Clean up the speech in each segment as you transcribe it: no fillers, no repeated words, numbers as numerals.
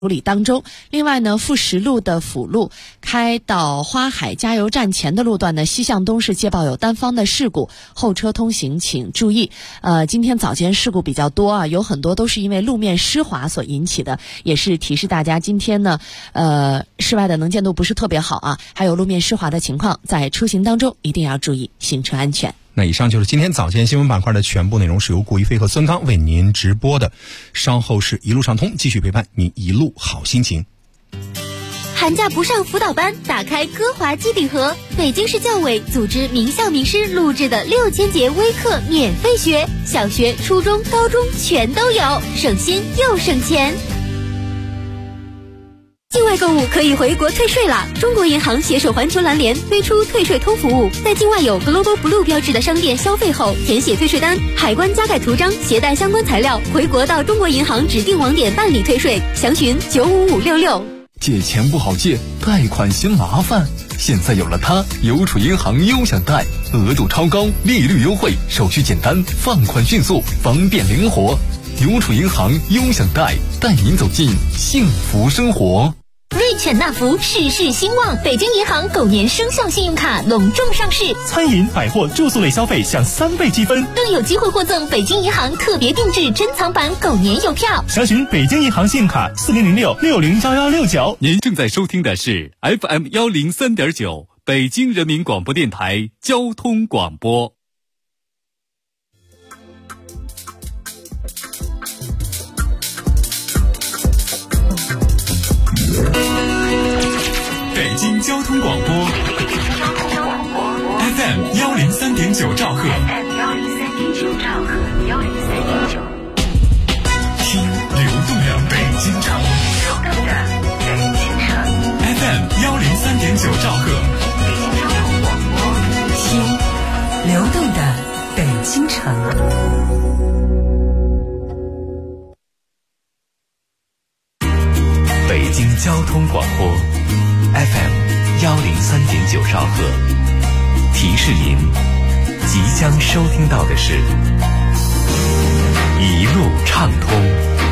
处理当中。另外呢，富实路的辅路开到花海加油站前的路段呢，西向东是接报有单方的事故，后车通行请注意。今天早间事故比较多啊，有很多都是因为路面湿滑所引起的，也是提示大家今天呢，室外的能见度不是特别好啊，还有路面湿滑的情况，在出行当中一定要注意行车安全。 那以上就是今天早间新闻板块的全部内容，是由顾一飞和孙刚为您直播的。稍后是一路畅通，继续陪伴你一路好心情。 寒假不上辅导班，打开歌华基底盒，北京市教委组织名校名师录制的6000节微课免费学，小学、初中、高中全都有，省心又省钱。境外购物可以回国退税了！中国银行携手环球蓝联推出退税通服务，在境外有 Global Blue 标志的商店消费后，填写退税单，海关加盖图章，携带相关材料，回国到中国银行指定网点办理退税。详询95566。 借钱不好借，贷款嫌麻烦，现在有了它，邮储银行优享贷，额度超高，利率优惠，手续简单，放款迅速，方便灵活。邮储银行优享贷，带您走进幸福生活。 瑞犬纳福事事兴旺，北京银行狗年生肖信用卡隆重上市， 餐饮、百货、住宿类消费享3倍积分， 更有机会获赠北京银行特别定制珍藏版狗年邮票。 详询北京银行信用卡4006-601169。 您正在收听的是 FM 103.9北京人民广播电台交通广播。 北京交通广播 FM 103.9兆赫，听流动的北京城，FM 103.9兆赫， 听流动的北京城。 北京交通广播 FM 103.9兆赫，提示您即将收听到的是一路畅通。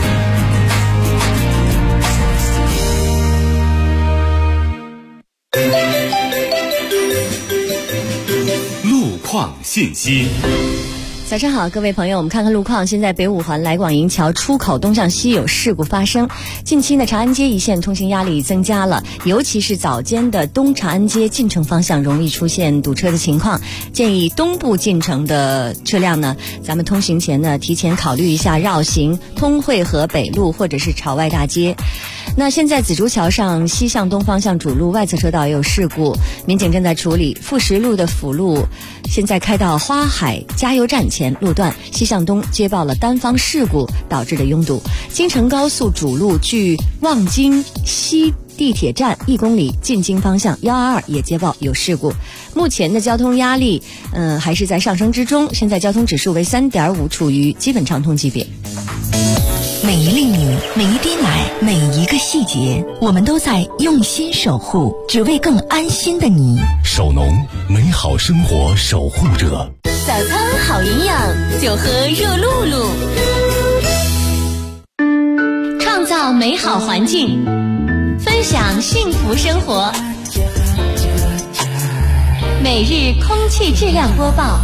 路况信息。 早上好，各位朋友，我们看看路况。现在北五环来广营桥出口东向西有事故发生，近期呢长安街一线通行压力增加了，尤其是早间的东长安街进城方向容易出现堵车的情况，建议东部进城的车辆呢，咱们通行前呢提前考虑一下绕行通惠河北路或者是朝外大街。那现在紫竹桥上西向东方向主路外侧车道也有事故，民警正在处理。富实路的辅路现在开到花海加油站前路段，西向东接报了单方事故导致的拥堵。京承高速主路距望京西地铁站1公里进京方向122也接报有事故。目前的交通压力还是在上升之中，现在交通指数为3.5，处于基本畅通级别。 每一粒米，每一滴奶，每一个细节，我们都在用心守护，只为更安心的你。 首农，美好生活守护者。 早餐好营养，就喝热露露。创造美好环境，分享幸福生活。每日空气质量播报。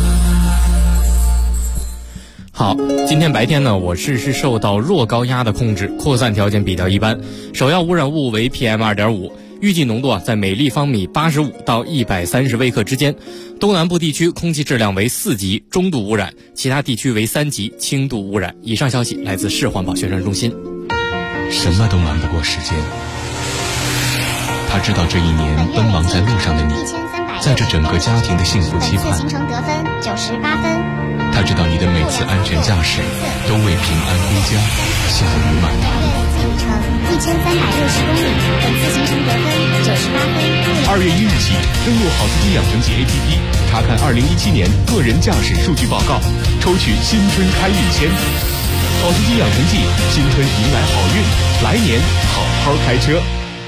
好，今天白天呢，我市是受到弱高压的控制，扩散条件比较一般，首要污染物为 PM2.5， 预计浓度在每立方米85到130微克之间。东南部地区空气质量为4级中度污染，其他地区为3级轻度污染。以上消息来自市环保宣传中心。 什么都瞒不过时间，他知道这一年奔忙在路上的你，在这整个家庭的幸福期盼。 行程得分98分。 他知道你的每次安全驾驶都为平安归家笑语满堂。 里程1360公里，本次行程得分98分。 2月1日起，登录好司机养成记 APP， 查看2017年个人驾驶数据报告，抽取新春开运签。好司机养成记，新春迎来好运，来年好好开车。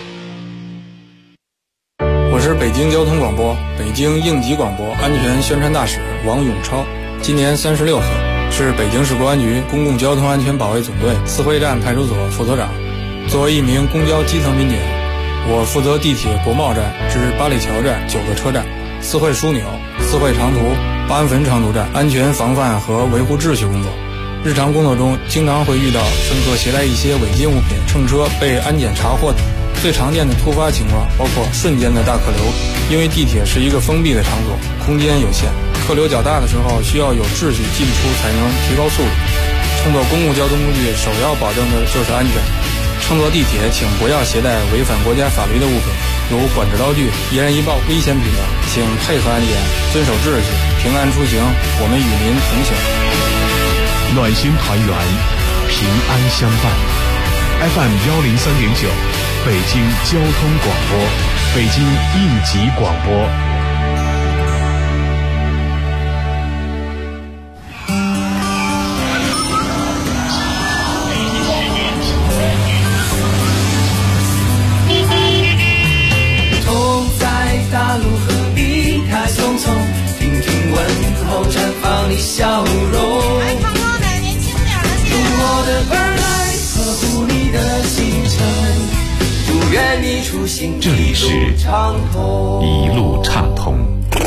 我是北京交通广播、北京应急广播安全宣传大使王永超，今年36岁，是北京市公安局公共交通安全保卫总队四惠站派出所副所长。 作为一名公交基层民警，我负责地铁国贸站至八里桥站9个车站、4惠枢纽、4惠长途、八安汾长途站安全防范和维护秩序工作。日常工作中经常会遇到乘客携带一些违禁物品乘车被安检查获。最常见的突发情况包括瞬间的大客流，因为地铁是一个封闭的场所，空间有限，客流较大的时候需要有秩序进出才能提高速度。乘坐公共交通工具首要保证的就是安全。乘坐地铁请不要携带违反国家法律的物品，如管制刀具、易燃易爆、危险品等，请配合安检，遵守秩序，平安出行，我们与您同行。 暖心团圆，平安相伴。FM 103.9，北京交通广播，北京应急广播。 走在大路和离开匆匆，听听问候绽放的笑容。我的儿来呵护你的行程，祝愿你出行这里是一路畅通。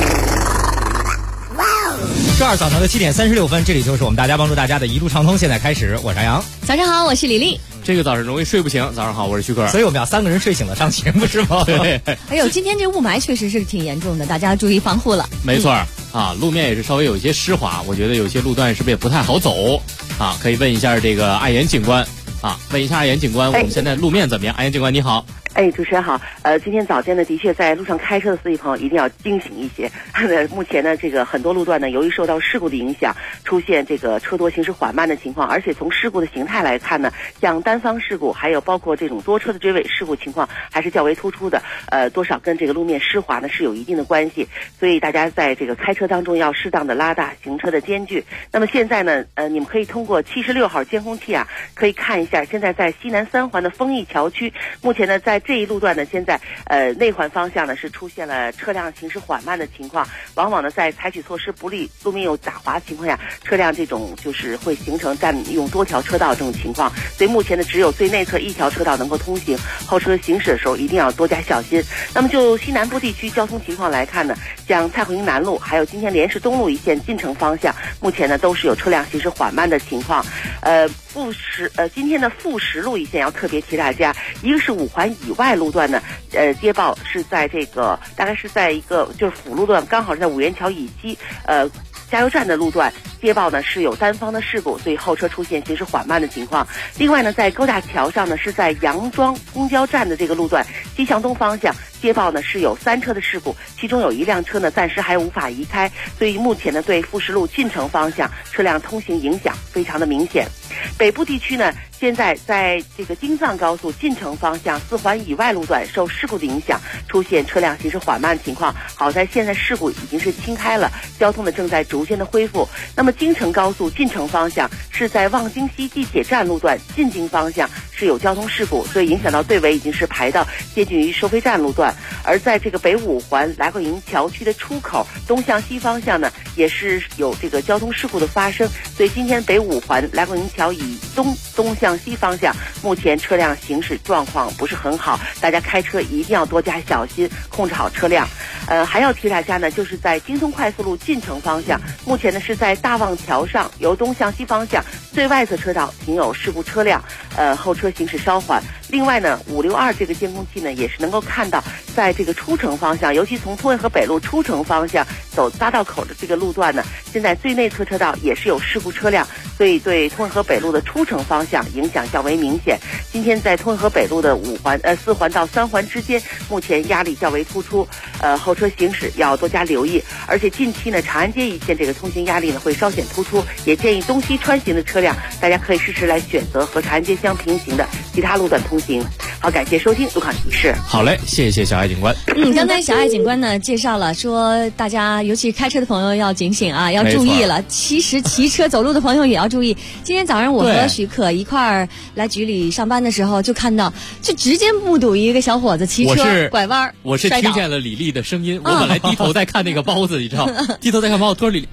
周二早上的7点36分，这里就是我们大家帮助大家的一路畅通，现在开始，我是杨。 早上好，我是李丽。 这个早上容易睡不醒，早上好，我是徐克。 所以我们要3个人睡醒了上节目是吗？ 对。 哎呦，今天这雾霾确实是挺严重的，大家注意防护了。 没错啊，路面也是稍微有一些湿滑，我觉得有些路段是不是也不太好走啊？可以问一下这个阿岩警官啊，问一下阿岩警官，我们现在路面怎么样？阿岩警官你好。 主持人好。今天早间呢，的确在路上开车的司机朋友一定要惊醒一些。目前呢，这个很多路段呢，由于受到事故的影响，出现这个车多行驶缓慢的情况，而且从事故的形态来看呢，像单方事故，还有包括这种多车的追尾事故情况，还是较为突出的。多少跟这个路面湿滑呢是有一定的关系。所以大家在这个开车当中要适当的拉大行车的间距。那么现在呢，你们可以通过76号监控器啊，可以看一下，现在在西南3环的丰益桥区，目前呢在这一路段呢，现在内环方向呢是出现了车辆行驶缓慢的情况，往往呢在采取措施不利、路面有打滑情况下，车辆这种就是会形成占用多条车道这种情况。所以目前呢，只有最内侧一条车道能够通行，后车行驶的时候一定要多加小心。那么就西南部地区交通情况来看呢，像蔡慧营南路还有今天莲市东路一线进城方向，目前呢都是有车辆行驶缓慢的情况。今天的副10路一线要特别提大家，一个是5环以外路段呢，接报是在这个大概是在一个就是辅路段，刚好是在五元桥以西加油站的路段接报呢是有单方的事故，所以后车出现行驶缓慢的情况。另外呢，在高架桥上呢，是在杨庄公交站的这个路段西向东方向接报呢是有3车的事故，其中有1辆车呢暂时还无法移开，所以目前呢对副10路进城方向车辆通行影响非常的明显。北部地区呢，现在在这个京藏高速进城方向4环以外路段受事故的影响，出现车辆行驶缓慢情况。好在现在事故已经是清开了，交通呢正在逐渐的恢复。那么京承高速进城方向是在望京西地铁站路段进京方向是有交通事故，所以影响到队尾已经是排到接近于收费站路段。而在这个北5环来桂营桥区的出口东向西方向呢，也是有这个交通事故的发生，所以今天北5环来桂营桥以东向西方向目前车辆行驶状况不是很好，大家开车一定要多加小心，控制好车辆。还要提大家呢，就是在京通快速路进城方向，目前呢是在大望桥上由东向西方向最外侧车道停有事故车辆，后车行驶稍缓。另外呢，562这个监控器呢也是能够看到，在这个出城方向，尤其从通惠河北路出城方向走匝道口的这个路段呢，现在最内侧车道也是有事故车辆，所以对通惠河北路的出城方向影响较为明显。今天在通惠河北路的4环到3环之间，目前压力较为突出，后车行驶要多加留意。而且近期呢，长安街一线这个通行压力呢会稍显突出，也建议东西穿行的车辆，大家可以适时来选择和长安街相平行的其他路段通行。好，感谢收听路况提示。 好嘞，谢谢小爱警官。 刚才小爱警官呢介绍了说，大家尤其开车的朋友要警醒啊，要注意了。其实骑车走路的朋友也要注意。今天早上我和许可一块儿来局里上班的时候，就看到，就直接目睹一个小伙子骑车拐弯， 我是听见了李丽的声音，我本来低头在看那个包子，你知道，低头在看包子，突然李丽，哎呀，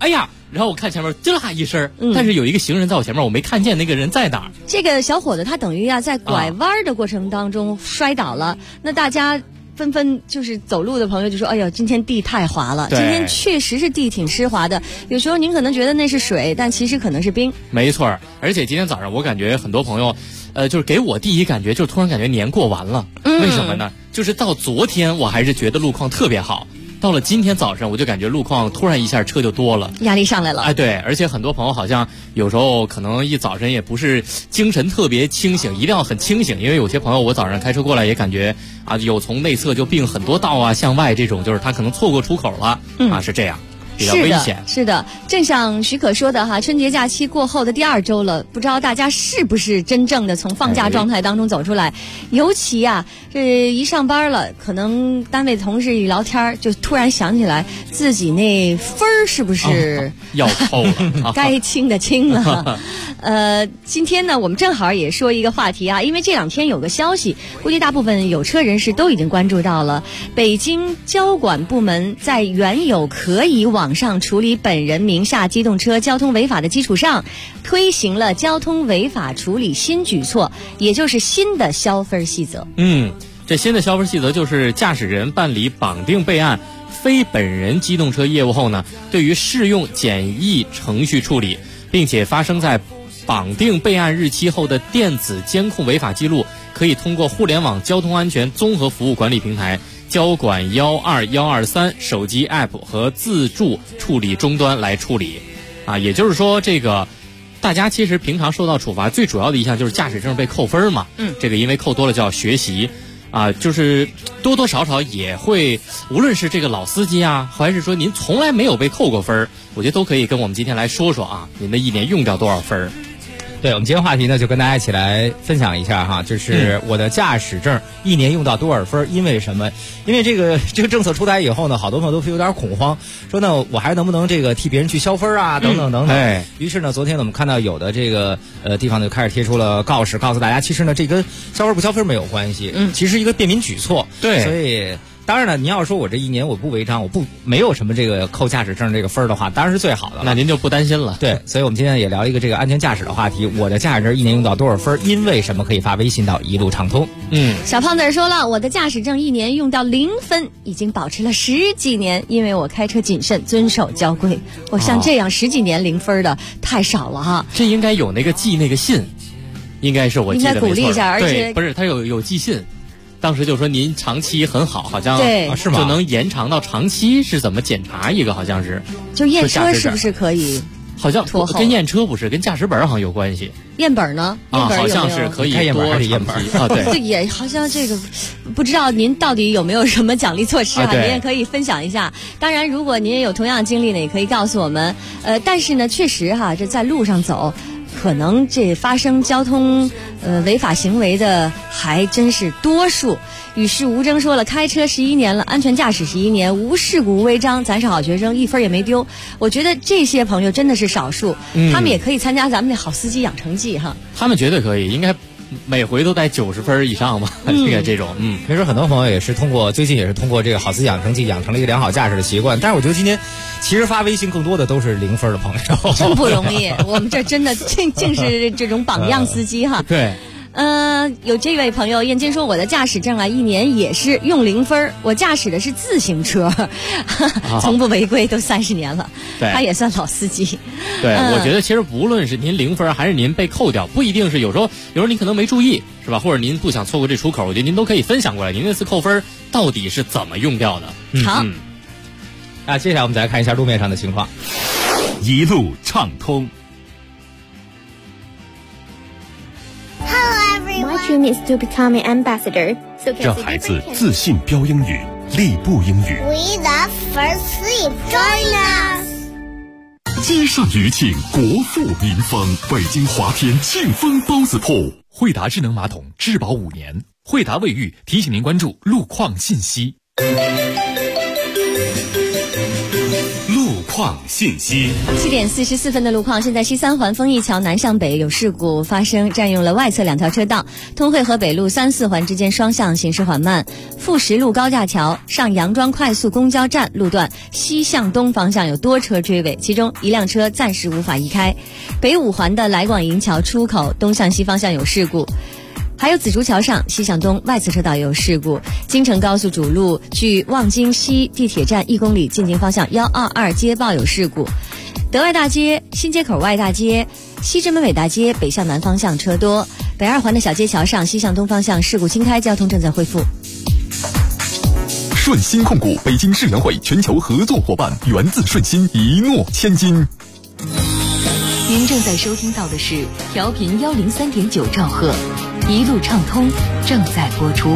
然后我看前面滋啦一声，但是有一个行人在我前面，我没看见那个人在哪儿。 这个小伙子他等于在拐弯的过程当中摔倒了，那大家纷纷就是走路的朋友就说：“哎呦，今天地太滑了，今天确实是地挺湿滑的。有时候您可能觉得那是水，但其实可能是冰。” 没错，而且今天早上我感觉很多朋友，就是给我第一感觉就是突然感觉年过完了，为什么呢？就是到昨天我还是觉得路况特别好。到了今天早上，我就感觉路况突然一下车就多了， 压力上来了。 哎，对，而且很多朋友好像有时候可能一早晨也不是精神特别清醒，一定要很清醒，因为有些朋友我早上开车过来也感觉啊，有从内侧就并很多道啊向外这种，就是他可能错过出口了，是这样。比较危险。 是的，正像许可说的哈，春节假期过后的第2周了，不知道大家是不是真正的从放假状态当中走出来？尤其啊，这一上班了，可能单位同事一聊天，就突然想起来自己那分儿是不是要扣了？ 该清的清了。今天呢，我们正好也说一个话题啊，因为这2天有个消息，估计大部分有车人士都已经关注到了，北京交管部门在原有可以网上处理本人名下机动车交通违法的基础上，推行了交通违法处理新举措，也就是新的消分细则。 这新的消分细则就是驾驶人办理绑定备案非本人机动车业务后呢，对于适用简易程序处理，并且发生在绑定备案日期后的电子监控违法记录，可以通过互联网交通安全综合服务管理平台交管12123手机 App 和自助处理终端来处理。也就是说，这个大家其实平常受到处罚最主要的一项就是驾驶证被扣分嘛。这个因为扣多了就要学习。就是多多少少也会，无论是这个老司机啊，还是说您从来没有被扣过分，我觉得都可以跟我们今天来说说啊，您的一年用掉多少分？ 对，我们今天话题呢，就跟大家一起来分享一下哈，就是我的驾驶证一年用到多少分？因为什么？因为这个政策出台以后呢，好多朋友都有点恐慌，说呢我还能不能这个替别人去消分啊，等等等等。于是呢，昨天我们看到有的这个地方就开始贴出了告示，告诉大家，其实呢这跟消分不消分没有关系，其实是一个便民举措。 对， 所以。当然了，你要说我这一年我不违章，没有什么这个扣驾驶证这个分的话，当然是最好的了。 那您就不担心了。 对，所以我们今天也聊一个这个安全驾驶的话题。我的驾驶证一年用到多少分？因为什么？可以发微信到一路畅通。 小胖子说了，我的驾驶证一年用到0分，已经保持了10几年，因为我开车谨慎，遵守交规。我像这样10几年0分的太少了哈。 这应该有那个寄那个信，应该是我记得没错。 应该鼓励一下，而且不是他有寄信。当时就说您长期很好，好像是吗？ 就能延长到长期，是怎么检查一个？好像是就验车是不是可以？ 好像跟验车不是，跟驾驶本好像有关系。 验本呢？ 好像是可以开验本还是验本啊？对， 这也好像这个不知道您到底有没有什么奖励措施啊？您也可以分享一下。当然，如果您也有同样的经历呢，也可以告诉我们。但是呢，确实哈，这在路上走。可能这发生交通违法行为的还真是多数。与世无争说了，开车11年了，安全驾驶11年，无事故无违章，咱是好学生，1分也没丢。我觉得这些朋友真的是少数，他们也可以参加咱们的好司机养成记哈。 他们绝对可以，应该每回都带90分以上吧，应该这种。 没准很多朋友也是最近也是通过这个好司机养成记养成了一个良好驾驶的习惯。但是我觉得今天其实发微信更多的都是0分的朋友， 真不容易。我们这真的竟是这种榜样司机哈。 对。 有这位朋友燕京说，我的驾驶证啊，一年也是用0分，我驾驶的是自行车，从不违规，都30年了，他也算老司机。 对，我觉得其实无论是您0分还是您被扣掉，不一定是有时候您可能没注意，是吧？或者您不想错过这出口，我觉得您都可以分享过来，您那次扣分到底是怎么用掉的？ 好。 接下来我们再来看一下路面上的情况。 一路畅通。 My dream is to become an ambassador. 让孩子自信标英语，立步英语。 We love first sleep. Join us. 积善余庆，国富民丰。北京华天庆丰包子铺， 惠达智能马桶质保5年。惠达卫浴提醒您关注路况信息。 路况况信息。 7点44分的路况，现在西三环丰益桥南向北有事故发生，占用了外侧2条车道，通惠河北路3、4环之间双向行驶缓慢。富实路高架桥上杨庄快速公交站路段西向东方向有多车追尾，其中一辆车暂时无法移开。北5环的来广营桥出口东向西方向有事故。还有紫竹桥上西向东外侧车道也有事故，京承高速主路距望京西地铁站1公里进京方向122街报有事故，德外大街、新街口外大街、西直门北大街北向南方向车多，北2环的小街桥上西向东方向事故清开，交通正在恢复。 顺鑫控股北京世园会全球合作伙伴，源自顺鑫，一诺千金。 您正在收听到的是调频103.9兆赫，一路畅通正在播出。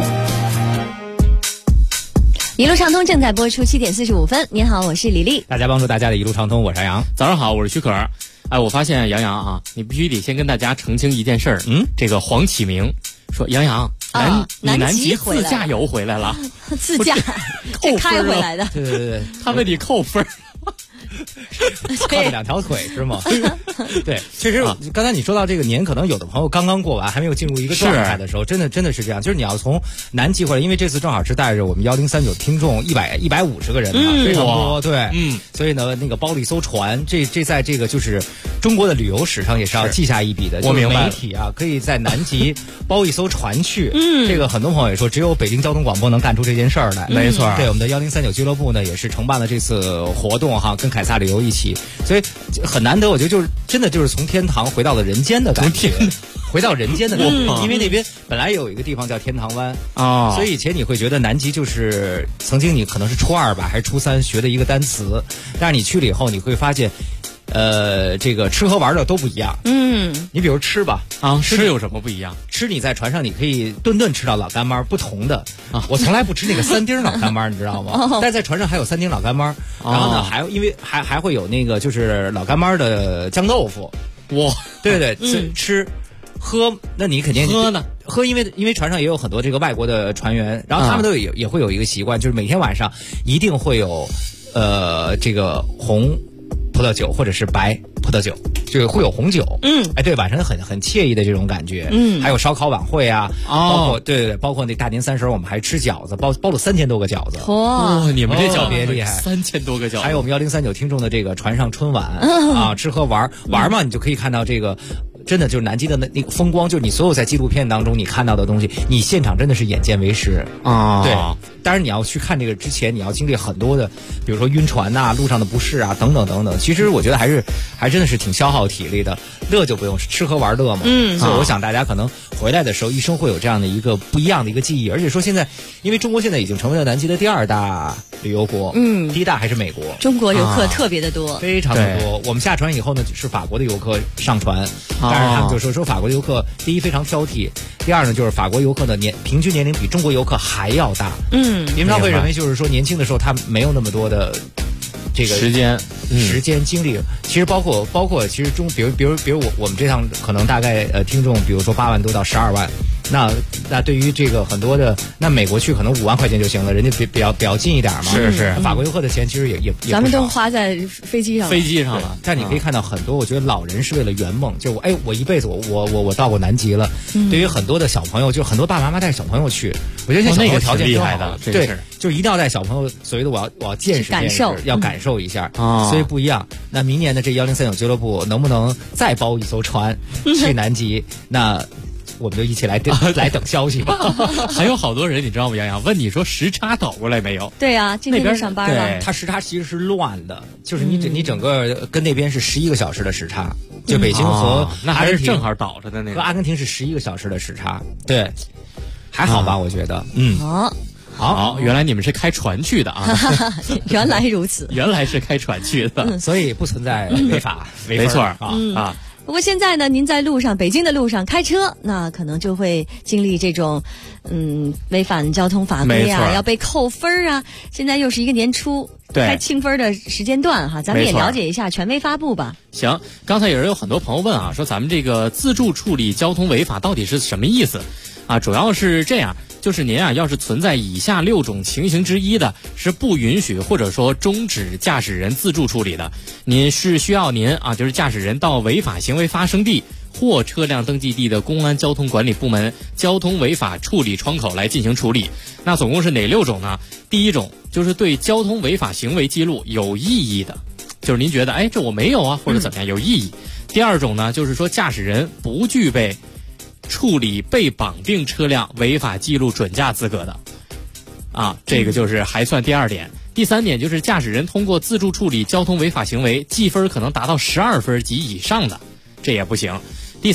一路畅通正在播出，7点45分。您好，我是李丽。 大家帮助大家的一路畅通，我是杨。 早上好，我是许可。哎，我发现杨洋啊，你必须得先跟大家澄清一件事儿。这个黄启明说杨洋，你南极自驾游回来了， 自驾这开回来的， 对， 他为你扣分。 靠着2条腿是吗？对，确实，刚才你说到这个年，可能有的朋友刚刚过完，还没有进入一个状态的时候，真的是这样。就是你要从南极回来，因为这次正好是带着我们1039听众150个人嘛，非常多，对，所以呢，那个包了一艘船，这在这个就是中国的旅游史上也是要记下一笔的。 我明白， 媒体啊可以在南极包一艘船去，这个很多朋友也说，只有北京交通广播能干出这件事儿来。 没错， 对，我们的1039俱乐部呢也是承办了这次活动哈，跟凯撒旅游一起，所以很难得，我觉得就是真的就是从天堂回到了人间的感觉，回到人间的感觉。因为那边本来有一个地方叫天堂湾啊，所以以前你会觉得南极就是曾经你可能是初2吧还是初3学的一个单词，但是你去了以后你会发现，这个吃和玩的都不一样。你比如吃吧， 吃有什么不一样？ 吃你在船上你可以顿吃到老干妈，不同的啊。我从来不吃那个3丁老干妈，你知道吗？但在船上还有3丁老干妈，然后呢，因为还会有那个就是老干妈的酱豆腐。 哇， 对，吃喝，那你肯定喝呢？ 喝，因为船上也有很多这个外国的船员，然后他们都也会有一个习惯，就是每天晚上一定会有这个红葡萄酒或者是白葡萄酒，就是会有红酒。对，晚上很惬意的这种感觉。还有烧烤晚会啊，包括对，包括那大年30我们还吃饺子，包了3000多个饺子。 哇，你们这饺子别厉害 ，3000多个饺子。 还有我们1039听众的这个船上春晚啊，吃喝玩嘛，你就可以看到这个。真的就是南极的那个风光，就是你所有在纪录片当中你看到的东西，你现场真的是眼见为实啊。对，当然你要去看这个之前，你要经历很多的，比如说晕船呐、路上的不适啊，等等等等。其实我觉得还真的是挺消耗体力的。乐就不用，吃喝玩乐嘛。所以我想大家可能回来的时候，一生会有这样的一个不一样的一个记忆。而且说现在，因为中国现在已经成为了南极的第2大旅游国，第1大还是美国。 中国游客特别的多， 非常的多。我们下船以后呢，是法国的游客上船。但是他们就说法国游客第一非常挑剔，第2呢就是法国游客的平均年龄比中国游客还要大。您常会认为就是说年轻的时候他没有那么多的这个时间精力。其实包括其实比如我们这趟可能大概听众比如说8万多到12万。那对于这个很多的，那美国去可能5万块钱就行了，人家比较近一点嘛。 是法国游客的钱其实也咱们都花在飞机上了。但你可以看到很多，我觉得老人是为了圆梦，就我一辈子我到过南极了。对于很多的小朋友，就很多爸爸妈妈带小朋友去，我觉得现在小朋友条件厉害的， 对，就一定要带小朋友，所谓的我要见识见识，要感受一下，所以不一样。那明年的这1039俱乐部能不能再包一艘船去南极？那我们就一起来等消息吧。 还有好多人你知道吗？杨洋问你说时差倒过来没有？ 对啊，今天就上班了。 它时差其实是乱的，就是你整个跟那边是11个小时的时差，就北京和那还是正好倒着的那个。 和阿根廷是11个小时的时差，对，还好吧？我觉得， 好，原来你们是开船去的啊！ 原来如此， 原来是开船去的， 所以不存在违法， 没错啊。 不过现在呢，您在路上，北京的路上开车，那可能就会经历这种，违反交通法规啊，要被扣分啊。现在又是一个年初开庆分的时间段哈，咱们也了解一下权威发布吧。 行，刚才也是有很多朋友问啊，说咱们这个自助处理交通违法到底是什么意思啊？主要是这样。 就是您啊，要是存在以下6种情形之一的，是不允许或者说终止驾驶人自助处理的。您是需要您啊，就是驾驶人到违法行为发生地或车辆登记地的公安交通管理部门交通违法处理窗口来进行处理。那总共是哪6种呢？第一种就是对交通违法行为记录有异议的，就是您觉得哎这我没有啊，或者怎么样有异议。第二种呢，就是说驾驶人不具备处理被绑定车辆违法记录准驾资格的，啊，这个就是还算第2点。第3点就是驾驶人通过自助处理交通违法行为记分可能达到12分及以上的，这也不行。第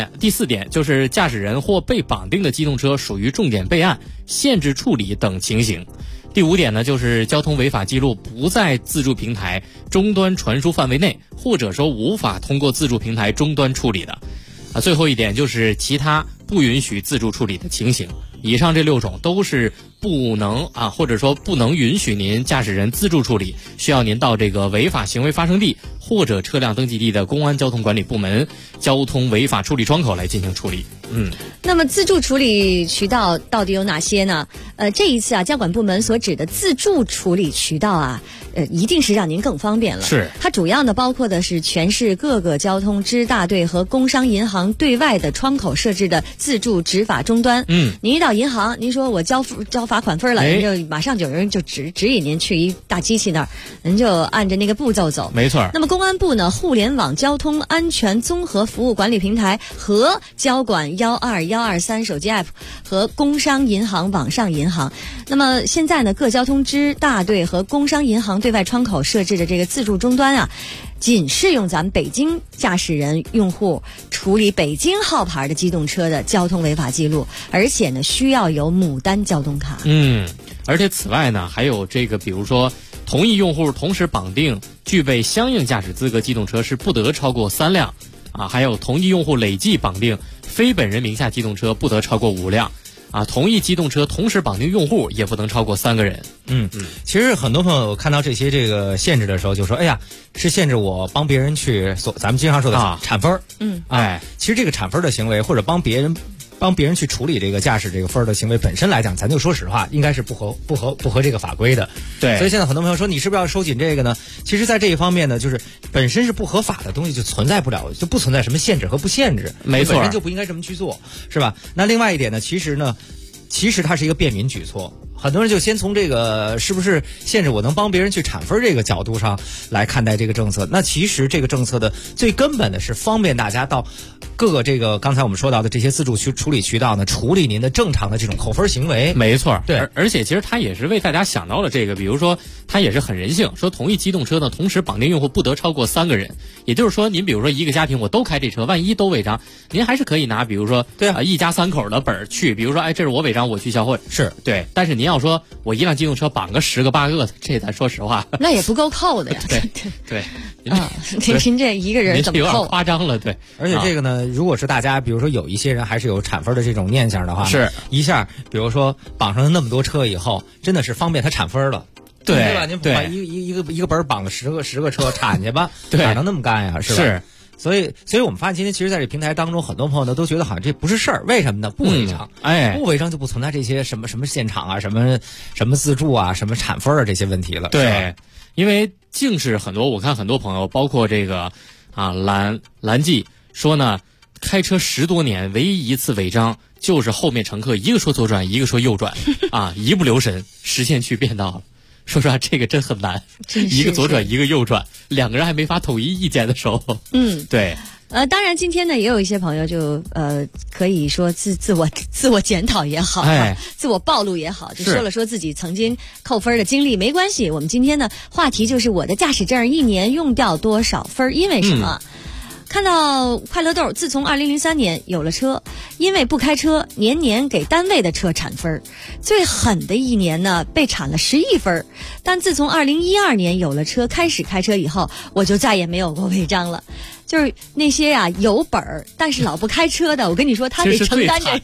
4点就是驾驶人或被绑定的机动车属于重点备案、限制处理等情形。第5点呢，就是交通违法记录不在自助平台终端传输范围内，或者说无法通过自助平台终端处理的。最后一点就是其他不允许自助处理的情形。以上这6种都是不能啊，或者说不能允许您驾驶人自助处理，需要您到这个违法行为发生地或者车辆登记地的公安交通管理部门交通违法处理窗口来进行处理。 那么自助处理渠道到底有哪些呢？这一次啊，监管部门所指的自助处理渠道啊，一定是让您更方便了。 是， 它主要呢包括的是全市各个交通支大队和工商银行对外的窗口设置的自助执法终端。您一到银行，您说我交罚款分了，人就马上有人就指引您去一大机器那儿，您就按着那个步骤走。 没错。 那么公安部呢，互联网交通安全综合服务管理平台和交管12123手机 app 和工商银行网上银行。那么现在呢，各交通支大队和工商银行对外窗口设置的这个自助终端啊，仅适用咱们北京驾驶人用户处理北京号牌的机动车的交通违法记录，而且呢需要有牡丹交通卡。 而且此外呢，还有这个比如说同一用户同时绑定具备相应驾驶资格机动车是不得超过3辆啊，还有同一用户累计绑定非本人名下机动车不得超过5辆啊，同一机动车同时绑定用户也不能超过3个人。 其实很多朋友看到这些这个限制的时候就说，哎呀，是限制我帮别人去咱们经常说的铲分。其实这个铲分的行为或者帮别人去处理这个驾驶这个分的行为本身来讲，咱就说实话，应该是不合这个法规的。 对， 所以现在很多朋友说，你是不是要收紧这个呢？其实，在这一方面呢，就是本身是不合法的东西就存在不了，就不存在什么限制和不限制， 没错， 本身就不应该这么去做，是吧？那另外一点呢，其实它是一个便民举措。很多人就先从这个是不是限制我能帮别人去铲分这个角度上来看待这个政策。那其实这个政策的最根本的是方便大家到各个这个刚才我们说到的这些自助处理渠道呢，处理您的正常的这种扣分行为。 没错， 对。 而且其实它也是为大家想到了这个，比如说它也是很人性，说同一机动车呢同时绑定用户不得超过3个人。也就是说，您比如说一个家庭我都开这车，万一都违章，您还是可以拿比如说一家3口的本去，比如说这是我违章，我去销毁。 是对，但是您要说我一辆机动车绑个10个8个，这咱说实话那也不够扣的呀。 对您这一个人怎么扣？ 有点夸张了。对， 而且这个呢，如果是大家比如说有一些人还是有铲分的这种念想的话， 是一下比如说绑上了那么多车以后，真的是方便他铲分了。对吧？您把一个本绑个10个车铲去吧，哪能那么干呀？是吧？是。所以我们发现今天其实在这平台当中，很多朋友呢都觉得好像这不是事儿，为什么呢？不违章，不违章就不存在这些什么现场啊、什么自助啊、什么铲分啊这些问题了。 对，因为竟是很多，我看很多朋友，包括这个蓝记说呢，开车10多年，唯一一次违章就是后面乘客一个说左转，一个说右转，一不留神实线区变道了。说实话，这个真很难，一个左转一个右转，2个人还没法统一意见的时候。对。 当然今天呢也有一些朋友就可以说自我检讨也好，自我暴露也好，就说自己曾经扣分的经历。没关系，我们今天的话题就是我的驾驶证1年用掉多少分，因为什么？看到快乐豆自从2003年有了车，因为不开车，年年给单位的车铲分，最狠的一年呢被铲了11分。但自从2012年有了车，开始开车以后，我就再也没有过违章了。就是那些有本儿但是老不开车的，我跟你说他得承担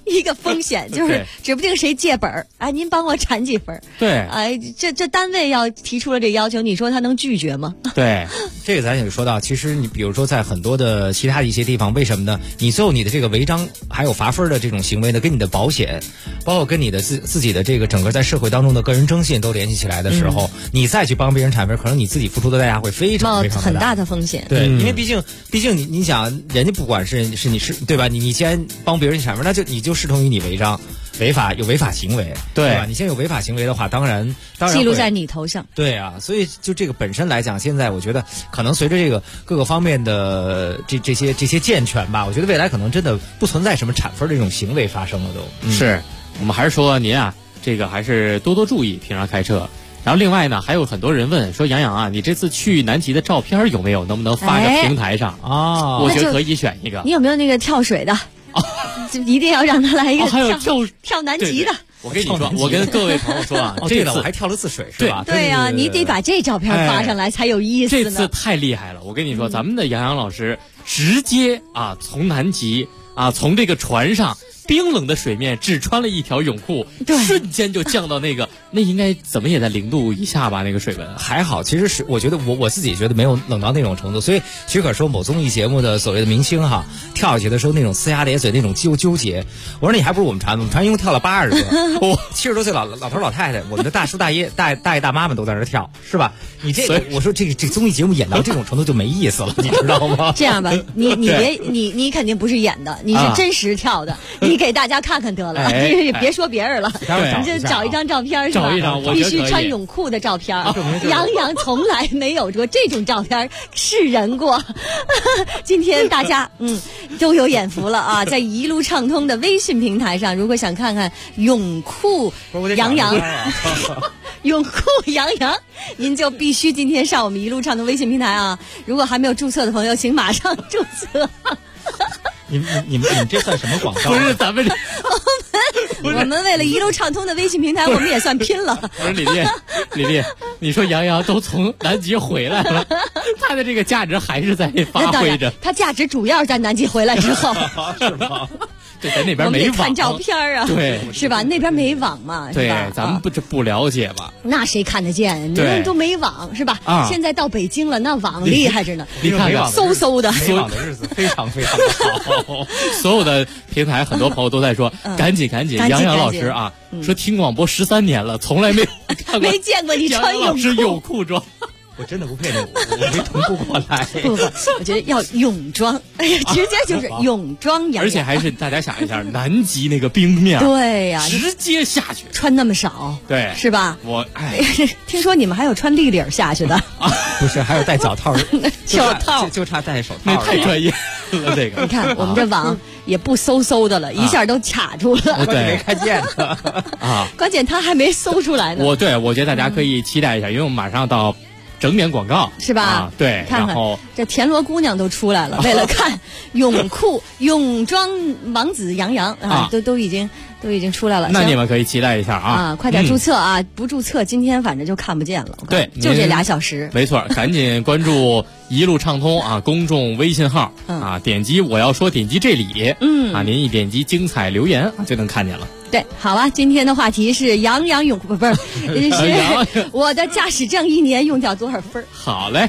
一个风险，就是指不定谁借本儿，哎，您帮我产几份。 对， 哎，这单位要提出了这要求，你说他能拒绝吗？ 对，这个咱也说到，其实你比如说在很多的其他的一些地方，为什么呢？你最后你的这个违章还有罚分的这种行为呢，跟你的保险，包括跟你的自己的这个整个在社会当中的个人征信都联系起来的时候，你再去帮别人产分，可能你自己付出的代价会非常非常很大的风险。 对，因为毕竟你想，人家不管是你是对吧？你既然帮别人产分，那就你就视同于你违章。有违法行为，对吧？你现在有违法行为的话，当然记录在你头上。 对啊，所以就这个本身来讲，现在我觉得可能随着这个各个方面的这些健全吧，我觉得未来可能真的不存在什么产分这种行为发生了都。 是，我们还是说您啊，这个还是多多注意平常开车。然后另外呢，还有很多人问说，杨洋啊，你这次去南极的照片有没有？能不能发个平台上啊？我觉得可以选一个。 你有没有那个跳水的？就一定要让他来一个还有跳南极的。 我跟你说，我跟各位朋友说啊，这次我还跳了次水是吧？ 对呀，你得把这照片发上来才有意思呢。 这次太厉害了，我跟你说，咱们的杨洋老师直接啊从南极啊从这个船上。冰冷的水面只穿了一条泳裤，瞬间就降到那应该怎么也在0度以下吧？那个水温还好，其实是我觉得我自己觉得没有冷到那种程度，所以许可说某综艺节目的所谓的明星哈跳下去的时候那种呲牙咧嘴那种纠结，我说你还不如我们船一共跳了80个，70多岁老头老太太，我们的大叔大爷大爷大妈们都在那跳，是吧？你这个我说这综艺节目演到这种程度就没意思了，你知道吗？ 这样吧，你肯定不是演的，你是真实跳的。你给大家看看得了，你别说别人了，你就找一张照片是吧？必须穿泳裤的照片。杨洋从来没有说这种照片是人过。今天大家都有眼福了啊！在一路畅通的微信平台上，如果想看看泳裤杨洋，泳裤杨洋，您就必须今天上我们一路畅通微信平台啊！如果还没有注册的朋友，请马上注册。 你们这算什么广告？ 不是咱们我们为了一路畅通的微信平台，我们也算拼了。 不是李丽，你说杨洋都从南极回来了，他的这个价值还是在发挥着。 他价值主要是在南极回来之后， 是吗？对，在那边没网， 看照片啊， 对， 是吧？那边没网嘛， 对，咱们不了解吧？ 那谁看得见？人都没网是吧？现在到北京了，那网厉害着呢， 你看嗖的， 没网的日子非常非常的好。 所有的平台，很多朋友都在说，赶紧，杨洋老师啊，说听广播13年了，从来没有看过， 没见过你穿泳裤装。 我真的不骗你，我没同步过来。 不，我觉得要泳装，哎呀，直接就是泳装杨洋。 而且还是大家想一下，南极那个冰面， 对呀， 直接下去， 穿那么少， 对， 是吧？听说你们还有穿立领下去的， 不是，还有戴脚套， 脚套就差戴手套， 那太专业了。这个， 你看我们这网也不嗖的了，一下都卡住了， 对， 没看见啊。 关键他还没搜出来呢。 我觉得大家可以期待一下，因为我们马上到。整点广告是吧？ 对， 看看这田螺姑娘都出来了，为了看泳裤泳装王子杨洋啊，都已经出来了。 那你们可以期待一下啊！ 快点注册啊！不注册今天反正就看不见了。 对， 就这2小时。 没错，赶紧关注一路畅通啊公众微信号啊，点击这里，啊，您一点击精彩留言就能看见了。 对，好吧，今天的话题是杨洋泳裤，不是我的驾驶证1年用掉多少分？ 好嘞。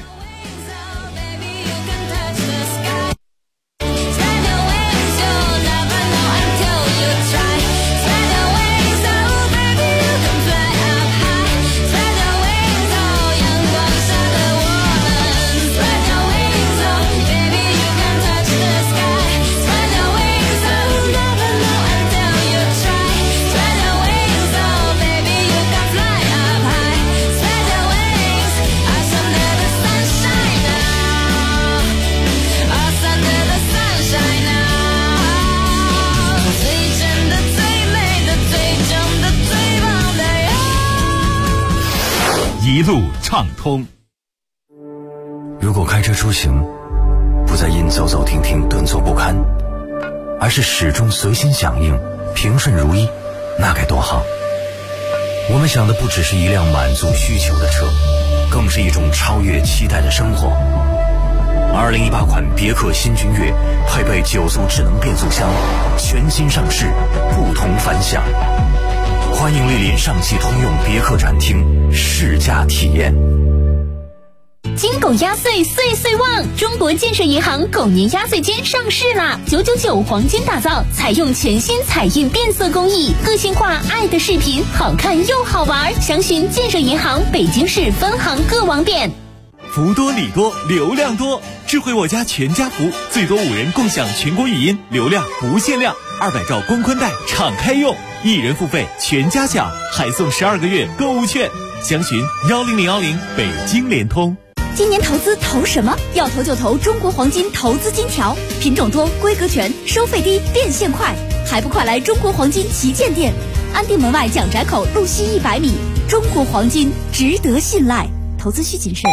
一路畅通。 如果开车出行不再因走走停停顿挫不堪，而是始终随心响应平顺如意，那该多好。我们想的不只是一辆满足需求的车，更是一种超越期待的生活。 2018款别克新君越配备9速智能变速箱，全新上市，不同凡响。欢迎莅临上汽通用别克展厅试驾体验。 金狗压岁岁岁旺！中国建设银行狗年压岁金上市啦！999黄金打造，采用全新彩印变色工艺，个性化爱的视频，好看又好玩。详询建设银行北京市分行各网点。 福多礼多，流量多，智慧我家全家福，最多5人共享全国语音，流量不限量，200兆光宽带敞开用，1人付费全家享，还送12个月购物券。详询10010北京联通。 今年投资投什么？要投就投中国黄金投资金条，品种多，规格全，收费低，变现快，还不快来中国黄金旗舰店，安定门外蒋宅口路西100米。中国黄金值得信赖，投资需谨慎。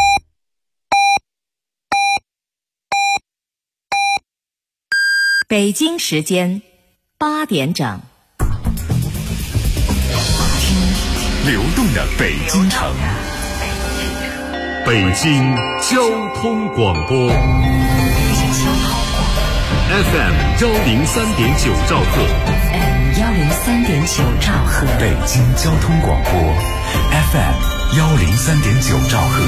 北京时间8点整， 流动的北京城，北京交通广播 FM 103.9兆赫 103.9兆赫， 北京交通广播 FM 103.9兆赫。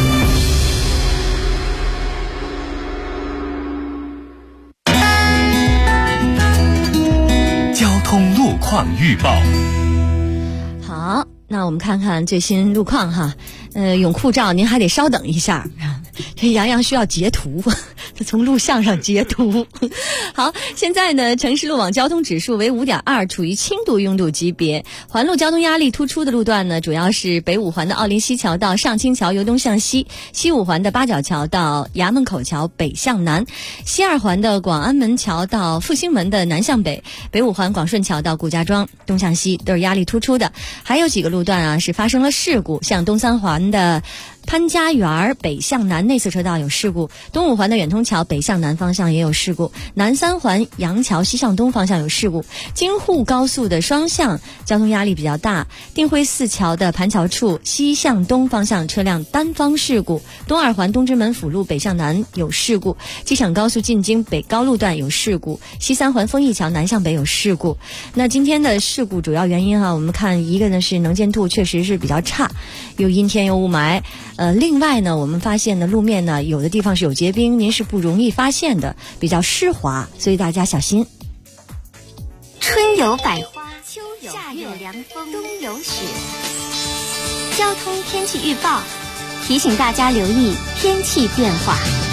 交通路况预报。 好，那我们看看最新路况哈。永库照您还得稍等一下，这杨洋需要截图，他从录像上截图。好，现在呢，城市路网交通指数为5.2，处于轻度拥堵级别。环路交通压力突出的路段呢，主要是北五环的奥林西桥到上清桥由东向西，西五环的八角桥到衙门口桥北向南，西二环的广安门桥到复兴门的南向北，北五环广顺桥到顾家庄东向西都是压力突出的。还有几个路段啊是发生了事故，像东三环的潘家园北向南内侧车道有事故，东五环的远通桥北向南方向也有事故，南三环杨桥西向东方向有事故，京沪高速的双向交通压力比较大，定慧寺桥的盘桥处西向东方向车辆单方事故，东二环东直门辅路北向南有事故，机场高速进京北高路段有事故，西三环丰益桥南向北有事故。那今天的事故主要原因我们看一个呢是能见度确实是比较差，有阴天有雾霾。另外呢，我们发现呢路面呢有的地方是有结冰，您是不容易发现的，比较湿滑，所以大家小心。 春有百花，秋有夏有凉风，冬有雪。交通天气预报提醒大家留意天气变化。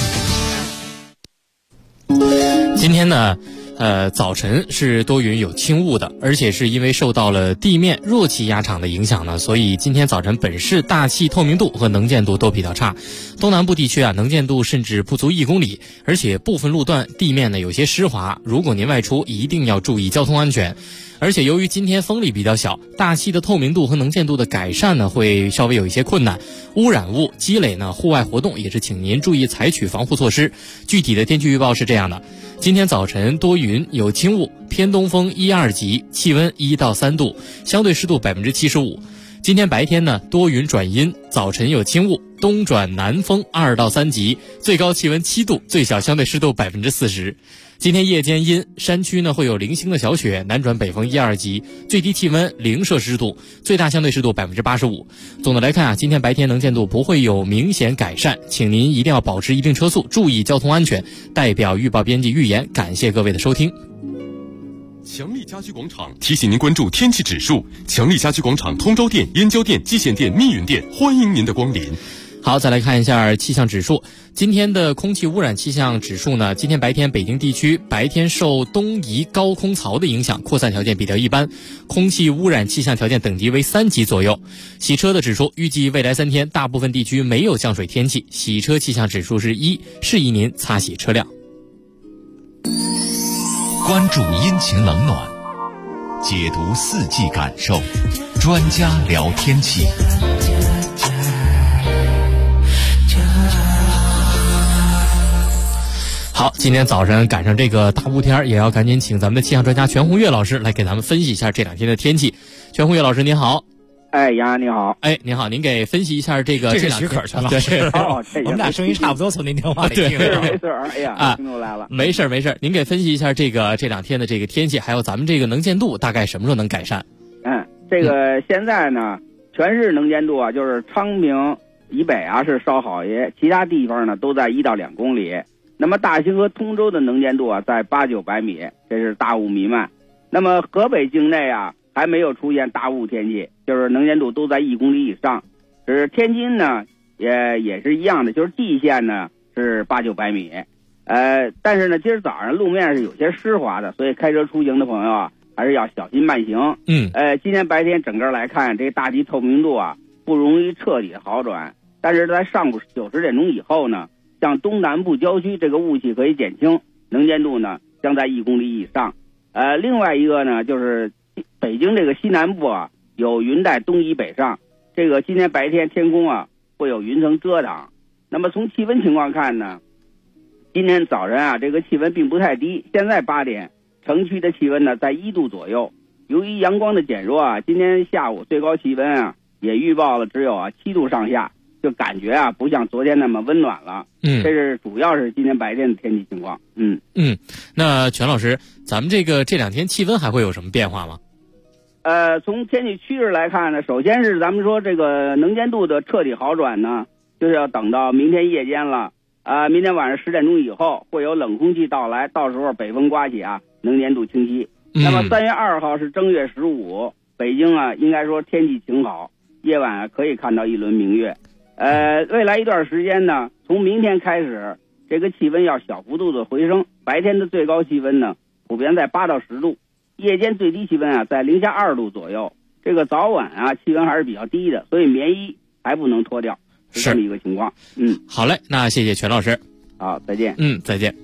今天呢早晨是多云有轻雾的，而且是因为受到了地面弱气压场的影响呢，所以今天早晨本市大气透明度和能见度都比较差，东南部地区能见度甚至不足1公里，而且部分路段地面呢有些湿滑，如果您外出一定要注意交通安全。而且由于今天风力比较小，大气的透明度和能见度的改善呢会稍微有一些困难，污染物积累呢，户外活动也是请您注意采取防护措施。具体的天气预报是这样的：今天早晨多云有轻雾，偏东风1、2级，气温1到3度，相对湿度75%。今天白天呢多云转阴，早晨有轻雾，东转南风2到3级，最高气温7度，最小相对湿度40%。今天夜间阴，山区呢会有零星的小雪，南转北风1、2级，最低气温0摄氏度，最大相对湿度85%。总的来看今天白天能见度不会有明显改善，请您一定要保持一定车速，注意交通安全。代表预报编辑预言，感谢各位的收听。 强力家居广场提醒您关注天气指数。强力家居广场通州店、燕郊店、蓟县店、密云店，欢迎您的光临。 好，再来看一下气象指数。今天的空气污染气象指数呢，今天白天北京地区白天受东移高空槽的影响，扩散条件比较一般，空气污染气象条件等级为3级左右。洗车的指数预计未来3天大部分地区没有降水天气，洗车气象指数是1，适宜您擦洗车辆。 关注阴晴冷暖，解读4季感受，专家聊天气。 好，今天早晨赶上这个大雾天，也要赶紧请咱们的气象专家全红月老师来给咱们分析一下这2天的天气。全红月老师您好。 哎，杨洋你好。 哎，您好，您给分析一下这是两许可全老对， 师。我们俩声音差不多，从您电话里听的。没事，哎呀，听出来了。 没事，您给分析一下这两天的这个天气，还有咱们这个能见度大概什么时候能改善？ 这个现在呢，全市能见度啊，就是昌平以北啊是稍好些，其他地方呢都在1到2公里。那么大兴和通州的能见度啊在800-900米，这是大雾弥漫。那么河北境内啊还没有出现大雾天气，就是能见度都在1公里以上。是天津呢也是一样的，就是蓟县呢是800-900米。但是呢今儿早上路面是有些湿滑的，所以开车出行的朋友啊还是要小心慢行。今天白天整个来看，这大气透明度啊不容易彻底好转，但是在上午9、10点钟以后呢，像东南部郊区这个雾气可以减轻，能见度呢将在1公里以上。另外一个呢，就是北京这个西南部啊有云带东移北上，这个今天白天天空啊会有云层遮挡。那么从气温情况看呢，今天早晨啊这个气温并不太低，现在8点，城区的气温呢在1度左右。由于阳光的减弱啊，今天下午最高气温啊也预报了只有7度上下，就感觉啊不像昨天那么温暖了。这是主要是今天白天的天气情况。 那全老师，咱们这两天气温还会有什么变化吗？ 从天气趋势来看呢，首先是咱们说这个能见度的彻底好转呢，就是要等到明天夜间了。明天晚上10点钟以后会有冷空气到来，到时候北风刮起啊，能见度清晰。那么3月2号是正月15，北京啊应该说天气晴好，夜晚可以看到一轮明月。未来一段时间呢，从明天开始，这个气温要小幅度的回升，白天的最高气温呢普遍在8到10度，夜间最低气温啊在零下2度左右。这个早晚啊气温还是比较低的，所以棉衣还不能脱掉，是这么一个情况。 好嘞，那谢谢全老师。 好，再见。 再见。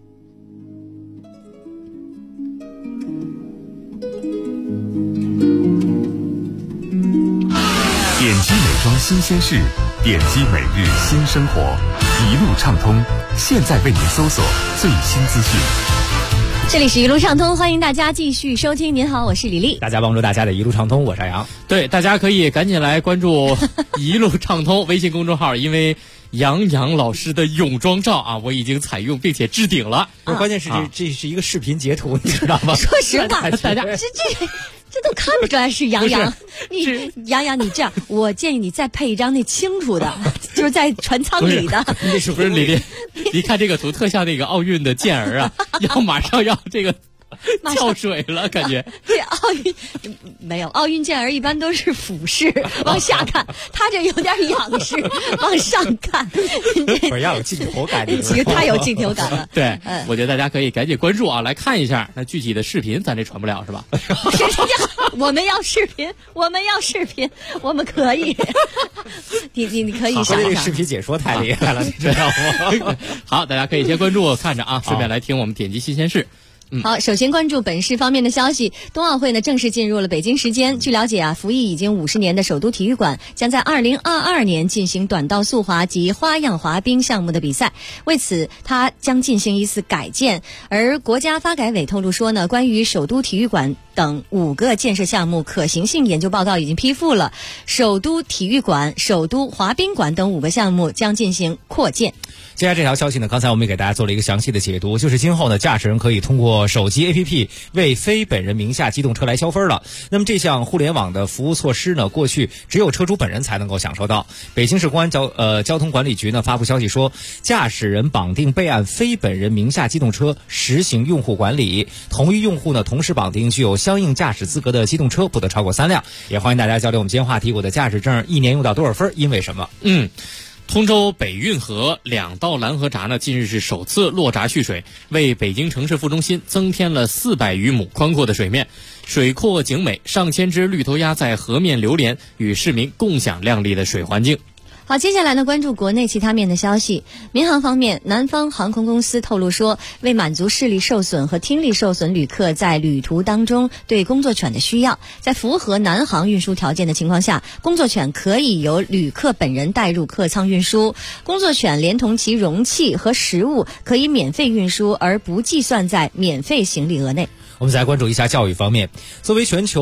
点击美妆新鲜事，点击每日新生活，一路畅通，现在为您搜索最新资讯。 这里是一路畅通，欢迎大家继续收听。您好，我是李丽。 大家帮助大家的一路畅通，我是杨。 对，大家可以赶紧来关注一路畅通微信公众号，因为杨洋老师的泳装照啊，我已经采用并且置顶了。 关键是这是一个视频截图，你知道吗？ 说实话，大家这都看不出来是杨洋。杨洋，你这样，我建议你再配一张那清楚的，就是在船舱里的。 不是李丽，你看这个图特像那个奥运的健儿啊，马上要这个跳水了，感觉。 这奥运没有，奥运健儿一般都是俯视往下看，他这有点仰视往上看。 不是要有镜头感， 其实太有镜头感了。 对，我觉得大家可以赶紧关注啊，来看一下。那具体的视频咱这传不了是吧？ 我们要视频，我们可以。你可以想想。 这个视频解说太厉害了，你知道吗？ 好，大家可以先关注看着啊，顺便来听我们点击新鲜事。 好，首先关注本市方面的消息。冬奥会呢正式进入了北京时间。据了解啊，服役已经50年的首都体育馆将在2022年进行短道速滑及花样滑冰项目的比赛。为此，它将进行一次改建。而国家发改委透露说呢，关于首都体育馆等5个建设项目可行性研究报告已经批复了。首都体育馆、首都滑冰馆等5个项目将进行扩建。 接下来这条消息呢，刚才我们也给大家做了一个详细的解读，就是今后呢，驾驶人可以通过手机 APP 为非本人名下机动车来消分了。那么这项互联网的服务措施呢，过去只有车主本人才能够享受到。北京市公安交通管理局呢发布消息说，驾驶人绑定备案非本人名下机动车实行用户管理，同一用户呢同时绑定具有相应驾驶资格的机动车不得超过3辆。也欢迎大家交流我们今天话题，我的驾驶证1年用到多少分，因为什么？ 通州北运河2道拦河闸呢，近日是首次落闸蓄水，为北京城市副中心增添了400余亩宽阔的水面，水阔景美，上千只绿头鸭在河面流连，与市民共享亮丽的水环境。 好，接下来呢，关注国内其他面的消息。民航方面，南方航空公司透露说，为满足视力受损和听力受损旅客在旅途当中对工作犬的需要，在符合南航运输条件的情况下，工作犬可以由旅客本人带入客舱运输，工作犬连同其容器和食物可以免费运输，而不计算在免费行李额内。 我们再关注一下教育方面。作为全球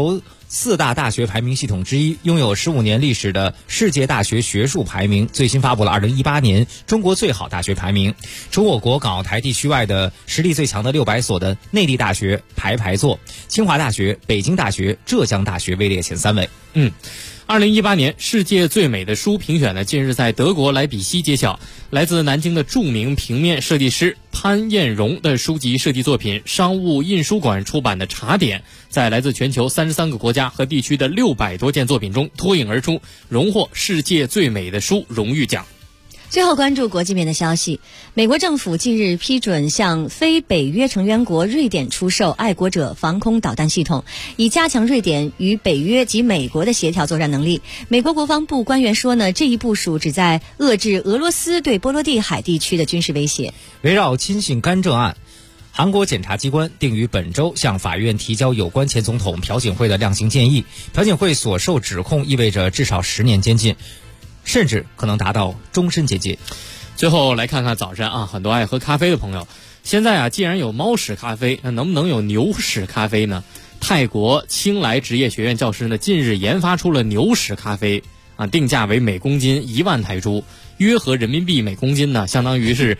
4大大学排名系统之一，拥有15年历史的世界大学学术排名最新发布了2018年中国最好大学排名，除我国港澳台地区外的实力最强的600所的内地大学排坐，清华大学、北京大学、浙江大学位列前3位。 2018年世界最美的书评选呢，近日在德国莱比锡揭晓。来自南京的著名平面设计师潘艳荣的书籍设计作品《商务印书馆出版的茶点》，在来自全球33个国家和地区的600多件作品中脱颖而出，荣获世界最美的书荣誉奖。 最后关注国际面的消息，美国政府近日批准向非北约成员国瑞典出售爱国者防空导弹系统，以加强瑞典与北约及美国的协调作战能力。美国国防部官员说呢，这一部署旨在遏制俄罗斯对波罗的海地区的军事威胁。 围绕亲信干政案，韩国检察机关定于本周向法院提交有关前总统朴槿惠的量刑建议。朴槿惠所受指控意味着至少10年监禁，甚至可能达到终身监禁。 最后来看看早晨啊，很多爱喝咖啡的朋友，现在啊，既然有猫屎咖啡，那能不能有牛屎咖啡呢？泰国青来职业学院教师呢，近日研发出了牛屎咖啡啊，定价为每公斤1万泰铢，约合人民币每公斤呢，相当于是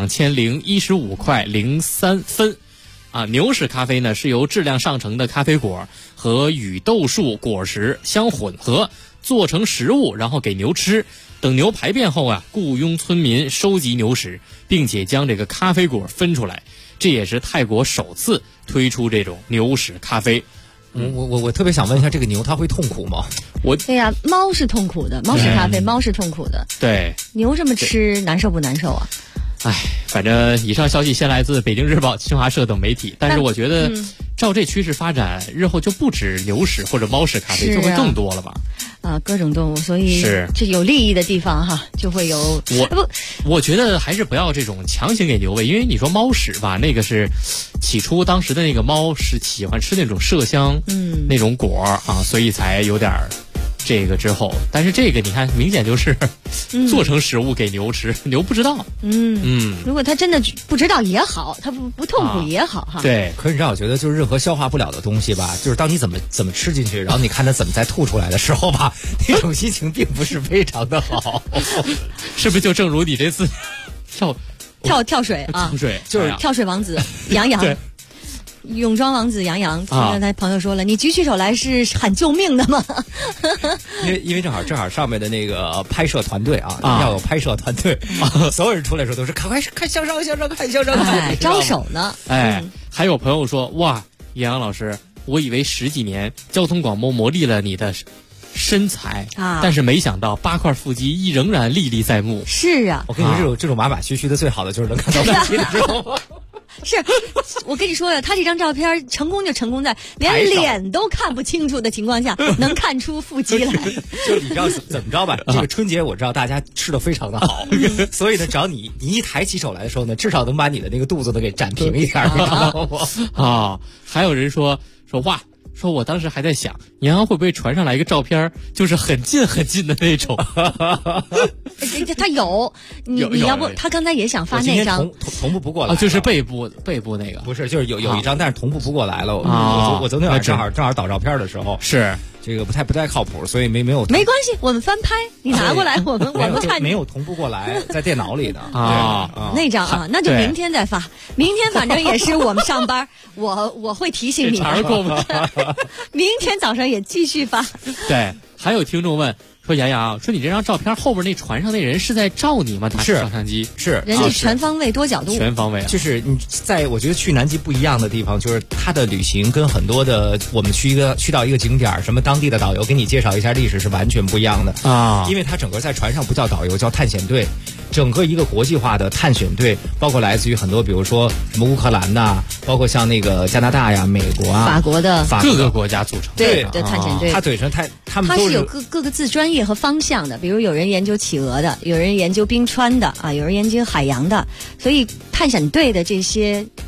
2015块03分。牛屎咖啡呢，是由质量上乘的咖啡果和羽豆树果实相混合，做成食物，然后给牛吃。等牛排便后啊，雇佣村民收集牛屎，并且将这个咖啡果分出来。这也是泰国首次推出这种牛屎咖啡。 我特别想问一下，这个牛它会痛苦吗？ 对呀，猫是痛苦的，猫屎咖啡，猫是痛苦的。 对， 牛这么吃难受不难受啊？ 反正以上消息先来自北京日报、新华社等媒体，但是我觉得照这趋势发展，日后就不止牛屎或者猫屎咖啡，就会更多了吧？ 各种动物，所以这有利益的地方哈，就会有。 我觉得还是不要这种强行给牛喂，因为你说猫屎吧，那个是起初当时的那个猫是喜欢吃那种麝香，那种果啊，所以才有点这个之后，但是这个你看，明显就是做成食物给牛吃，牛不知道。 如果它真的不知道也好，它不痛苦也好哈。 对，可是你让我觉得，就是任何消化不了的东西吧，就是当你怎么吃进去，然后你看它怎么再吐出来的时候吧，那种心情并不是非常的好。 是不是就正如你这次跳水啊？ 就是跳水王子杨洋。对。泳装王子杨洋，刚才朋友说了，你举起手来是喊救命的吗？ 因为正好上面的那个拍摄团队要有拍摄团队，所有人出来的时候都是看向上，看向上， 招手呢。 还有朋友说，哇，杨洋老师，我以为10几年交通广播磨砺了你的身材但是没想到8块腹肌仍然历历在目。 是啊， 我跟你说，这种马马须须的最好的就是能看到腹肌的时候。 是我跟你说呀，他这张照片成功就成功在连脸都看不清楚的情况下，能看出腹肌来。 就你知道怎么着吧？这个春节我知道大家吃的非常的好，所以呢，只要你一抬起手来的时候呢，至少能把你的那个肚子都给占平一点，你知道吗？还有人说哇。说我当时还在想，杨洋会不会传上来一个照片，就是很近的那种。 他有，你要不他刚才也想发那张， 同步不过来就是背部那个， 不是，就是有一张，但是同步不过来了。我昨天晚上正好导照片的时候， 是这个不太靠谱，所以没有。 没关系，我们翻拍，你拿过来，我们看。 没有同步过来，在电脑里的那张那就明天再发。明天反正也是我们上班，我会提醒你的。明天早上也继续发。 对，还有听众问说，杨洋说你这张照片后边那船上那人是在照你吗？ 是照相机， 是人家全方位多角度， 全方位就是你在我觉得去南极不一样的地方，就是他的旅行跟很多的我们去到一个景点，什么当地的导游给你介绍一下历史是完全不一样的啊， 因为他整个在船上不叫导游，叫探险队。整个一个国际化的探险队，包括来自于很多，比如说什么乌克兰呐，包括像那个加拿大呀、美国啊、 法国的各个国家组成的探险队。 他们是有各个自专业和方向的，比如有人研究企鹅的，有人研究冰川的有人研究海洋的，所以探险队的这些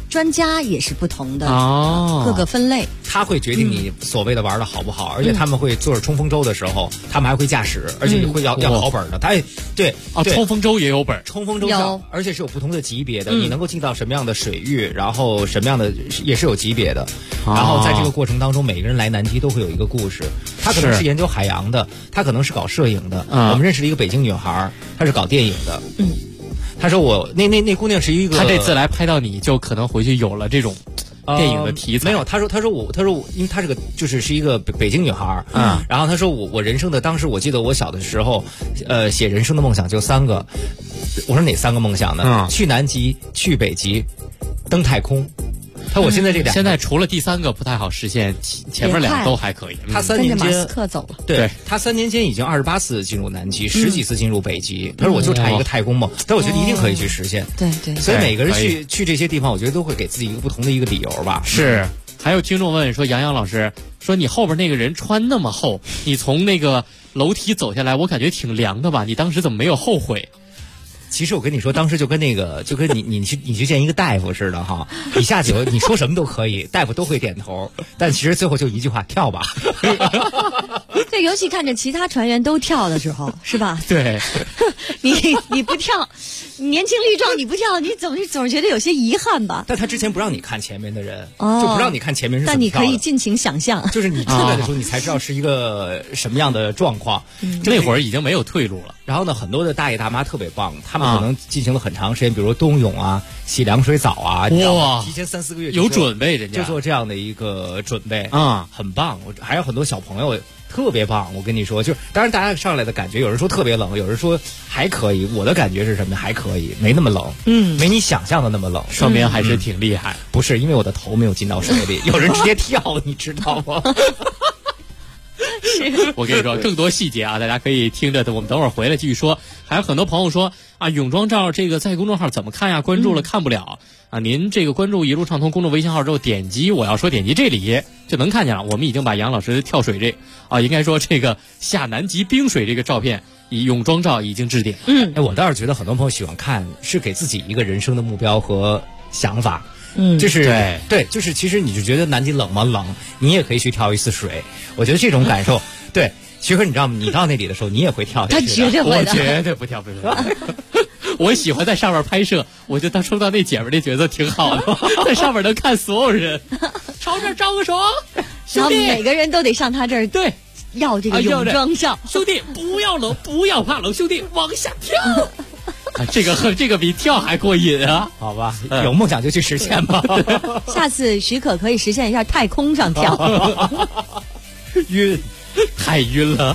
专家也是不同的各个分类， 他会决定你所谓的玩的好不好，而且他们会坐着冲锋舟的时候，他们还会驾驶，而且会要考本的。他对冲锋舟也有本， 冲锋舟上，而且是有不同的级别的，你能够进到什么样的水域，然后什么样的也是有级别的。然后在这个过程当中，每个人来南极都会有一个故事。他可能是研究海洋的，他可能是搞摄影的。我们认识了一个北京女孩，她是搞电影的。她说我那姑娘是一个， 她这次来拍到你就可能回去有了这种电影的题材。 没有，她说我，因为她是一个北京女孩，然后她说我人生的当时我记得我小的时候，写人生的梦想就3个。我说哪3个梦想呢？去南极，去北极，登太空。他我现在这2个， 现在除了第3个不太好实现，前面2个都还可以。 他3年间跟着马斯克走了， 对他3年间已经28次进入南极，10几次进入北极。他说我就差一个太空梦，但我觉得一定可以去实现。 对， 所以每个人去这些地方，我觉得都会给自己一个不同的一个理由吧。 是，还有听众问说，杨老师说你后边那个人穿那么厚，你从那个楼梯走下来，我感觉挺凉的吧？你当时怎么没有后悔？ 其实我跟你说，当时就跟你去见一个大夫似的哈，你下去你说什么都可以，大夫都会点头，但其实最后就一句话，跳吧。 对，尤其看着其他船员都跳的时候，是吧？ 对， 你不跳，年轻力壮，你不跳，你总是觉得有些遗憾吧？ 但他之前不让你看前面的人，就不让你看前面是怎么跳的。 但你可以尽情想象， 就是你出来的时候，你才知道是一个什么样的状况。 那会儿已经没有退路了。 然后呢，很多的大爷大妈特别棒，他们可能进行了很长时间，比如说冬泳啊、洗凉水澡啊， 哇， 提前3、4个月有准备，人家就做这样的一个准备很棒。还有很多小朋友特别棒，我跟你说，就是当然大家上来的感觉，有人说特别冷，有人说还可以。我的感觉是什么？还可以，没那么冷，没你想象的那么冷， 说明还是挺厉害。 不是因为我的头没有进到水里，有人直接跳，你知道吗？ 我跟你说更多细节啊，大家可以听着，我们等会儿回来继续说。还有很多朋友说啊，泳装照这个在公众号怎么看呀？关注了看不了啊。您这个关注一路畅通公众微信号之后，点击这里就能看见了。我们已经把杨老师跳水应该说这个下南极冰水这个照片以泳装照已经置顶。 我倒是觉得很多朋友喜欢看，是给自己一个人生的目标和想法。就是对，就是其实你就觉得南极冷吗？冷，你也可以去跳一次水。我觉得这种感受，对，其实你知道吗？你到那里的时候，你也会跳下去的。 他绝对会的， 我绝对不跳，不跳。我喜欢在上面拍摄，我觉得收到那姐们那角色挺好的，在上面能看所有人，朝这儿招个手， 然后每个人都得上他这儿对要这个泳装照， 兄弟不要冷，不要怕冷，兄弟往下跳。这个比跳还过瘾啊！ 好吧，有梦想就去实现吧。 下次许可可以实现一下太空上跳。 晕，太晕了。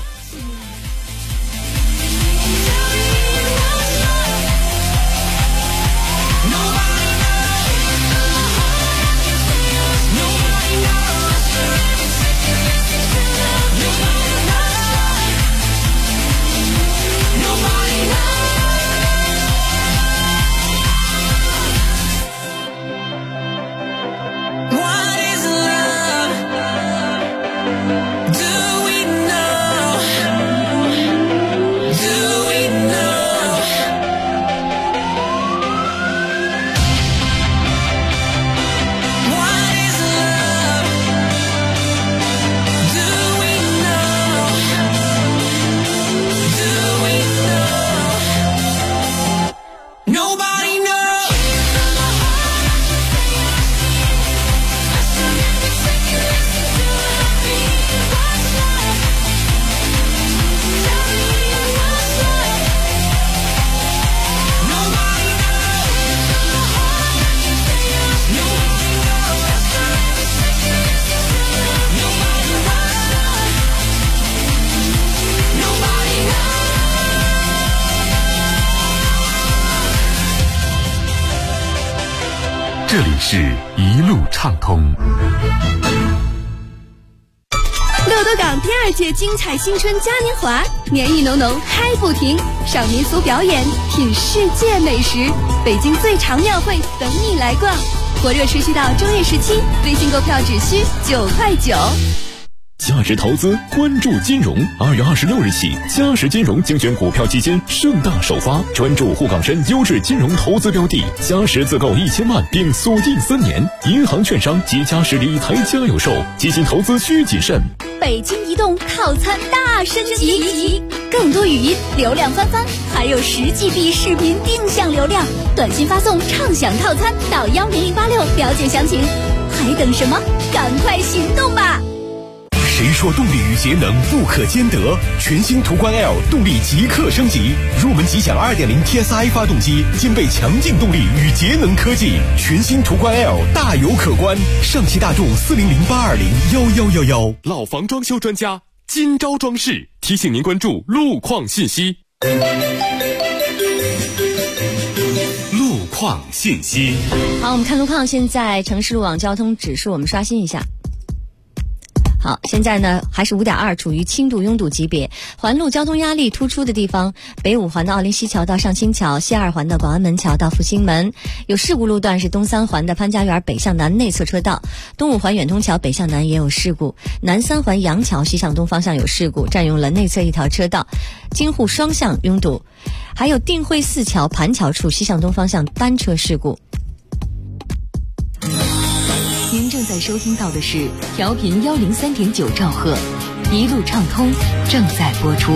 这里是一路畅通。 乐多港第2届精彩新春嘉年华，年意浓浓嗨不停，上民俗表演，品世界美食，北京最长庙会等你来逛，火热持续到正月17，微信购票只需9块9。 价值投资，关注金融。2月26日起，嘉实金融精选股票基金盛大首发，专注沪港深优质金融投资标的。嘉实自购1000万并锁定3年，银行券商及嘉实理财家有售，基金投资需谨慎。 北京移动套餐大升级，更多语音流量翻番，还有10GB 视频定向流量，短信发送畅享套餐到10086了解详情。还等什么？赶快行动吧！ 谁说动力与节能不可兼得？全新途观 L 动力即刻升级，入门即享 2.0 TSI 发动机，兼备强劲动力与节能科技。全新途观 L 大有可观，上汽大众40082011111。 老房装修专家金招装饰提醒您关注路况信息。 路况信息。 好，我们看路况，现在城市路网交通指数我们刷新一下。好，现在呢还是5.2，处于轻度拥堵级别。环路交通压力突出的地方，北5环的奥林西桥到上清桥，西2环的广安门桥到复兴门。有事故路段是东3环的潘家园北向南内侧车道，东5环远通桥北向南也有事故，南3环杨桥西向东方向有事故，占用了内侧一条车道，京沪双向拥堵。还有定慧寺桥盘桥处西向东方向单车事故。 您正在收听到的是调频103.9兆赫，一路畅通正在播出。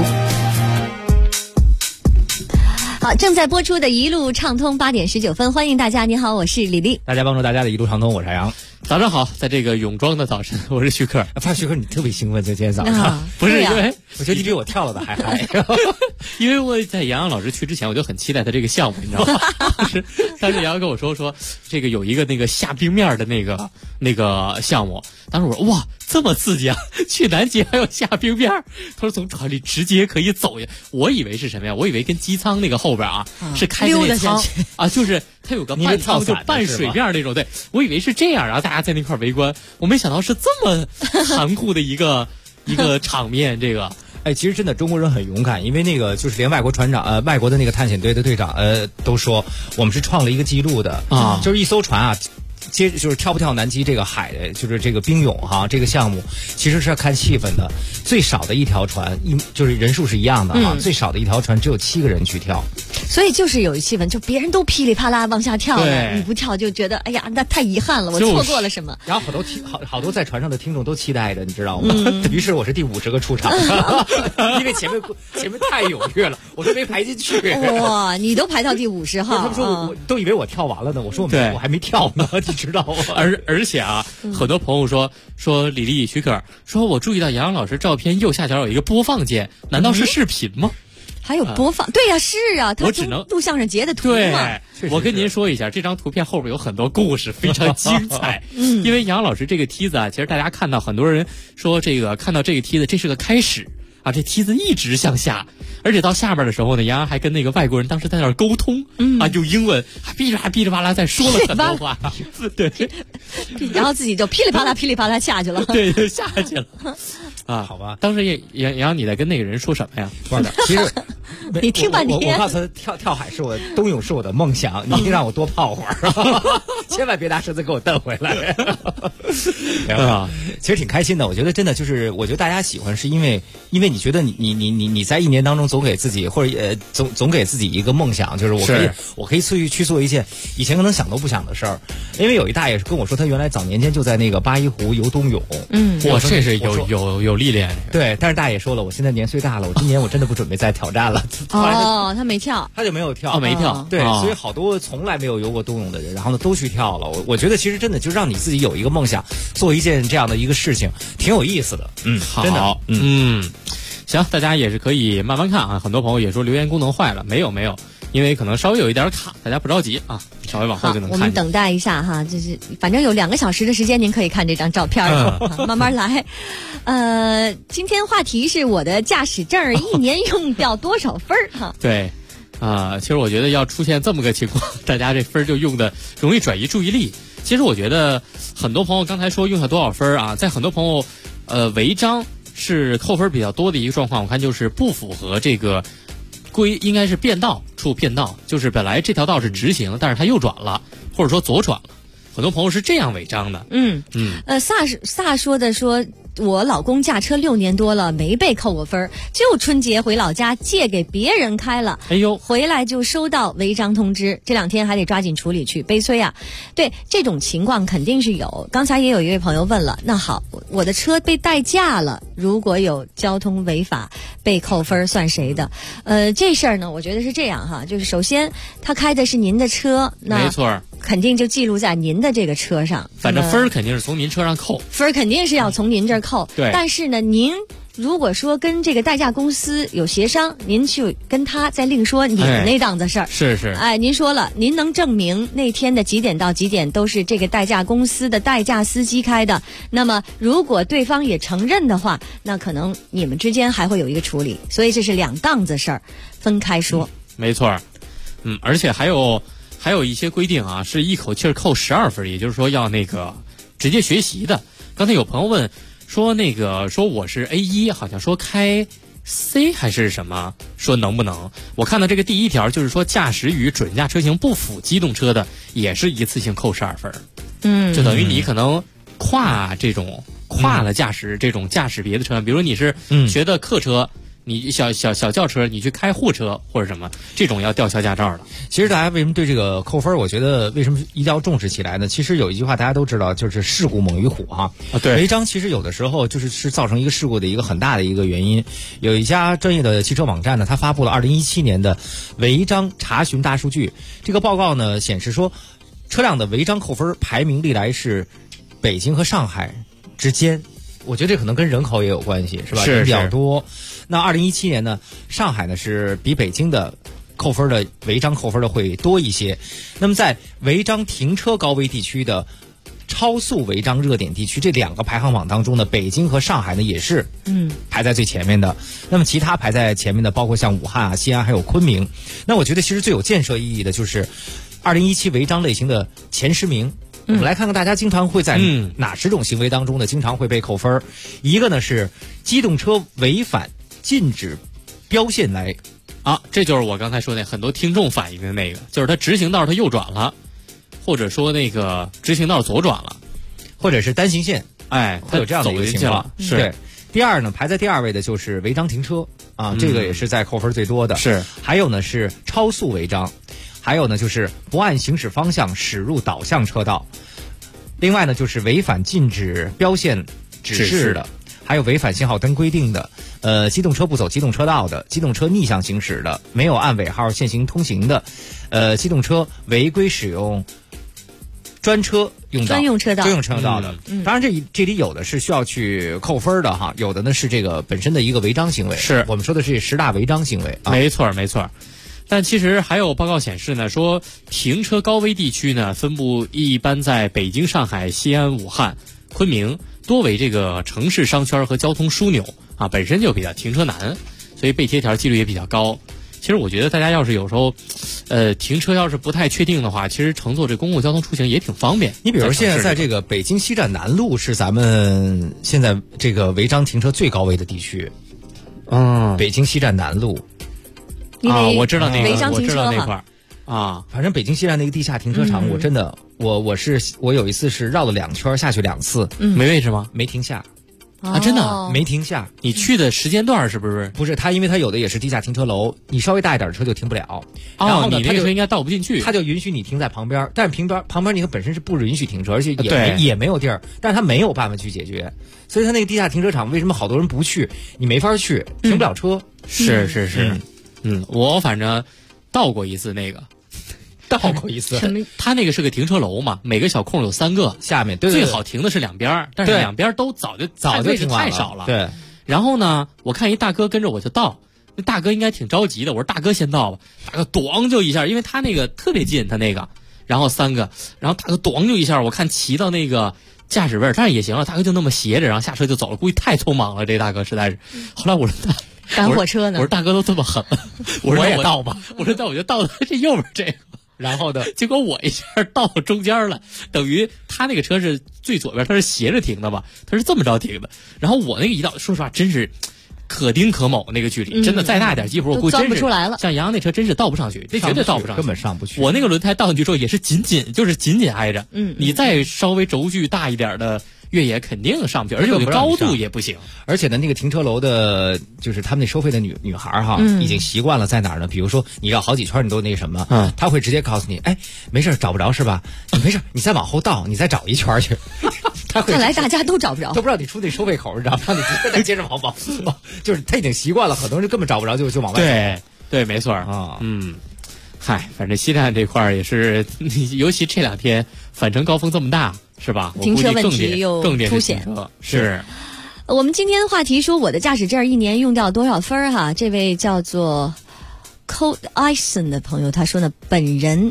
好，正在播出的一路畅通8点19分，欢迎大家，你好，我是李丽。 大家帮助大家的一路畅通，我是海洋。 早上好，在这个泳装的早晨，我是徐克。 发现徐克你特别兴奋，在今天早上， 不是因为我觉得你比我跳了的还嗨， 因为我在杨洋老师去之前，我就很期待他这个项目，你知道吗？当时杨洋跟我说这个有一个那个下冰面的那个项目，当时我说哇这么刺激啊，去南极还有下冰面，他说从船里直接可以走呀，我以为是什么呀？我以为跟机舱那个后边是开的那舱啊，就是它有个半舱就半水面那种，对，我以为是这样，然后大家在那块围观，我没想到是这么残酷的一个场面，这个。 哎，其实真的中国人很勇敢，因为那个就是连外国船长外国的那个探险队的队长都说我们是创了一个记录的啊，就是一艘船啊。就是跳不跳南极这个海的，就是这个冰泳这个项目，其实是要看气氛的。最少的一条船，就是人数是一样的最少的一条船只有7个人去跳， 所以就是有气氛，就别人都噼里啪啦往下跳了，你不跳就觉得哎呀，那太遗憾了，我错过了什么。 然后好多在船上的听众都期待着，你知道吗？于是我是第50个出场，因为前面太踊跃了，我都没排进去。 哇，你都排到第50号， 他们说我都以为我跳完了呢，我说我还没跳呢。知道吗？ 而且很多朋友说李丽许可说，我注意到杨洋老师照片右下角有一个播放键，难道是视频吗？ 还有播放？对呀，是啊，他从录像上截的图嘛。 对，我跟您说一下，这张图片后边有很多故事，非常精彩。因为杨老师这个梯子其实大家看到很多人说看到这个梯子，这是个开始。这梯子一直向下，而且到下边的时候呢，杨洋还跟那个外国人当时在那儿沟通，用英文还噼里啪啦在说了很多话，对， 然后自己就噼里啪啦下去了， 对，就下去了。 好吧。 当时杨洋你在跟那个人说什么呀？ 不是的，其实你听半天。 我告诉他跳海是我冬泳是我的梦想，你一定让我多泡会儿，千万别拿绳子给我蹬回来。其实挺开心的，我觉得真的就是，我觉得大家喜欢是因为你觉得你在一年当中总给自己或者总给自己一个梦想，就是我可以去做一件以前可能想都不想的事儿。因为有一大爷跟我说，他原来早年间就在那个八一湖游冬泳， 哇，这是有历练。 对，但是大爷说了，我现在年岁大了，我今年我真的不准备再挑战了。 他没跳， 他就没有跳， 没跳。 对，所以好多从来没有游过冬泳的人，然后呢都去跳了。我觉得其实真的就让你自己有一个梦想，做一件这样的一个事情，挺有意思的。 好， 真的， 行，大家也是可以慢慢看啊。很多朋友也说留言功能坏了，没有，因为可能稍微有一点卡，大家不着急啊，稍微往后就能看。 我们等待一下哈，就是反正有2个小时的时间，您可以看这张照片，慢慢来。今天话题是我的驾驶证一年用掉多少分哈？ 对。其实我觉得要出现这么个情况，大家这分就用的容易转移注意力。其实我觉得很多朋友刚才说用下多少分啊，在很多朋友违章是扣分比较多的一个状况，我看就是不符合这个应该是变道处变道，就是本来这条道是直行，但是它右转了，或者说左转了，很多朋友是这样违章的。 萨说我老公驾车6年多了，没被扣过分，就春节回老家借给别人开了， 哎呦， 回来就收到违章通知，这2天还得抓紧处理去，悲催啊！对，这种情况肯定是有。刚才也有一位朋友问了，那好，我的车被代驾了，如果有交通违法被扣分算谁的？这事儿呢，我觉得是这样哈，就是首先他开的是您的车，那没错， 肯定就记录在您的这个车上， 反正分儿肯定是从您车上扣， 分儿肯定是要从您这儿扣。 对， 但是呢，您如果说跟这个代驾公司有协商，您去跟他再另说你的那档子事儿。 是是。 哎，您说了，您能证明那天的几点到几点都是这个代驾公司的代驾司机开的，那么如果对方也承认的话，那可能你们之间还会有一个处理。所以这是2档子事儿，分开说。 没错。而且还有一些规定啊，是一口气扣12分，也就是说要那个直接学习的。刚才有朋友问说说我是 A1， 好像说开 C 还是什么，说能不能？我看到这个第1条就是说驾驶与准驾车型不符机动车的，也是一次性扣12分。就等于你可能跨了驾驶这种驾驶别的车，比如你是学的客车。你小轿车，你去开货车或者什么，这种要吊销驾照的。 其实大家为什么对这个扣分，我觉得为什么一定要重视起来呢？其实有一句话大家都知道，就是事故猛于虎哈。 对， 违章其实有的时候是造成一个事故的一个很大的一个原因。有一家专业的汽车网站呢，它发布了2017年的违章查询大数据。这个报告呢显示说，车辆的违章扣分排名历来是北京和上海之间。我觉得这可能跟人口也有关系，是吧？人比较多。那2017年呢，上海呢是比北京的扣分的违章扣分的会多一些。那么在违章停车高危地区的超速违章热点地区这2个排行榜当中呢，北京和上海呢也是排在最前面的。那么其他排在前面的包括像武汉啊、西安还有昆明。那我觉得其实最有建设意义的就是2017违章类型的前10名。我们来看看大家经常会在哪10种行为当中呢经常会被扣分。一个呢是机动车违反禁止标线来啊，这就是我刚才说那很多听众反映的那个，就是他直行道他右转了，或者说那个直行道左转了， 或者是单行线，会有这样的一个情况。 是。 对。第2呢，排在第2位的就是违章停车啊，这个也是在扣分最多的。 是。 还有呢是超速违章。还有呢，就是不按行驶方向驶入导向车道；另外呢，就是违反禁止标线指示的，还有违反信号灯规定的，机动车不走机动车道的，机动车逆向行驶的，没有按尾号限行通行的，机动车违规使用专用车道的。当然这里有的是需要去扣分的哈，有的呢是这个本身的一个违章行为。 是我们说的是10大违章行为。 没错没错。但其实还有报告显示呢，说停车高危地区呢分布一般在北京、上海、西安、武汉、昆明，多为这个城市商圈和交通枢纽啊，本身就比较停车难，所以被贴条几率也比较高。其实我觉得大家要是有时候，停车要是不太确定的话，其实乘坐这公共交通出行也挺方便。 你比如现在在这个北京西站南路是咱们现在这个违章停车最高危的地区。北京西站南路。 我知道那个，我知道那块儿啊，反正北京西站那个地下停车场，我真的，我有一次是绕了2圈下去2次， 没位置吗？ 没停下。 啊，真的没停下。 你去的时间段是不是？ 不是，因为它有的也是地下停车楼，你稍微大一点的车就停不了。然后你那个车应该倒不进去， 它就允许你停在旁边，但是旁边你本身是不允许停车，而且也没有地儿，但是它没有办法去解决，所以它那个地下停车场为什么好多人不去？你没法去，停不了车。 是。我反正到过一次那个。 倒过一次， 他那个是个停车楼嘛，每个小空有3个， 下面最好停的是2边，但是2边都早就停太少了。 对， 然后呢，我看一大哥跟着我就到，那大哥应该挺着急的，我说大哥先到吧，大哥咣就一下，因为他那个特别近，他那个，然后3个，然后大哥咣就一下，我看骑到那个驾驶位，但是也行了，大哥就那么斜着，然后下车就走了，估计太匆忙了，这大哥实在是。后来我说赶火车呢， 我说大哥都这么狠， 我也到吧， 我说那我就到这右边这个。 然后呢？ 结果我一下到中间了，等于他那个车是最左边，他是斜着停的吧？他是这么着停的。然后我那个一到，说实话，真是可丁可卯那个距离，真的再大一点机会，我估计真是钻不出来了。 像杨洋那车真是倒不上去，那绝对倒不上去， 根本上不去。 我那个轮胎倒进去之后也是紧挨着。你再稍微轴距大一点的越野肯定上不去，而且这个高度也不行。 而且呢，那个停车楼的，就是他们那收费的女孩哈，已经习惯了在哪儿呢？比如说你绕好几圈，你都那什么，他会直接告诉你，哎，没事，找不着是吧？你没事，你再往后倒，你再找一圈去。 看来大家都找不着， 都不知道你出那收费口，你知道吗？让你直接再接着往就是他已经习惯了，很多人根本找不着就往外走。 对，没错啊，嗨，反正西站这块也是，尤其这2天返程高峰这么大，是吧？ 停车问题又凸显。 是。 我们今天的话题说我的驾驶证1年用掉多少分哈？这位叫做 Code Ison 的朋友他说呢，本人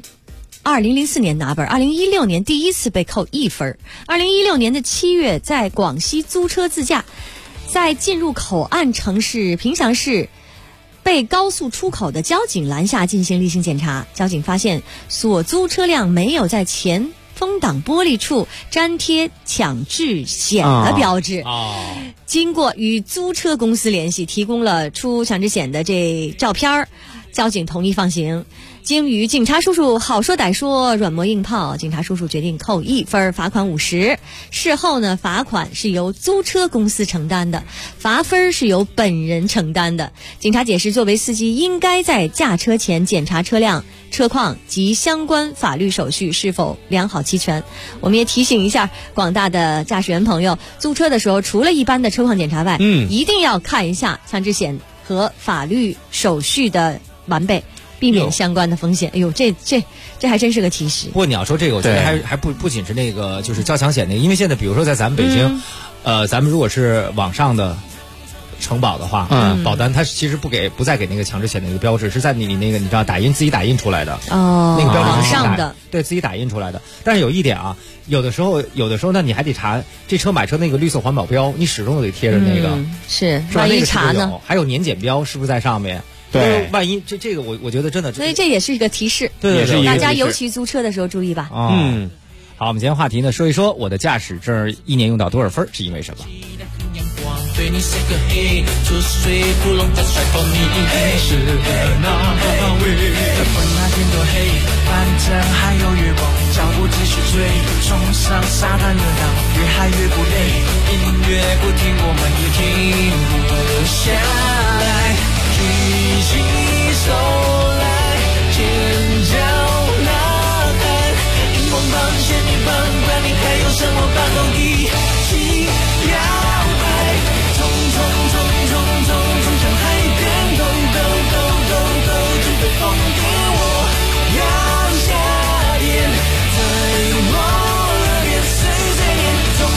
2004年拿本，2016年第一次被扣1分，2016年的7月在广西租车自驾，在进入口岸城市平祥市被高速出口的交警拦下进行例行检查，交警发现所租车辆没有在前风挡玻璃处粘贴强制险的标志。经过与租车公司联系，提供了出强制险的这照片，交警同意放行。经与警察叔叔好说歹说，软磨硬泡，警察叔叔决定扣1分，罚款50。事后呢，罚款是由租车公司承担的，罚分是由本人承担的。警察解释，作为司机，应该在驾车前检查车辆、车况及相关法律手续是否良好齐全。我们也提醒一下广大的驾驶员朋友，租车的时候除了一般的车况检查外，一定要看一下强制险和法律手续的完备，避免相关的风险。哎呦，这还真是个提示。 不过你要说这个，我觉得还不仅是那个，就是交强险那个，因为现在比如说在咱们北京，咱们如果是网上的承保的话，保单它其实不再给那个强制险那个标志，是在你那个你知道自己打印出来的那个标志网上的， 对，自己打印出来的。但是有一点啊，有的时候呢，你还得查这车买车那个绿色环保标，你始终都得贴着那个， 是吧？ 万一查呢？ 还有年检标是不是在上面？对，万一这个我觉得真的， 所以这也是一个提示， 对， 大家尤其租车的时候注意吧。 好，我们今天话题呢，说一说我的驾驶证1年用到多少分是因为什么？ 对你 say 个嘿，出水芙蓉再甩动你是那位，不管哪天多黑，反正还有月光，脚步继续追，冲上沙滩游荡，越海越不累，音乐不停，我们也停不下来，举起手来，尖叫呐喊，荧光棒仙女棒，管你还有什么棒都一起摇摆。冲向海边 Go Go Go Go Go 准备疯癫，我要下点最末了别碎念，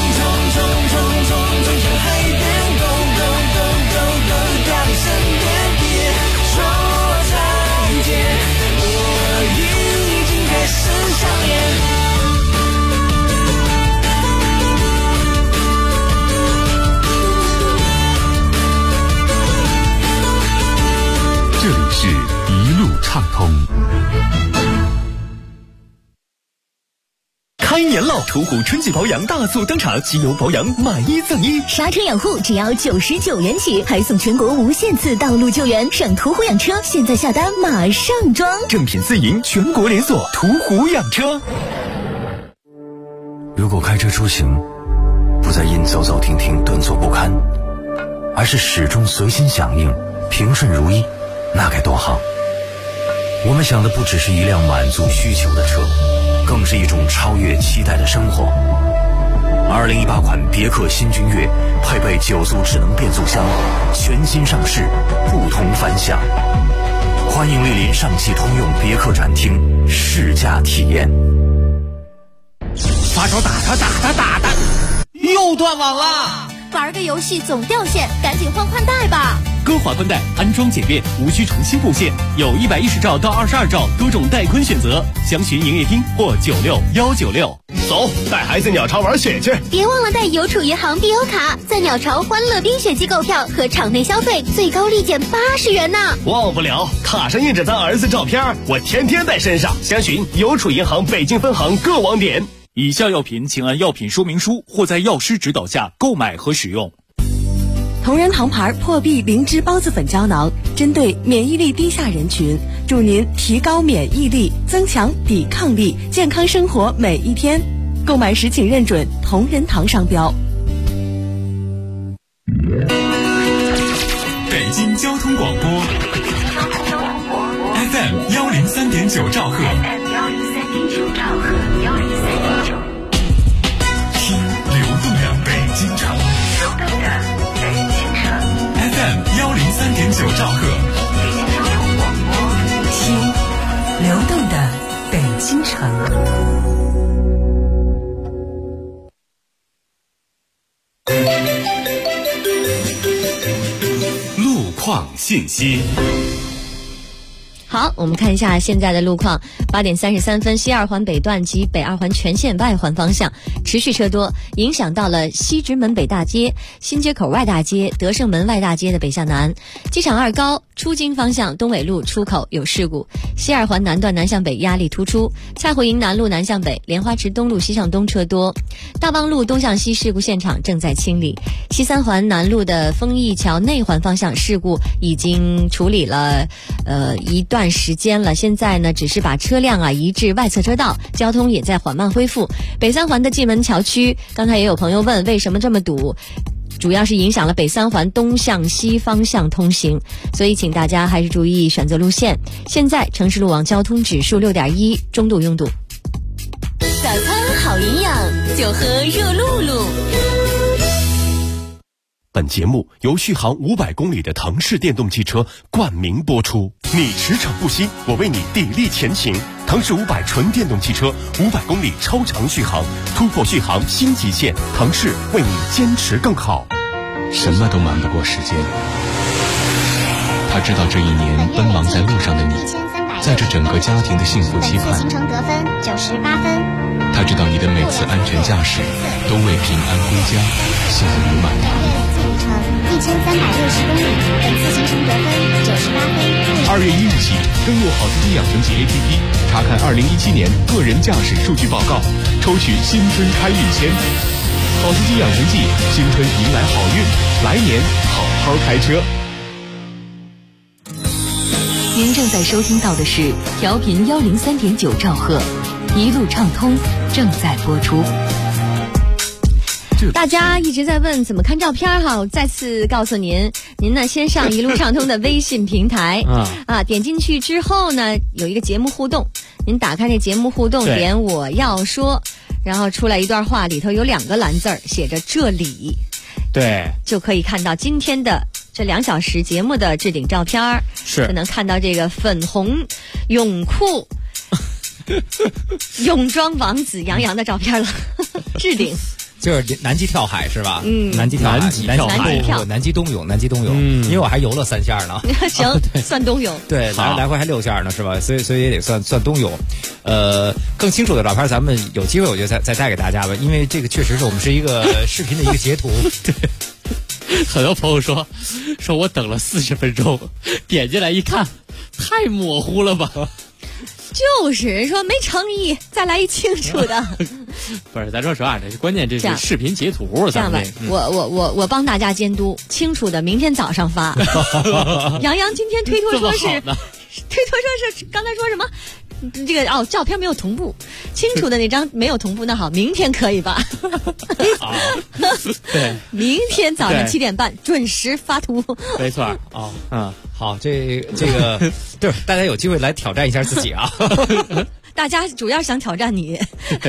冲向海边 Go Go Go Go Go 到你身边，别说再见，我已经开始想念。 这里是一路畅通。 开年了，途虎春季保养大促登场，机油保养买1赠1， 刹车养护只要99元起，还送全国无限次道路救援。上途虎养车，现在下单马上装。 正品自营，全国连锁，途虎养车。 如果开车出行不再因走走停停顿挫不堪，而是始终随心响应，平顺如意，那该多好。我们想的不只是一辆满足需求的车，更是一种超越期待的生活。2018款别克新君越配备9速智能变速箱，全新上市，不同凡响。欢迎莅临上汽通用别克展厅试驾体验。 发烧打他，又断网了。 玩个游戏总掉线，赶紧换宽带吧。 歌华宽带安装简便，无需重新布线，有110兆到22兆多种带宽选择，详询营业厅或96196。 走，带孩子鸟巢玩雪去。 别忘了带邮储银行必优卡，在鸟巢欢乐冰雪季购票和场内消费最高立减80元呢。 忘不了，卡上印着咱儿子照片，我天天带身上。详询邮储银行北京分行各网点。 以下药品请按药品说明书或在药师指导下购买和使用。 同仁堂牌破壁灵芝孢子粉胶囊，针对免疫力低下人群，祝您提高免疫力，增强抵抗力，健康生活每一天。 购买时请认准同仁堂商标。 北京交通广播 FM 103.9兆赫，听流动的北京城，FM 103.9兆赫， 听流动的北京城。 路况信息。 好，我们看一下现在的路况。8点33分，西二环北段及北二环全线外环方向持续车多，影响到了西直门北大街、新街口外大街、德胜门外大街的北向南。机场2高出京方向东纬路出口有事故，西二环南段南向北压力突出，蔡湖营南路南向北、莲花池东路西向东车多。大望路东向西事故现场正在清理。西三环南路的丰益桥内环方向事故已经处理了一段时间了，现在呢只是把车辆移至外侧车道，交通也在缓慢恢复。北三环的蓟门桥区，刚才也有朋友问为什么这么堵，主要是影响了北三环东向西方向通行，所以请大家还是注意选择路线。现在城市路网交通指数6.1，中度拥堵。 早餐好营养，就喝热露露。 本节目由续航500公里的腾势电动汽车冠名播出。你驰骋不息，我为你砥砺前行。腾势500纯电动汽车，500公里超长续航，突破续航新极限。腾势为你坚持更好。 什么都瞒不过时间。他知道这一年奔忙在路上的你，在这整个家庭的幸福期盼。 行程得分98分。 他知道你的每次安全驾驶都为平安归家献于满堂。 总程1360公里，本次行程得分98分。 2月1日起，登录好司机养成记 APP， 查看2017年个人驾驶数据报告，抽取新春开运签。好司机养成记，新春迎来好运，来年好好开车。 您正在收听到的是调频103.9兆赫，一路畅通正在播出。 大家一直在问怎么看照片哈，我再次告诉您呢先上一路畅通的微信平台点进去之后呢，有一个节目互动，您打开这节目互动，点我要说，然后出来一段话，里头有2个蓝字儿写着这里， 对， 就可以看到今天的这2小时节目的置顶照片， 是就能看到这个粉红泳裤泳装王子杨洋的照片了置顶就是南极跳海是吧？南极冬泳，因为我还游了3下呢。 行，算冬泳。 对，来回还6下呢，是吧？所以也得算冬泳。更清楚的照片，咱们有机会我就再带给大家吧，因为这个确实是我们是一个视频的一个截图。 对。很多朋友说我等了40分钟，点进来一看，太模糊了吧？ 就是说没诚意，再来一清楚的。 不是，咱说实话，这关键这是视频截图。 这样吧，我帮大家监督，清楚的明天早上发。杨洋今天推脱说是刚才说什么？这个照片没有同步，清楚的那张没有同步，那好，明天可以吧？ 对， 明天早上7点半准时发图。 没错好，这个对，大家有机会来挑战一下自己啊！ 大家主要想挑战你。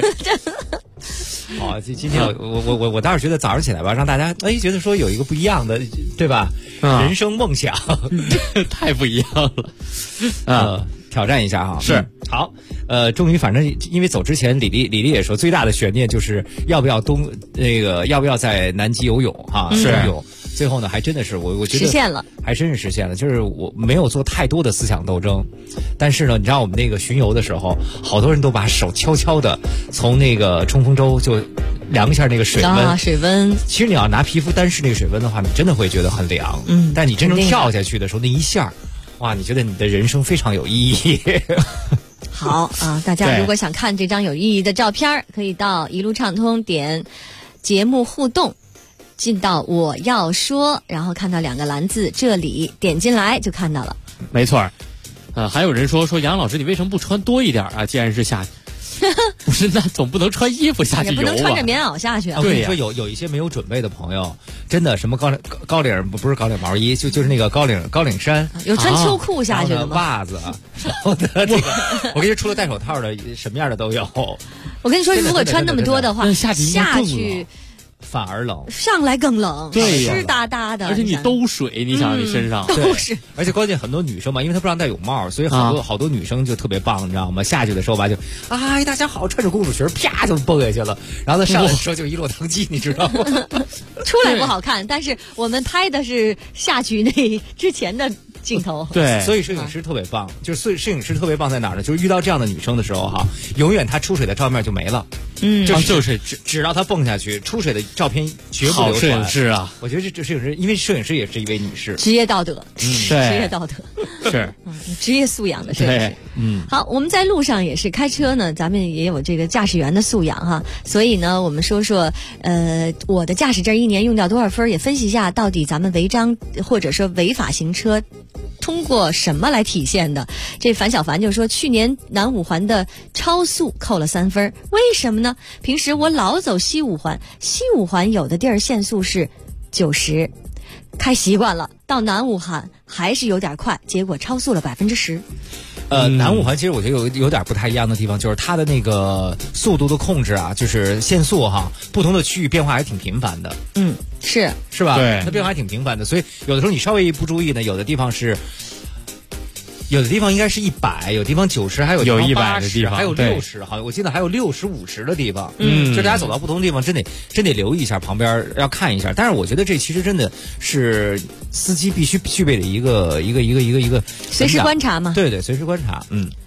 好，今天我倒是觉得早上起来吧，让大家觉得说有一个不一样的，对吧？人生梦想太不一样了挑战一下哈。 是好，终于反正因为走之前，李丽也说最大的悬念就是要不要在南极游泳哈， 是游泳。最后呢，还真的是我觉得实现了， 还真是实现了。就是我没有做太多的思想斗争，但是呢，你知道我们那个巡游的时候，好多人都把手悄悄的从那个冲锋舟就量一下那个水温。 水温。 其实你要拿皮肤单试那个水温的话，你真的会觉得很凉。但你真正跳下去的时候，那一下，哇，你觉得你的人生非常有意义。 好大家如果想看这张有意义的照片，可以到一路畅通点节目互动。进到我要说，然后看到2个蓝字，这里点进来就看到了。 没错还有人说杨老师你为什么不穿多一点啊？既然是夏天， 不是，那总不能穿衣服下去游吧？ 也不能穿着棉袄下去啊。 我跟你说，有一些没有准备的朋友，真的什么高领不是高领毛衣，就是那个高领衫， 有穿秋裤下去的吗？ 袜子，然后呢，这个我跟你说，除了戴手套的，什么样的都有。 我跟你说，如果穿那么多的话， 下去反而冷， 上来更冷， 对呀， 湿哒哒的， 而且你兜水，你想你身上都是， 而且关键很多女生嘛，因为她不让戴泳帽，所以好多女生就特别棒，你知道吗？下去的时候吧，就大家好，穿着公主裙，啪就蹦下去了，然后她上来的时候就一落汤鸡，你知道吗？ 出来不好看，但是我们拍的是下去那之前的镜头， 对， 所以摄影师特别棒，就是摄影师特别棒在哪儿呢？就是遇到这样的女生的时候哈，永远她出水的照面就没了。就是只让她蹦下去，出水的照片绝不流传。 好摄影师啊！ 我觉得这摄影师，因为摄影师也是一位女士， 职业道德，职业道德是职业素养的摄影师。好，我们在路上也是开车呢，咱们也有这个驾驶员的素养哈。所以呢，我们说我的驾驶证1年用掉多少分，也分析一下到底咱们违章或者说违法行车通过什么来体现的。这樊小凡就说，去年南五环的超速扣了3分，为什么呢？平时我老走西五环有的地儿限速是90，开习惯了，到南五环还是有点快，结果超速了10%。 南五环其实我觉得有点不太一样的地方，就是它的那个速度的控制啊，就是限速哈，不同的区域变化还挺频繁的。 是吧？ 对， 它变化还挺频繁的，所以有的时候你稍微一不注意呢，有的地方应该是100，有地方90，还有地方 100的地方， 还有60，好像我记得还有60、50的地方。就大家走到不同的地方，真得留意一下旁边，要看一下。但是我觉得这其实真的是司机必须具备的一个随时观察嘛。 对，随时观察。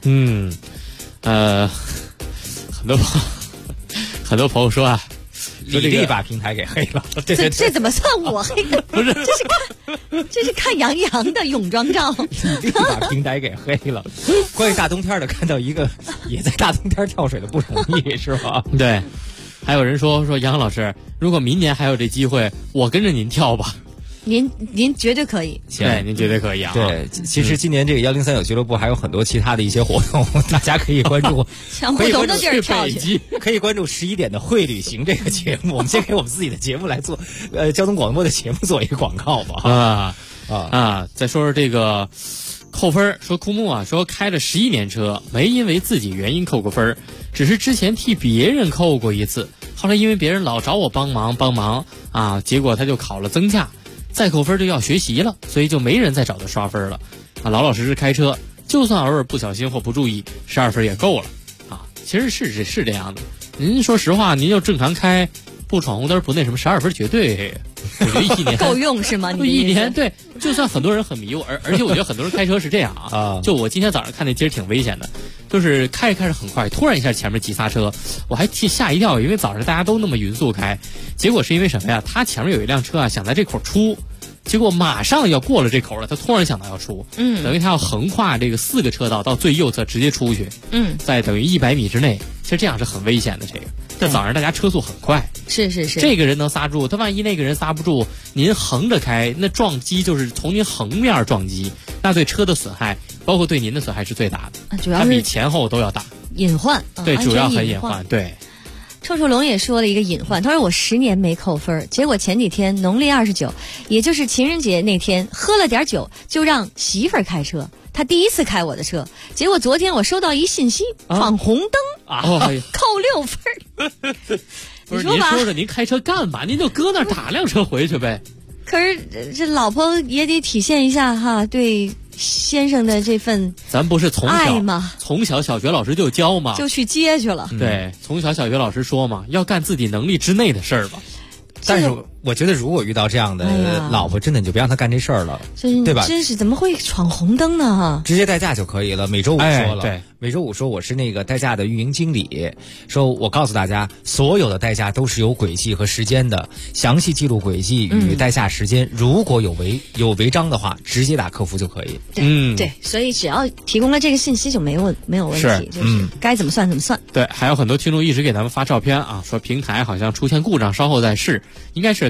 很多朋友说啊。 李丽把平台给黑了， 这怎么算我黑的？ 不是， 这是看杨洋的泳装照。 李丽把平台给黑了。关于大冬天的，看到一个也在大冬天跳水的不容易，是吧？ 对。还有人说杨老师，如果明年还有这机会，我跟着您跳吧。 您绝对可以， 对，您绝对可以啊！ 对，其实今年这个1039俱乐部还有很多其他的一些活动，大家可以关注， 向不同的地儿跳去， 可以关注11点的会旅行这个节目。我们先给我们自己的节目来做，交通广播的节目做一个广告吧。 再说说这个扣分，说枯木啊，说开了11年车，没因为自己原因扣过分，只是之前替别人扣过一次，后来因为别人老找我帮忙啊，结果他就考了增驾。再扣分就要学习了，所以就没人再找他刷分了，老实实开车，就算偶尔不小心或不注意，12分也够了，其实是这样的。您说实话，您要正常开，不闯红灯不那什么12分绝对，我觉得1年够用是吗？你 1年对，就算很多人很迷我，而且我觉得很多人开车是这样就我今天早上看那其实挺危险的，就是开着很快，突然一下前面急刹车，我还吓一跳，因为早上大家都那么匀速开，结果是因为什么呀？他前面有一辆车想在这口出，结果马上要过了这口了，他突然想到要出，等于他要横跨这个4个车道到最右侧直接出去，在等于100米之内，其实这样是很危险的。这早上大家车速很快， 是， 这个人能刹住，他万一那个人刹不住，您横着开，那撞击就是从您横面撞击，那对车的损害，包括对您的损害是最大的， 主要是它比前后都要大， 隐患， 对，主要很隐患，对。 臭臭龙也说了一个隐患，他说我10年没扣分，结果前几天农历29，也就是情人节那天，喝了点酒就让媳妇儿开车，他第一次开我的车，结果昨天我收到一信息，闯红灯扣6分。 不是，您说您开车干嘛？您就搁那儿打辆车回去呗。 可是这老婆也得体现一下哈，对先生的这份咱不是从小小学老师就教嘛， 就去接去了。 对，从小小学老师说嘛，要干自己能力之内的事儿吧。 但是我觉得，如果遇到这样的老婆，真的你就别让她干这事儿了，对吧？ 真是怎么会闯红灯呢？哈， 直接代驾就可以了。每周5说了，对，每周5说我是那个代驾的运营经理，说我告诉大家，所有的代驾都是有轨迹和时间的，详细记录轨迹与代驾时间。如果有违章的话，直接打客服就可以。 对，所以只要提供了这个信息就没有问题，就是该怎么算怎么算。 对，还有很多听众一直给咱们发照片啊，说平台好像出现故障，稍后再试。应该是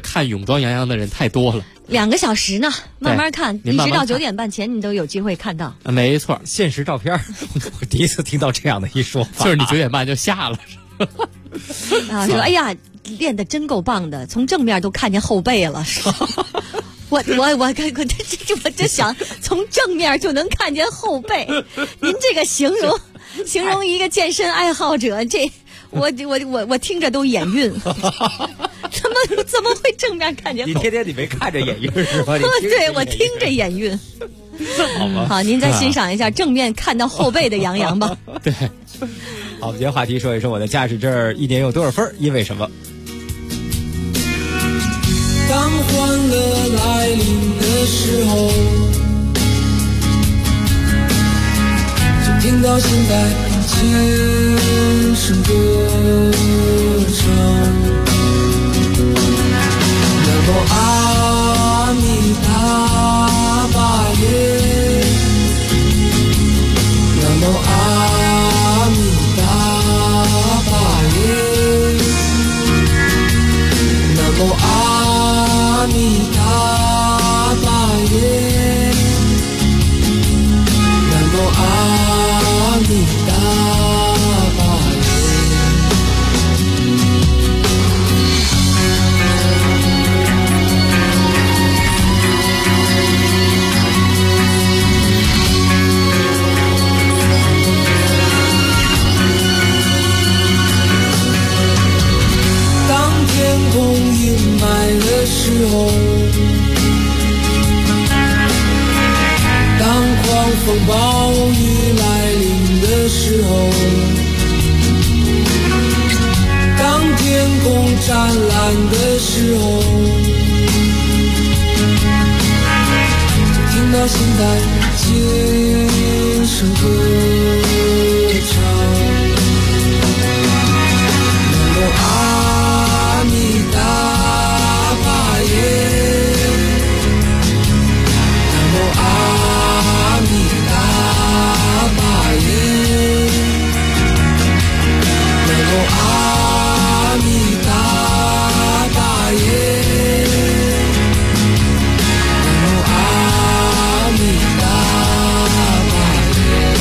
看泳装洋洋的人太多了。 2个小时呢，慢慢看， 一直到9点半前，你都有机会看到。 没错， 现实照片，我第一次听到这样的一说法， 就是你9点半就下了。 啊，说哎呀，练得真够棒的，从正面都看见后背了。我就想从正面就能看见后背，您这个形容一个健身爱好者，这我听着都眼晕。怎么会正面看见后背？ 你天天你没看着眼晕是吧？ 对，我听着眼晕。 好吧， 好，您再欣赏一下正面看到后背的杨洋吧。 对， 好，我们今天话题说一说我的驾驶证1年有多少分，因为什么？ 当欢乐来临的时候，就听到心在轻声歌唱。南无阿弥达巴耶，南无阿弥达巴耶，南无阿弥达巴耶，南无阿弥达巴耶。当天空阴霾的时候，当狂风暴雨来临的时候，当天空湛蓝的时候，就听到心在轻声歌唱。南无阿弥达巴耶，南无阿弥达巴耶，南无阿弥达巴耶，南无阿弥达巴耶。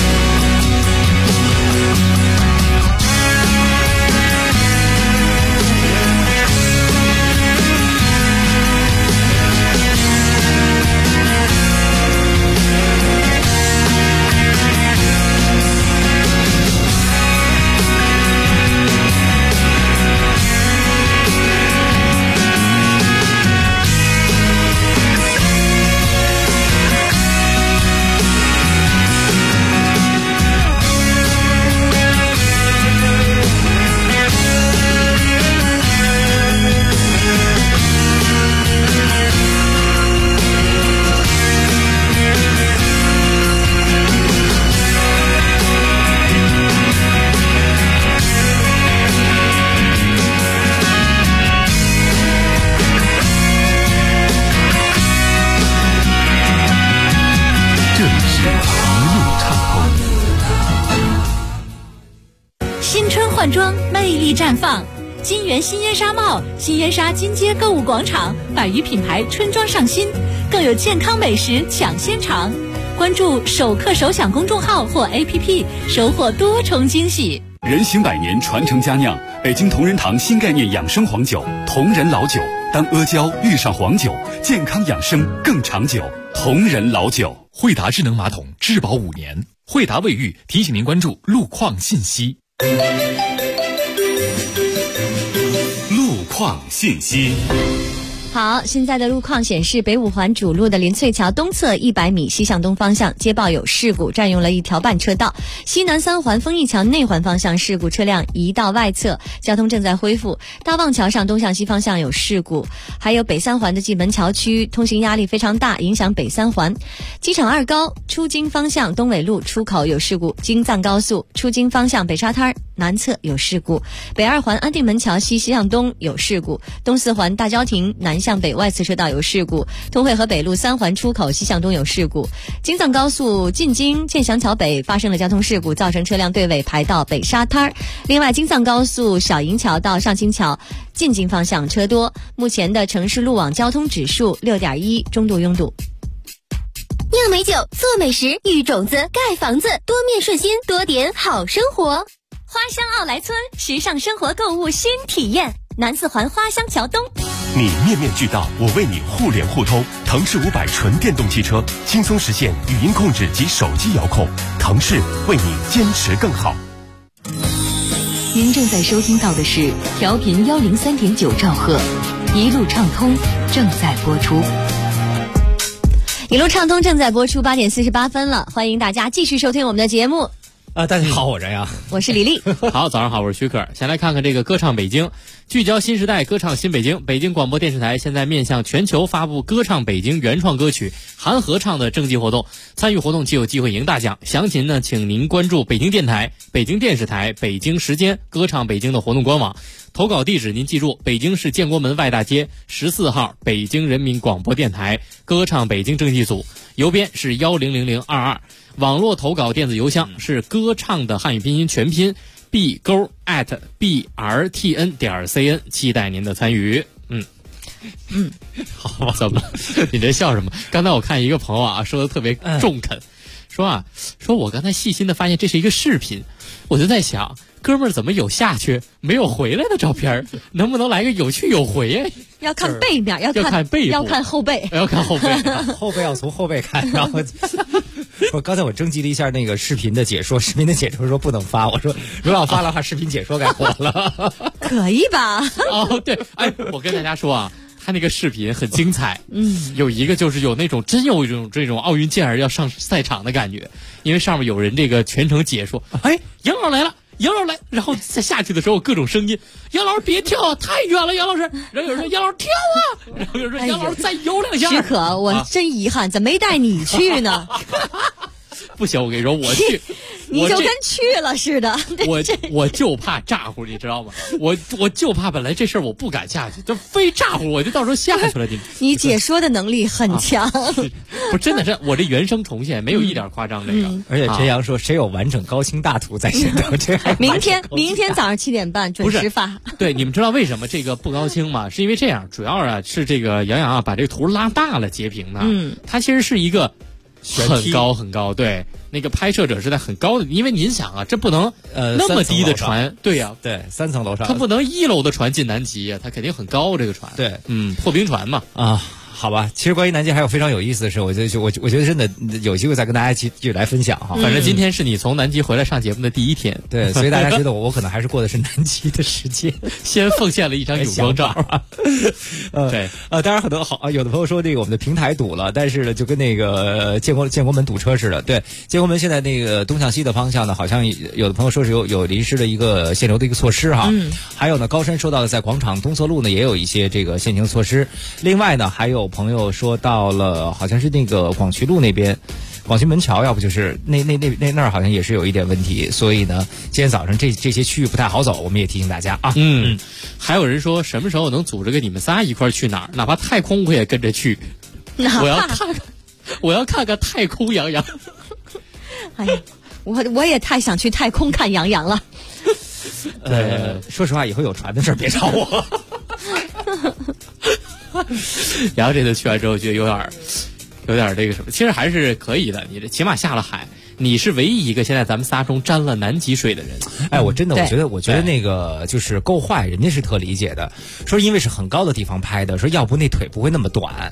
新春换装，魅力绽放。金源新烟纱帽、新烟纱金街购物广场100余品牌春装上新，更有健康美食抢先尝。关注首客首享公众号或 APP， 收获多重惊喜。 人行100年，传承佳酿，北京同仁堂新概念养生黄酒，同仁老酒。当阿胶遇上黄酒，健康养生更长久。同仁老酒。 惠达智能马桶质保5年。惠达卫浴提醒您关注路况信息。 路况信息。 好，现在的路况显示，北五环主路的林翠桥东侧100米西向东方向接报有事故，占用了1条半车道。西南3环丰益桥内环方向事故车辆移到外侧，交通正在恢复。大望桥上东向西方向有事故，还有北3环的蓟门桥区通行压力非常大，影响北3环。机场2高出京方向东纬路出口有事故，京藏高速出京方向北沙滩南侧有事故，北2环安定门桥西向东有事故，东4环大郊亭南向北外侧车道有事故，通惠河北路3环出口西向东有事故，京藏高速进京建祥桥北发生了交通事故，造成车辆队尾排到北沙滩。另外，京藏高速小营桥到上清桥进京方向车多，目前的城市路网交通指数6.1，中度拥堵。 酿美酒，做美食，育种子，盖房子，多面顺心，多点好生活。花乡奥莱村，时尚生活购物新体验，南4环花乡桥东。 你面面俱到，我为你互联互通。腾势500纯电动汽车，轻松实现语音控制及手机遥控。腾势为你坚持更好。 您正在收听到的是调频103.9兆赫，一路畅通正在播出。 一路畅通正在播出，8点48分了，欢迎大家继续收听我们的节目。 大家好，我是杨洋， 我是李丽。 好，早上好，我是徐可。先来看看这个歌唱北京，聚焦新时代，歌唱新北京。北京广播电视台现在面向全球发布歌唱北京原创歌曲含合唱的征集活动，参与活动即有机会赢大奖。详情呢，请您关注北京电台、北京电视台、北京时间歌唱北京的活动官网。投稿地址您记住，北京市建国门外大街14号北京人民广播电台歌唱北京征集组，邮编是100022，网络投稿电子邮箱是歌唱的汉语拼音全拼 b_@brtn.cn， 期待您的参与。好吧，怎么了？你这笑什么？刚才我看一个朋友啊说的特别中肯，说我刚才细心的发现这是一个视频，我就在想，哥们儿怎么有下去没有回来的照片？能不能来个有去有回呀？ 要看背面，要看背部， 要看后背， 要看后背， 后背要从后背看。然后刚才我征集了一下那个视频的解说，视频的解说说不能发，我说如果要发的话，视频解说该火了。 可以吧？ 哦，对，哎，我跟大家说啊，他那个视频很精彩，有一个就是有那种真有一种这种奥运健儿要上赛场的感觉，因为上面有人这个全程解说，哎，杨老来了。杨老师来，然后再下去的时候各种声音，杨老师别跳啊，太远了，杨老师。然后有人说杨老师跳啊，然后有人说杨老师再游2下。 许可，我真遗憾，怎么没带你去呢？ 不行，我跟你说，我去， 你就跟去了似的。 我就怕咋呼，你知道吗？我就怕本来这事儿我不敢下去，就非咋呼，我就到时候下去了。 你解说的能力很强， 不真的是我这原声重现，没有一点夸张。这个， 而且陈阳说，谁有完整高清大图在线等？这还明天早上7点半准时发。 对，你们知道为什么这个不高清吗？是因为这样，主要啊是这个杨洋啊把这个图拉大了截屏的，它其实是一个。很高很高，对，那个拍摄者是在很高的，因为您想啊，这不能那么低的船，对呀， 对，3层楼上， 它不能1楼的船进南极呀，它肯定很高这个船， 对， 破冰船嘛， 啊。好吧，其实关于南极还有非常有意思的事，我觉得真的有机会再跟大家继续来分享哈。 反正今天是你从南极回来上节目的第1天， 对，所以大家觉得我可能还是过的是南极的时间， 先奉献了一张泳装照。对， 当然很多有的朋友说这个我们的平台堵了，但是呢就跟那个建国门堵车似的。对，建国门现在那个东向西的方向呢，好像有的朋友说是有临时的一个限流的一个措施哈。还有呢，高山说到的在广场东侧路呢也有一些这个限行措施。另外呢，还有朋友说到了，好像是那个广渠路那边，广渠门桥，要不就是那儿好像也是有一点问题，所以呢，今天早上这些区域不太好走，我们也提醒大家啊。 还有人说什么时候能组织个你们仨一块去哪儿，哪怕太空我也跟着去，我要看看太空杨洋。 哎呀，我也太想去太空看杨洋了。 说实话，以后有船的事儿别找我。 然后这次去完之后，觉得有点这个什么，其实还是可以的。你这起码下了海，你是唯一一个现在咱们仨中沾了南极水的人。 哎，我觉得那个就是够坏，人家是特理解的，说因为是很高的地方拍的，说要不那腿不会那么短。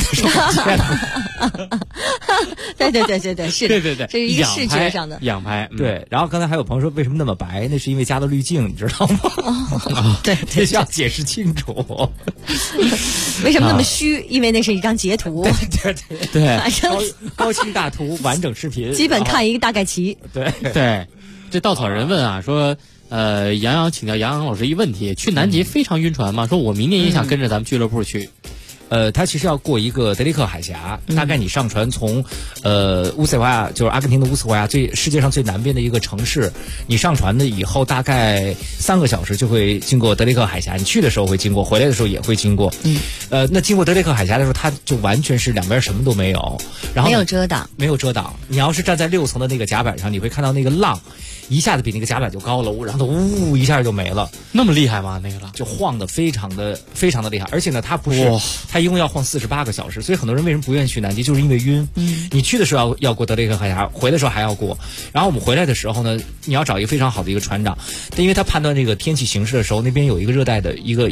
对，是的， 对， 这是一个视觉上的仰拍。 对，然后刚才还有朋友说为什么那么白，那是因为加了滤镜，你知道吗？ 对， 这需要解释清楚。 为什么那么虚？因为那是一张截图。 对，高清大图，完整视频， 基本看一个大概齐。 对，这稻草人问啊，说请教杨洋老师一个问题：去南极非常晕船吗？说我明年也想跟着咱们俱乐部去。 它其实要过一个德雷克海峡，大概你上船从乌斯怀亚，就是阿根廷的乌斯怀亚世界上最南边的一个城市，你上船的以后大概3个小时就会经过德雷克海峡，你去的时候会经过，回来的时候也会经过。那经过德雷克海峡的时候，它就完全是两边什么都没有，然后没有遮挡， 没有遮挡。你要是站在6层的那个甲板上，你会看到那个浪一下子比那个甲板就高了，然后呜一下就没了。 那么厉害吗？那个浪就晃得非常的厉害，而且呢，它不是，它一共要晃48个小时，所以很多人为什么不愿意去南极，就是因为晕。你去的时候要过德雷克海峡，回的时候还要过。然后我们回来的时候呢，你要找一个非常好的一个船长，因为他判断这个天气形势的时候，那边有一个热带的一个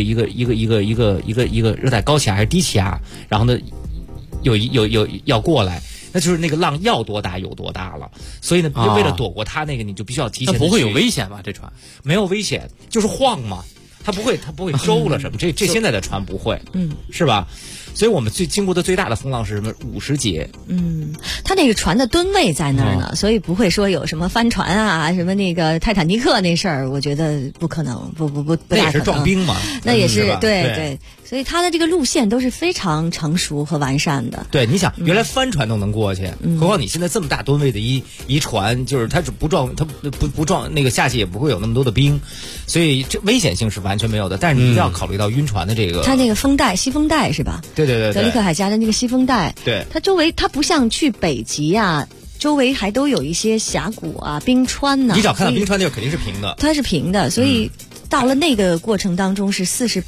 热带高气压还是低气压，然后呢，有要过来。那就是那个浪要多大有多大了，所以呢，为了躲过它那个，你就必须要提前。 那不会有危险吧？这船没有危险，就是晃嘛，它不会周了什么。这现在的船不会，是吧？所以我们经过的最大的风浪是什么？50节。 它那个船的吨位在那儿呢，所以不会说有什么翻船啊，什么那个泰坦尼克那事儿，我觉得不可能，不大可能。 那也是撞冰嘛， 那也是对。所以它的这个路线都是非常成熟和完善的。 对，你想原来帆船都能过去，何况你现在这么大吨位的一船，就是它不撞，它不撞那个下去也不会有那么多的冰，所以这危险性是完全没有的。但是你一定要考虑到晕船的这个。 它那个风带，西风带是吧？ 对。 德雷克海峡的那个西风带， 对， 它周围它不像去北极啊，周围还都有一些峡谷啊、冰川呐。 你只要看到冰川那个肯定是平的， 它是平的，所以。到了那个过程当中是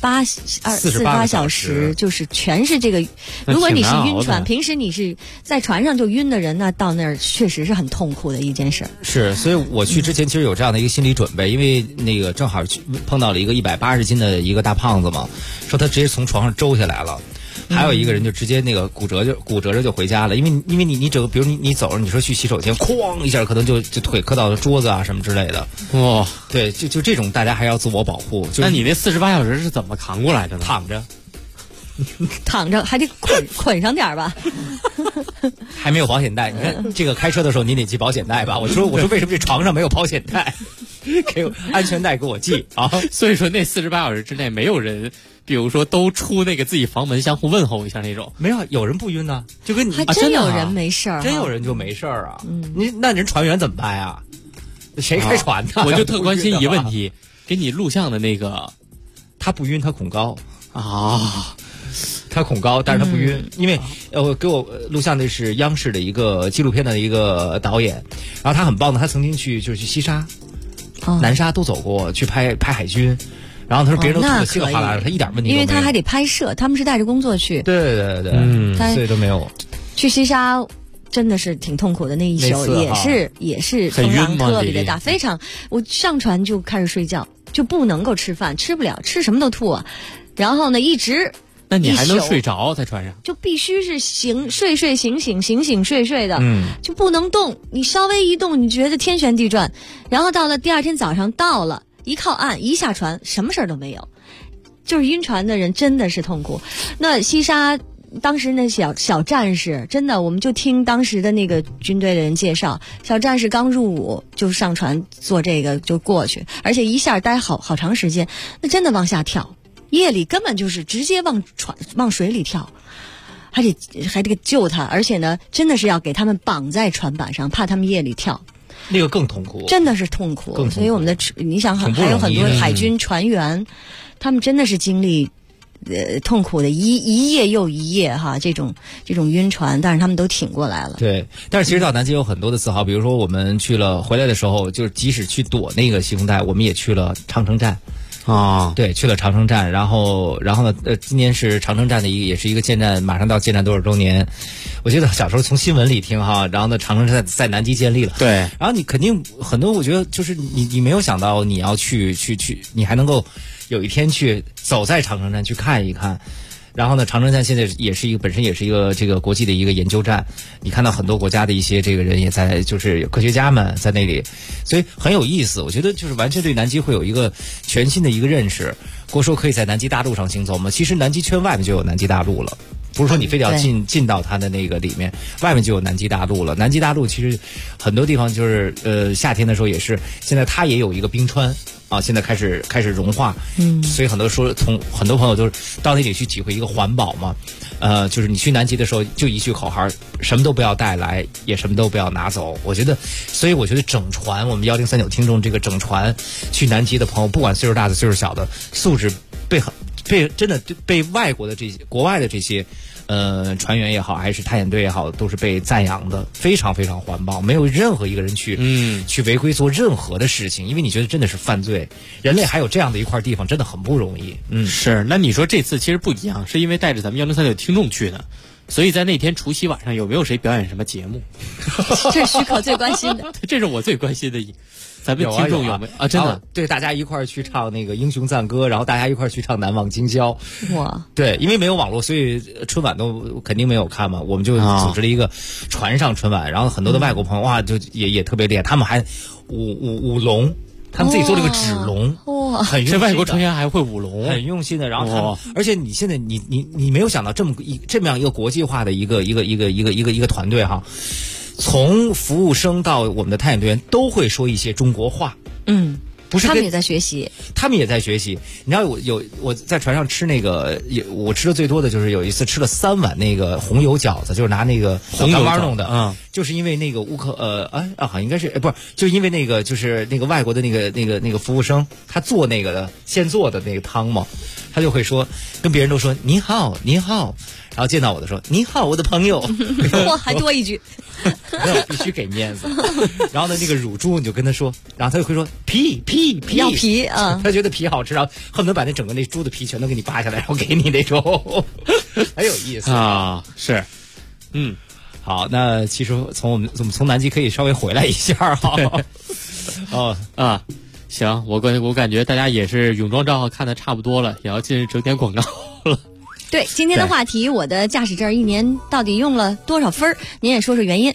48小时，就是全是这个。如果你是晕船，平时你是在船上就晕的人，那到那儿确实是很痛苦的一件事。 是，所以我去之前其实有这样的一个心理准备，因为那个正好碰到了一个180斤的一个大胖子嘛，说他直接从床上周下来了。还有一个人就直接那个骨折着就回家了，因为你整个，比如你走着，你说去洗手间，哐一下可能就腿磕到桌子啊什么之类的。对，就这种大家还要自我保护。 那你那48小时是怎么扛过来的呢？ 躺着还得捆上点吧。 还没有保险带，你看这个开车的时候你得系保险带吧？我说为什么这床上没有保险带？给我安全带给我系啊！ 所以说那48小时之内没有人。比如说，都出那个自己房门相互问候一下那种， 没有人不晕呢，就跟你还真有人没事儿， 真有人就没事儿啊。那人船员怎么办呀？谁开船呢？ 我就特关心一个问题，给你录像的那个， 他不晕，他恐高啊， 他恐高，但是他不晕，因为给我录像的是央视的一个纪录片的一个导演，然后他很棒的，他曾经去西沙、南沙都走过，去拍海军。然后他说别人都吐得稀里哗啦的，他一点问题都没有。 因为他还得拍摄，他们是带着工作去。 对，所以都没有。 去西沙真的是挺痛苦的，那一宿也是风浪特别的大，非常。我上船就开始睡觉，就不能够吃饭，吃不了，吃什么都吐啊。然后呢，一直。 那你还能睡着在船上？ 就必须是睡醒睡的，就不能动。你稍微一动，你觉得天旋地转。然后到了第二天早上到了。一靠岸一下船什么事儿都没有，就是晕船的人真的是痛苦。那西沙当时那小战士真的，我们就听当时的那个军队的人介绍，小战士刚入伍就上船做这个就过去，而且一下待好长时间，那真的往下跳，夜里根本就是直接往水里跳，还得救他，而且呢真的是要给他们绑在船板上，怕他们夜里跳。 那个更痛苦， 真的是痛苦。所以我们的你想还有很多海军船员，他们真的是经历痛苦的一夜又一夜哈，这种晕船，但是他们都挺过来了。 对，但是其实到南极有很多的自豪，比如说我们去了回来的时候，就是即使去躲那个西风带，我们也去了长城站。对，去了长城站，然后呢，今年是长城站的也是一个建站，马上到建站多少周年。我记得小时候从新闻里听哈，然后呢，长城站在南极建立了。 对， 然后你肯定很多，我觉得就是你没有想到你要去，你还能够有一天去走在长城站去看一看。然后呢，长城站现在本身也是一个这个国际的一个研究站，你看到很多国家的一些这个人也在，就是科学家们在那里，所以很有意思。我觉得就是完全对南极会有一个全新的一个认识。郭说可以在南极大陆上行走吗？其实南极圈外面就有南极大陆了，不是说你非得要进到它的那个里面，外面就有南极大陆了。南极大陆其实很多地方就是夏天的时候也是，现在它也有一个冰川。 啊，现在开始融化，所以很多朋友都是到那里去体会一个环保嘛，就是你去南极的时候就一句口号，什么都不要带来，也什么都不要拿走。所以我觉得整船我们1039听众这个整船去南极的朋友，不管岁数大的岁数小的，素质真的被国外的这些船员也好，还是探险队也好，都是被赞扬的，非常非常环保，没有任何一个人去违规做任何的事情，因为你觉得真的是犯罪，人类还有这样的一块地方真的很不容易。 是。那你说这次其实不一样，是因为带着咱们1039听众去的，所以在那天除夕晚上有没有谁表演什么节目？ 这是徐考最关心的。 这是我最关心的咱们听众有没有啊？真的， 对，大家一块儿去唱那个《英雄赞歌》，然后大家一块儿去唱《难忘今宵》。 哇！ 对，因为没有网络，所以春晚都肯定没有看嘛。我们就组织了一个船上春晚，然后很多的外国朋友哇，就也特别厉害，他们还舞龙。他们自己做了个纸龙， 哇！ 很用心的， 这外国成员还会舞龙， 很用心的。然后他们，而且你现在你没有想到这么样一个国际化的一个团队哈，从服务生到我们的探险队员都会说一些中国话。不是他们也在学习， 你知道我在船上吃那个，我吃的最多的就是有一次吃了3碗那个红油饺子，就是拿那个红油干弄的，就是因为那个好像应该是不是，就因为那个就是那个外国的那个服务生，他做那个现做的那个汤嘛，他就会说跟别人都说你好，然后见到我的说你好，我的朋友， 哇，还多一句。 那我必须给面子。然后呢，那个乳猪你就跟他说，然后他就会说皮要皮啊， 他觉得皮好吃，然后恨不得把那整个那猪的皮全都给你扒下来，然后给你那种，很有意思啊。是， 好，那其实我们从南极可以稍微回来一下哈。 行，我感觉大家也是泳装账号看的差不多了，也要进整点广告了。 对，今天的话题，我的驾驶证1年到底用了多少分？您也说说原因。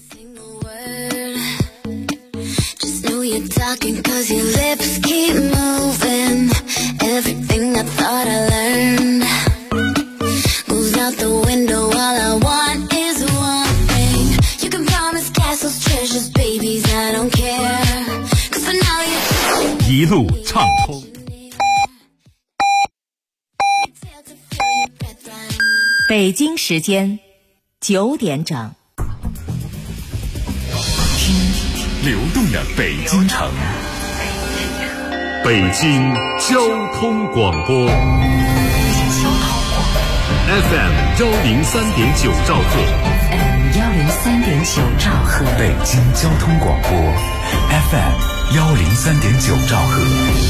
一路畅通。 北京时间9点整， 听流动的北京城，北京交通广播 FM 103.9兆赫 103.9兆赫， 北京交通广播 FM 103.9兆赫。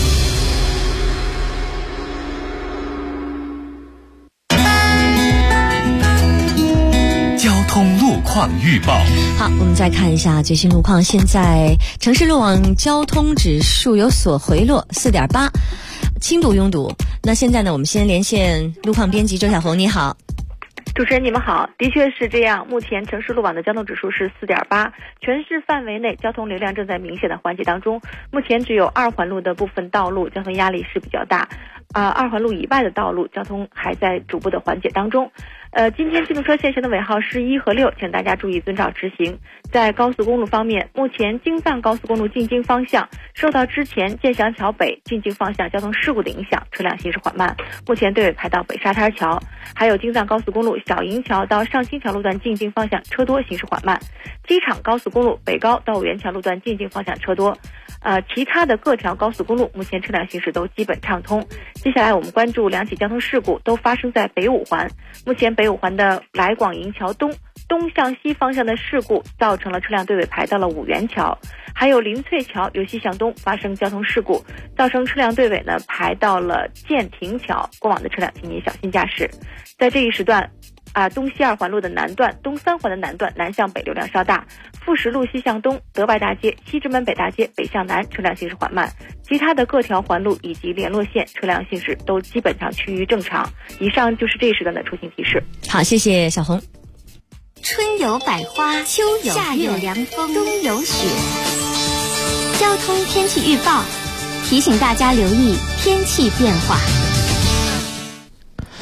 交通路况预报。 好，我们再看一下最新路况。现在城市路网交通指数有所回落，4.8，轻度拥堵。那现在呢，我们先连线路况编辑周小红，你好。 主持人你们好，的确是这样，目前城市路网的交通指数是4.8，全市范围内交通流量正在明显的缓解当中。目前只有2环路的部分道路交通压力是比较大，2环路以外的道路交通还在逐步的缓解当中。今天机动车限行的尾号是1和6，请大家注意遵照执行。在高速公路方面，目前京藏高速公路进京方向受到之前建祥桥北进京方向交通事故的影响，车辆行驶缓慢，目前队尾排到北沙滩桥。还有京藏高速公路小营桥到上新桥路段进京方向车多，行驶缓慢。机场高速公路北高到五元桥路段进京方向车多。其他的各条高速公路目前车辆行驶都基本畅通。接下来我们关注2起交通事故，都发生在北五环。目前北五环的来广营桥东向西方向的事故造成了车辆队尾排到了五元桥，还有林翠桥由西向东发生交通事故，造成车辆队尾呢排到了建亭桥，过往的车辆请您小心驾驶。在这一时段东西2环路的南段、东3环的南段南向北流量稍大，富石路西向东、德外大街、西直门北大街北向南车辆行驶缓慢，其他的各条环路以及联络线车辆行驶都基本上趋于正常。以上就是这一时段的出行提示。 好，谢谢小红。 春有百花，秋有夏有凉风，冬有雪。交通天气预报提醒大家留意天气变化。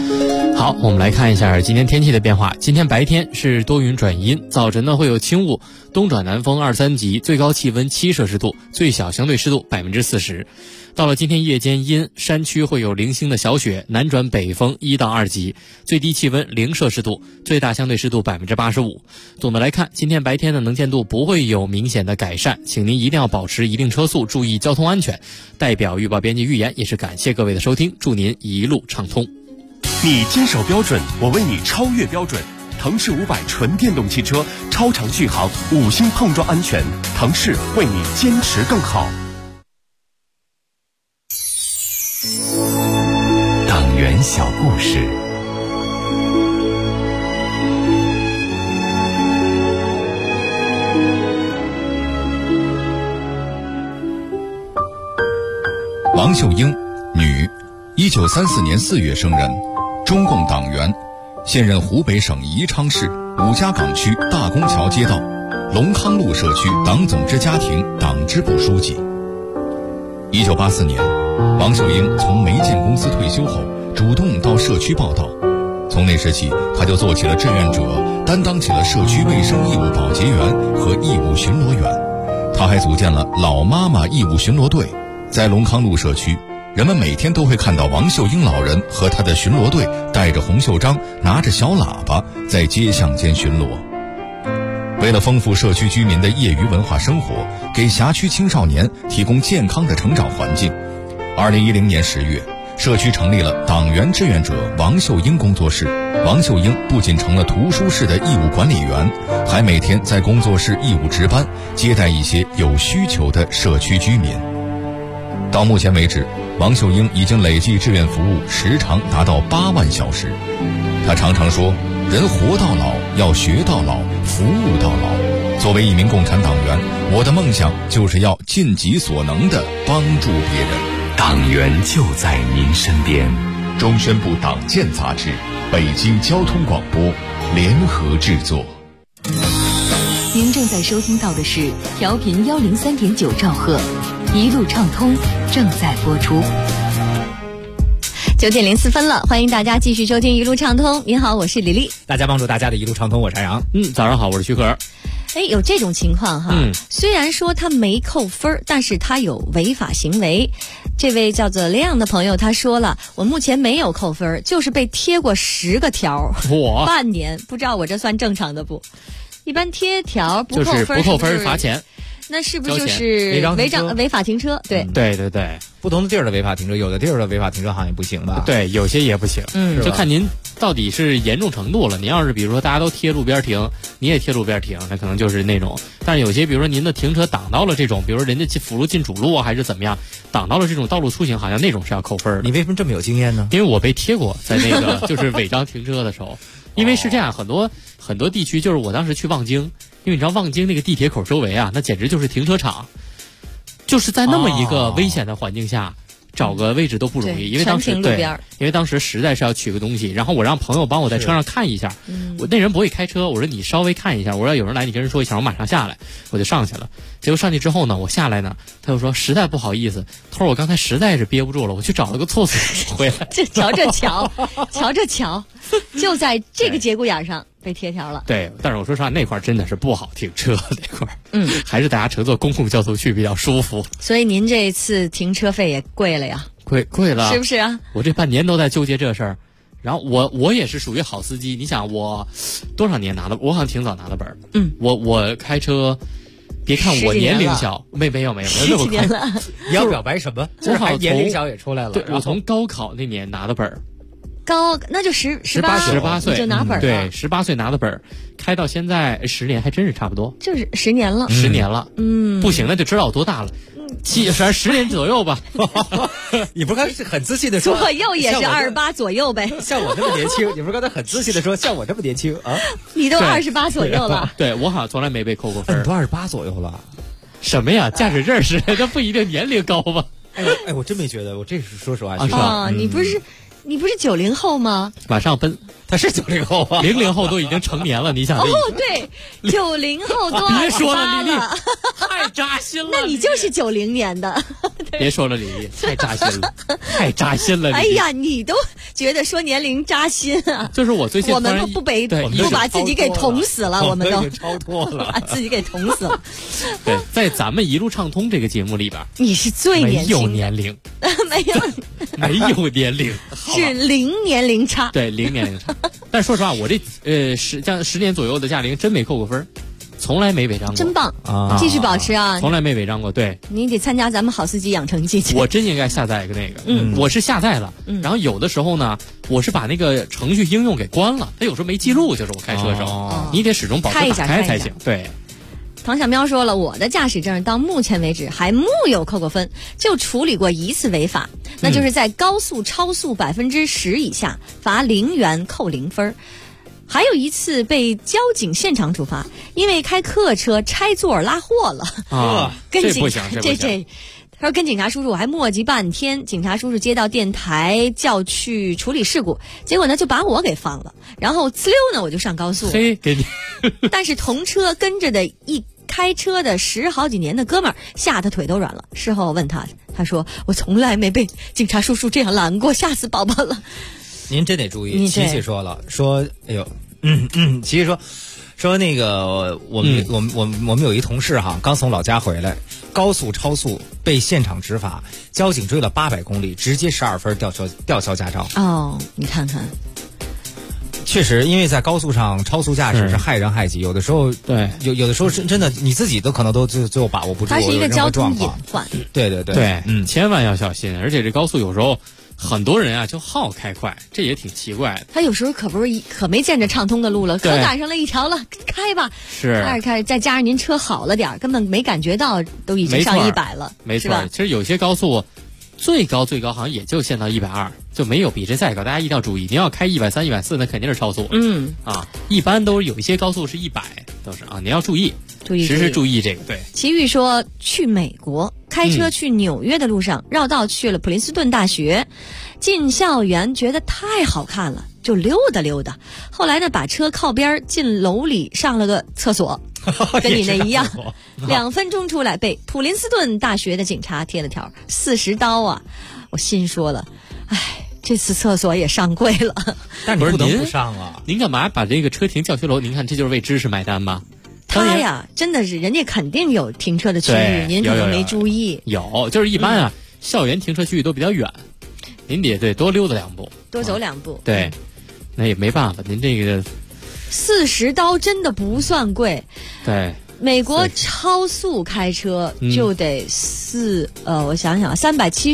好，我们来看一下今天天气的变化。今天白天是多云转阴，早晨呢会有轻雾，东转南风2、3级，最高气温7摄氏度，最小相对湿度40%。到了今天夜间阴，山区会有零星的小雪，南转北风1到2级，最低气温0摄氏度，最大相对湿度85%。总的来看，今天白天的能见度不会有明显的改善，请您一定要保持一定车速，注意交通安全。代表预报编辑预言，也是感谢各位的收听，祝您一路畅通。 你坚守标准，我为你超越标准。腾势500纯电动汽车，超长续航，5星碰撞安全，腾势为你坚持更好。 党员小故事。 王秀英，女，1934年4月生人，中共党员，现任湖北省宜昌市五家岗区大公桥街道龙康路社区党总支家庭党支部书记。1984年，王秀英从煤建公司退休后，主动到社区报道。从那时起，他就做起了志愿者，担当起了社区卫生义务保洁员和义务巡逻员。他还组建了老妈妈义务巡逻队。在龙康路社区，人们每天都会看到王秀英老人和他的巡逻队带着红袖章，拿着小喇叭在街巷间巡逻。为了丰富社区居民的业余文化生活，给辖区青少年提供健康的成长环境，2010年10月，社区成立了党员志愿者王秀英工作室。王秀英不仅成了图书室的义务管理员，还每天在工作室义务值班，接待一些有需求的社区居民。到目前为止，王秀英已经累计志愿服务时长达到8万小时。她常常说，人活到老，要学到老，服务到老。作为一名共产党员，我的梦想就是要尽己所能地帮助别人。 党员就在您身边。 中宣部党建杂志，北京交通广播联合制作。 您正在收听到的是调频103.9兆赫，一路畅通正在播出。 9点04分了，欢迎大家继续收听一路畅通。您好，我是李丽。 大家帮助大家的一路畅通，我是安阳。 早上好，我是徐可。 有这种情况哈，虽然说他没扣分，但是他有违法行为。这位叫做亮的朋友他说了，我目前没有扣分，就是被贴过10个条，半年，不知道我这算正常的不？一般贴条不扣分， 就是不扣分罚钱。 那是不是就是违法停车？对， 对， 不同的地儿的违法停车，有的地儿的违法停车好像也不行吧？ 对，有些也不行。就看您到底是严重程度了。您要是比如说大家都贴路边停，你也贴路边停，那可能就是那种。但是有些比如说您的停车挡到了这种，比如说人家辅路进主路还是怎么样，挡到了这种道路出行，好像那种是要扣分的。 你为什么这么有经验呢？ 因为我被贴过，在那个就是违章停车的时候。因为是这样，很多地区，就是我当时去望京，因为你知道望京那个地铁口周围啊，那简直就是停车场，就是在那么一个危险的环境下，找个位置都不容易。因为当时因为当时实在是要取个东西，然后我让朋友帮我在车上看一下，我那人不会开车，我说你稍微看一下，我说有人来你跟人说一下，我马上下来，我就上去了。结果上去之后呢，我下来呢，他就说实在不好意思，他说我刚才实在是憋不住了，我去找了个厕所回来。 瞧这桥，就在这个节骨眼上被贴条了。 对，但是我说实话，那块真的是不好停车，那块还是大家乘坐公共交通去比较舒服。 所以您这次停车费也贵了呀？ 贵了， 是不是啊？ 我这半年都在纠结这事儿。然后我也是属于好司机，你想我多少年拿的？我好像挺早拿的本儿。我开车，别看我年龄小，没有 10几年了。 你要表白什么？ 我好年龄小也出来了。 对，我从高考那年拿的本儿。 那就18 岁就拿本儿。 对，18岁拿的本儿，开到现在10年，还真是差不多。 就是10年了。 10年了。不行，那就知道我多大了。10年左右吧。 你不是刚才很自信的说左右也是28左右呗？ 像我这么年轻，你不是刚才很自信的说像我这么年轻啊？ 你都28左右了。 对，我好像从来没被扣过分。 你都28左右了？ 什么呀？驾驶证是那不一定年龄高吧？ 我真没觉得，我这是说实话。 你不是90后吗？ 马上奔， 他是90后啊 ，00后都已经成年了，你想？ 对，90后都别说了，丽丽，太扎心了。 那你就是90年的， 别说了，李丽，太扎心了，太扎心了。 哎呀，你都觉得说年龄扎心啊？ 就是我最近我们不把自己给捅死了，我们都超脱了， 把自己给捅死了。 对，在咱们一路畅通这个节目里边， 你是最年轻的， 没有年龄，没有年龄， 是零年龄差。 对，零年龄差。但说实话，我这10年左右的驾龄真没扣过分。从来没违章过， 真棒啊！继续保持啊！ 从来没违章过，对。 你得参加咱们好司机养成记。 我真应该下载一个那个，我是下载了，然后有的时候呢，我是把那个程序应用给关了，它有时候没记录，就是我开车的时候，你得始终保持打开才行。对。 唐小喵说了，我的驾驶证到目前为止还木有扣过分，就处理过一次违法，那就是在高速超速10%以下，罚0元扣0分。还有一次被交警现场处罚，因为开客车拆座拉货了啊， 跟警察这他说跟警察叔叔我还磨叽半天，警察叔叔接到电台叫去处理事故，结果呢就把我给放了，然后呲溜呢我就上高速了。 嘿，给你。 但是同车跟着的开车的10好几年的哥们儿吓得腿都软了。事后我问他说我从来没被警察叔叔这样拦过，吓死宝宝了。 您真得注意。琪琪说了，说哎呦，琪琪说那个我们有一同事哈，刚从老家回来，高速超速被现场执法，交警追了800公里，直接12分吊销驾照。 哦，你看看。 确实，因为在高速上超速驾驶是害人害己，有的时候对， 有的时候是真的你自己都可能都最后把握不住。 它是一个交通隐患。 对， 千万要小心。而且这高速有时候很多人啊就好开快，这也挺奇怪的。 他有时候可没见着畅通的路了，可赶上了一条了，开吧。 是开，再加上您车好了点，根本没感觉到都已经上100了。 没错，其实有些高速最高好像也就限到120，就没有比这再高。大家一定要注意，您要开130、140，那肯定是超速。一般都有一些高速是100，都是啊，您要注意，时时注意这个。对。 齐豫说，去美国开车去纽约的路上，绕道去了普林斯顿大学，进校园觉得太好看了，就溜达。后来呢，把车靠边进楼里上了个厕所。跟你那一样，2分钟出来被普林斯顿大学的警察贴了条40刀啊！我心说了，哎，这次厕所也上贵了。 但你不能不上啊！ 您干嘛把这个车停教学楼？您看这就是为知识买单吗？ 他呀，真的是人家肯定有停车的区域，您可能没注意。 有，就是一般啊，校园停车区域都比较远，您得多溜达2步， 多走2步。 对，那也没办法，您这个。 40刀真的不算贵， 对。 美国超速开车就得我想想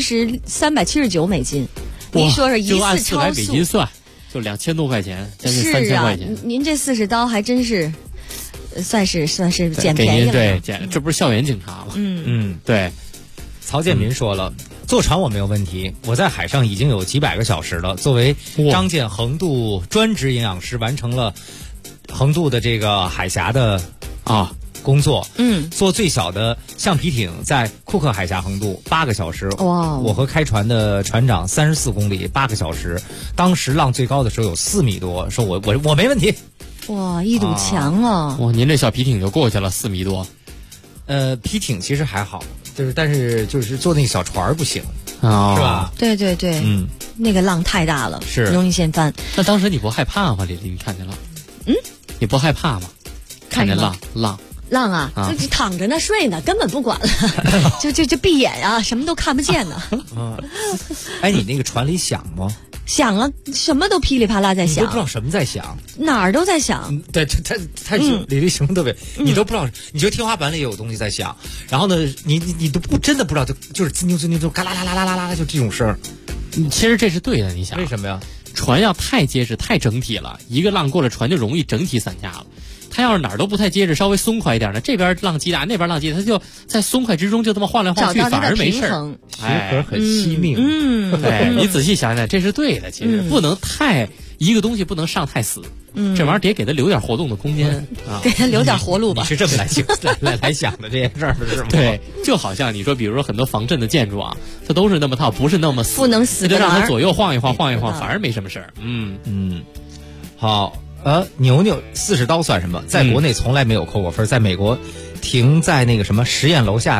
，379美金。您说是一次超速，就按400美金算，就2000多块钱，将近3000块钱。 您这40刀还真是，算是捡便宜了。 对，这不是校园警察吗？对。 曹建民说了，坐船我没有问题，我在海上已经有几百个小时了。作为张建横渡专职营养师，完成了横渡的这个海峡的工作。坐最小的橡皮艇在库克海峡横渡8个小时。 哇！ 我和开船的船长34公里8个小时，当时浪最高的时候有4米多，说我没问题。 哇，一堵墙啊！ 哇，您这小皮艇就过去了4米多。 皮艇其实还好，但是坐那个小船不行是吧？ 对，那个浪太大了， 是容易掀翻。 那当时你不害怕吗？李丽，你看见了？你不害怕吗？看见浪啊，就躺着呢睡呢，根本不管了，就闭眼啊，什么都看不见呢。 哎，你那个船里响吗？ 响啊，什么都噼里啪啦在响， 你都不知道什么在响， 哪儿都在响。 对，太李丽形容特别，你都不知道，你觉得天花板里也有东西在响，然后呢，你都真的不知道，就是滋扭就嘎啦啦啦啦啦啦，就这种声。 其实这是对的，你想为什么呀？ 船要太结实太整体了，一个浪过了，船就容易整体散架了。它要是哪儿都不太结实，稍微松快一点呢，这边浪极大，那边浪极大，它就在松快之中就这么晃来晃去，反而没事。 适合很惜命。 对，你仔细想想，这是对的。其实不能太一个东西不能上太死，这玩意儿得给它留点活动的空间啊， 给它留点活路吧。 你是这么来想的这件事儿是吗？ 对，就好像你说，比如说很多防震的建筑啊，它都是那么套，不是那么死， 不能死， 就让它左右晃一晃，反而没什么事儿。 好。牛牛40刀算什么？在国内从来没有扣过分，在美国停在那个什么实验楼下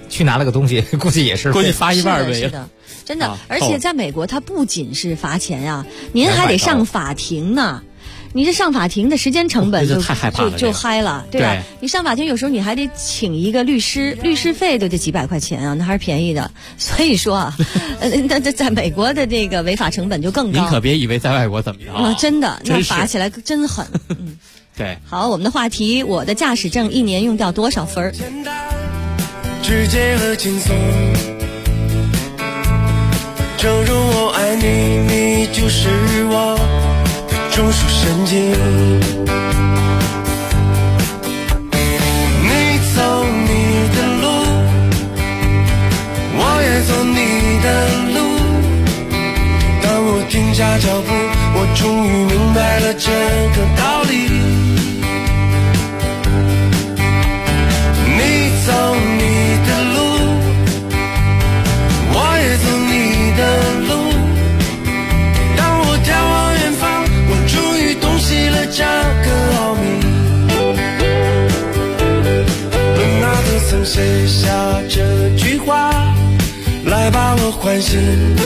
去拿了个东西，估计也是估计发一半呗。 是的，真的。而且在美国，它不仅是罚钱呀，您还得上法庭呢。你这上法庭的时间成本就嗨了，对吧？你上法庭有时候你还得请一个律师，律师费都得几百块钱啊，那还是便宜的。所以说啊，那在美国的这个违法成本就更高。 您可别以为在外国怎么样啊，真的，那罚起来真狠。 对。 好，我们的话题，我的驾驶证1年用掉多少分？ 直接和轻松，正如我爱你，你就是我的中枢神经。你走你的路，我也走你的路。当我停下脚步，我终于明白了这个道理。你走你的路，我也走你的路。当我眺望远方，我终于洞悉了这个奥秘。伦纳德曾写下这句话，来把我唤醒。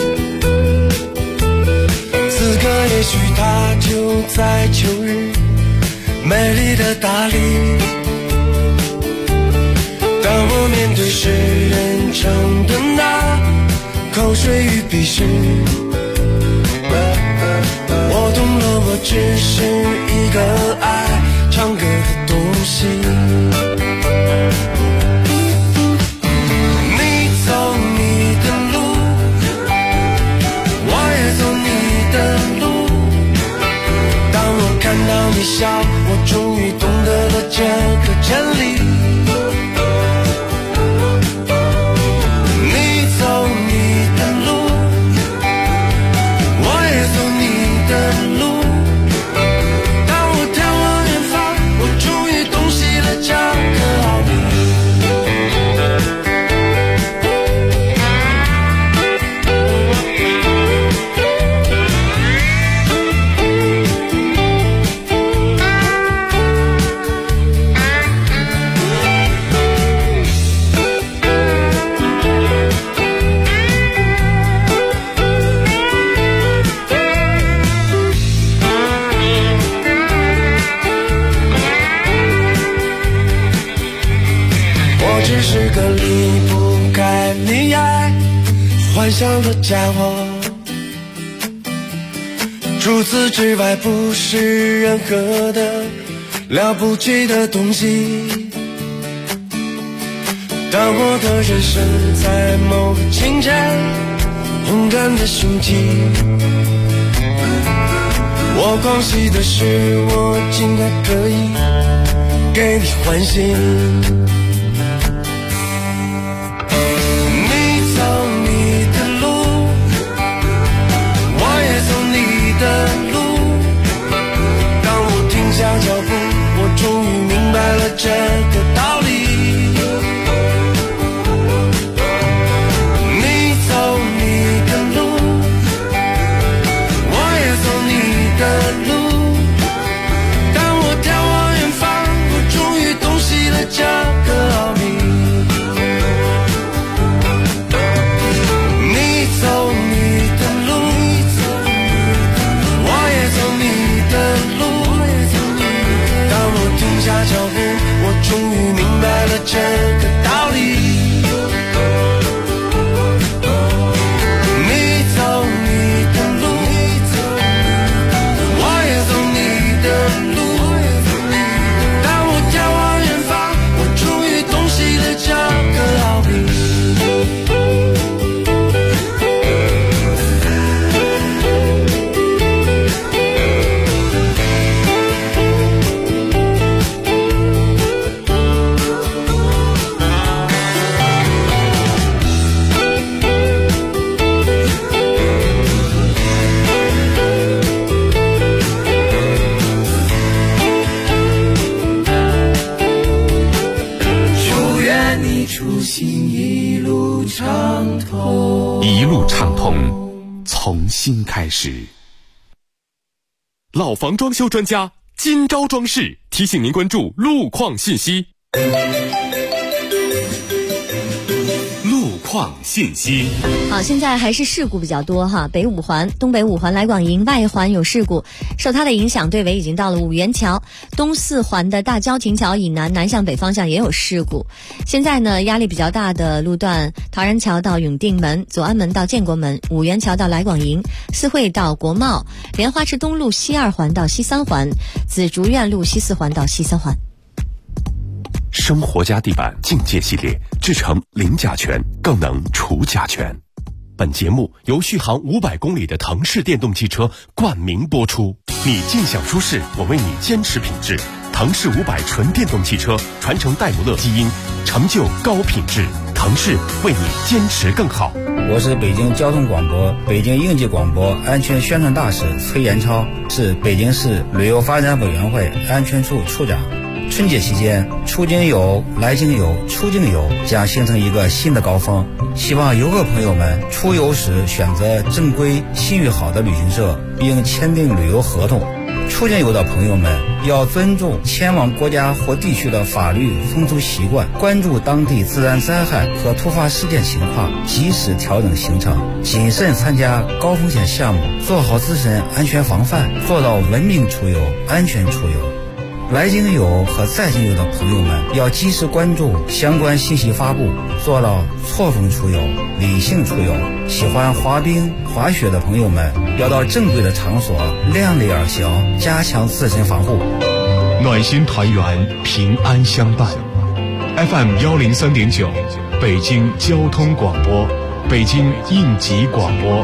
此刻也许它就在秋日美丽的大理。当我面对世人称的那口水与鄙视，我懂了，我只是一个爱唱歌的东西。你走你的路，我也走你的路。当我看到你笑，我终于懂得了这个真理。幻想的家伙，除此之外不是任何的了不起的东西。当我的人生在某个清晨勇敢的雄起，我狂喜的是我竟然可以给你欢欣。脚步，我终于明白了这个道理。你走你的路，我也走你的路。当我眺望远方，我终于洞悉了这个奥秘。你走你的路，我也走你的路。停下脚步，我终于明白了这个道理。你走你的路，我也走你的路。当我眺望远方，我终于洞悉了这个奥秘。 一路畅通，从新开始。老房装修专家今朝装饰提醒您关注路况信息。 创信息。 好，现在还是事故比较多哈。北五环、东北五环来广营外环有事故，受它的影响，队尾已经到了五元桥。东四环的大郊亭桥以南南向北方向也有事故。现在呢，压力比较大的路段：陶然桥到永定门、左安门到建国门、五元桥到来广营、四惠到国贸、莲花池东路西2环到西3环、紫竹院路西4环到西3环。 生活家地板境界系列，制成零甲醛，更能除甲醛。本节目由续航500公里的腾势电动汽车冠名播出。你尽享舒适，我为你坚持品质。腾势500纯电动汽车传承戴姆勒基因，成就高品质。腾势为你坚持更好。 我是北京交通广播、北京应急广播安全宣传大使崔延超，是北京市旅游发展委员会安全处处长。春节期间，出境游、来境游、出境游将形成一个新的高峰。希望游客朋友们出游时选择正规、信誉好的旅行社，并签订旅游合同。出境游的朋友们要尊重前往国家或地区的法律风俗习惯，关注当地自然灾害和突发事件情况，及时调整行程，谨慎参加高风险项目，做好自身安全防范，做到文明出游、安全出游。来境游和在境游的朋友们要及时关注相关信息发布，做到错峰出游、理性出游。喜欢滑冰、滑雪的朋友们要到正规的场所，量力而行，加强自身防护。 暖心团圆，平安相伴。FM 103.9，北京交通广播，北京应急广播。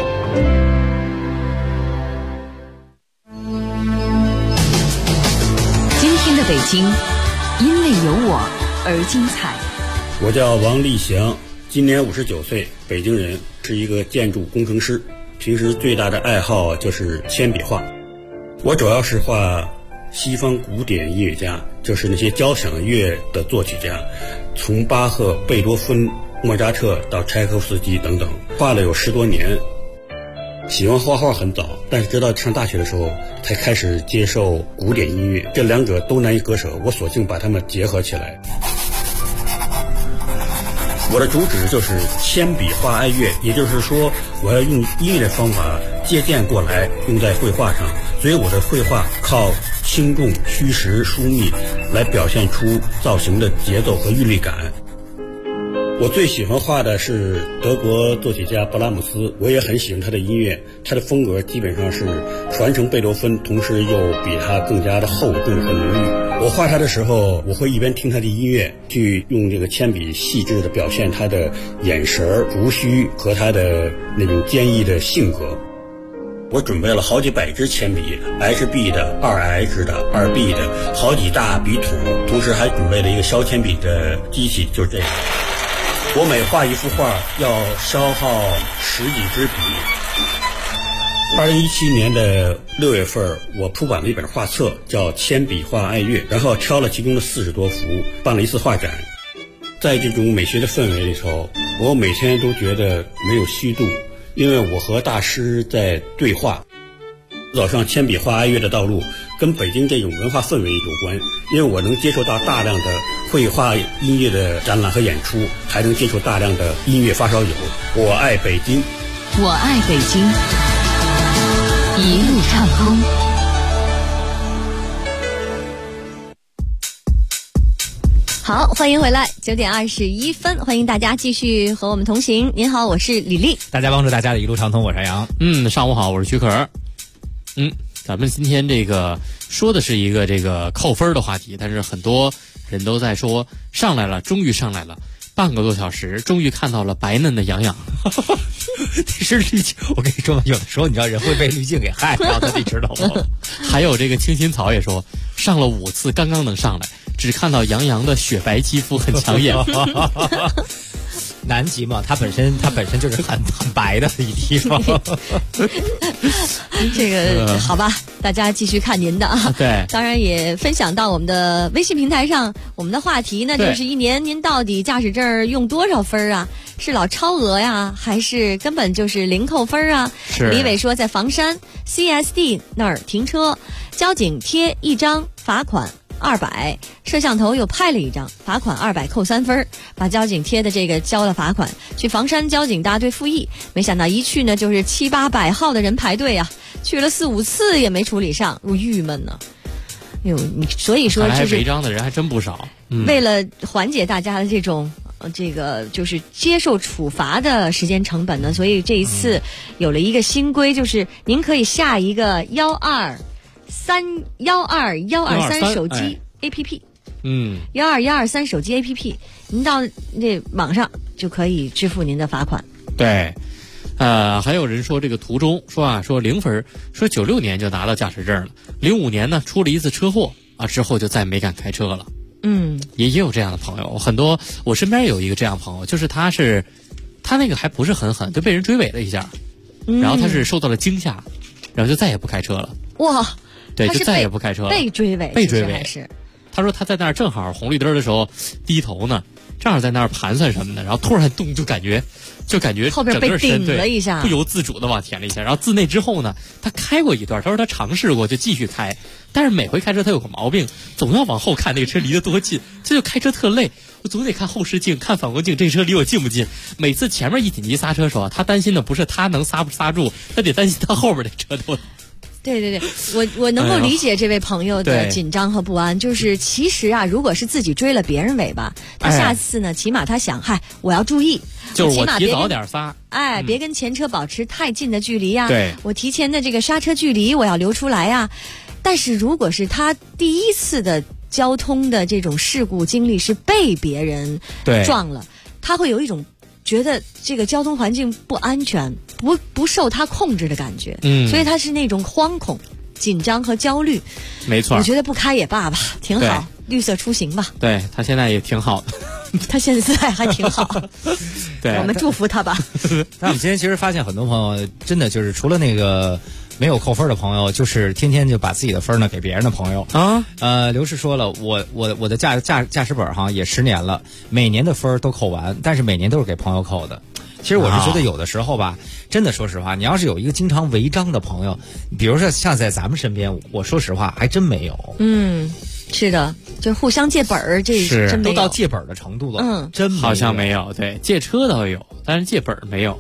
北京因为有我而精彩。 我叫王立祥，今年59岁，北京人，是一个建筑工程师。平时最大的爱好就是铅笔画。我主要是画西方古典音乐家，就是那些交响乐的作曲家，从巴赫、贝多芬、莫扎特到柴可夫斯基等等，画了有10多年。喜欢画画很早，但是直到上大学的时候才开始接受古典音乐，这两者都难以割舍，我索性把它们结合起来。我的主旨就是铅笔画爱乐，也就是说我要用音乐的方法借鉴过来用在绘画上，所以我的绘画靠轻重、虚实、疏密来表现出造型的节奏和韵律感。我最喜欢画的是德国作曲家勃拉姆斯，我也很喜欢他的音乐，他的风格基本上是传承贝多芬，同时又比他更加的厚重和浓郁。我画他的时候，我会一边听他的音乐，去用这个铅笔细致的表现他的眼神、胡须和他的那种坚毅的性格。我准备了好几百支铅笔 ，HB 的、2H 的、2B 的，好几大笔筒，同时还准备了一个削铅笔的机器，就是这个。我每画一幅画要消耗10几支笔。2017年的6月份，我出版了一本画册，叫《铅笔画爱乐》，然后挑了其中的40多幅，办了一次画展。在这种美学的氛围里头，我每天都觉得没有虚度，因为我和大师在对话。走上铅笔画爱乐的道路，跟北京这种文化氛围有关，因为我能接触到大量的绘画音乐的展览和演出，还能接触大量的音乐发烧友。我爱北京， 我爱北京，一路畅通。 好，欢迎回来，9点21分，欢迎大家继续和我们同行。您好，我是李丽。 大家帮助大家的一路畅通，我是杨。 上午好，我是徐可。咱们今天这个说的是一个这个扣分的话题，但是很多人都在说上来了，终于上来了，半个多小时，终于看到了白嫩的杨洋。 这是滤镜，我跟你说吧，有的时候你知道人会被滤镜给害掉的，你知道吗？ 还有这个青青草也说上了5次，刚刚能上来，只看到杨洋的雪白肌肤很抢眼。 南极嘛，它本身就是很白的一地方。 这个好吧，大家继续看您的啊。 对， 当然也分享到我们的微信平台上，我们的话题呢就是一年您到底驾驶证用多少分啊？是老超额呀，还是根本就是零扣分啊？ 是。 李伟说在房山 CSD 那儿停车，交警贴1张罚款 200，摄像头又拍了一张，罚款200扣3分，把交警贴的这个交了罚款，去房山交警大队复议，没想到一去呢就是7、800号的人排队啊，去了4、5次也没处理上，我郁闷呢。你所以说就是违章的人还真不少。 为了缓解大家的这种就是接受处罚的时间成本呢，所以这一次有了一个新规，就是您可以下一个123手机 APP。12123手机 APP， 您到这网上就可以支付您的罚款。 对。还有人说这个途中说0分，说96年就拿到驾驶证了，05年呢出了一次车祸啊，之后就再没敢开车了。也有这样的朋友，很多，我身边有一个这样的朋友，就是他那个还不是很狠，就被人追尾了一下，然后他是受到了惊吓，然后就再也不开车了。 哇， 对，就再也不开车了。 被追尾是。 他说他在那儿正好红绿灯的时候低头呢，正好在那儿盘算什么的，然后突然动就感觉后边被顶了一下， 不由自主的往前了一下。然后自那之后呢，他开过一段，他说他尝试过就继续开，但是每回开车他有个毛病，总要往后看那个车离得多近，这就开车特累。我总得看后视镜、看反光镜，这车离我近不近。每次前面一紧急刹车的时候，他担心的不是他能刹不刹住，他得担心他后边的车都。 对，我能够理解这位朋友的紧张和不安。就是其实啊，如果是自己追了别人尾巴，他下次呢，起码他想，我要注意， 就是我提早点刹， 别跟前车保持太近的距离呀。 对， 我提前的这个刹车距离我要留出来呀。但是如果是他第一次的交通的这种事故经历是被别人撞了，他会有一种觉得这个交通环境不安全，不受他控制的感觉，所以他是那种惶恐、紧张和焦虑。 没错， 我觉得不开也罢吧，挺好，绿色出行吧。 对，他现在也挺好的， 他现在还挺好。 对， 我们祝福他吧。 但我们今天其实发现很多朋友真的就是除了那个没有扣分的朋友，就是天天就把自己的分呢给别人的朋友啊。刘氏说了，我的驾驶本也10年了，每年的分都扣完，但是每年都是给朋友扣的。其实我是觉得有的时候吧，真的说实话，你要是有一个经常违章的朋友，比如说像在咱们身边，我说实话还真没有。 是的，就是互相借本儿，这是真没有， 都到借本的程度了。真没有， 好像没有。对，借车倒有，但是借本没有。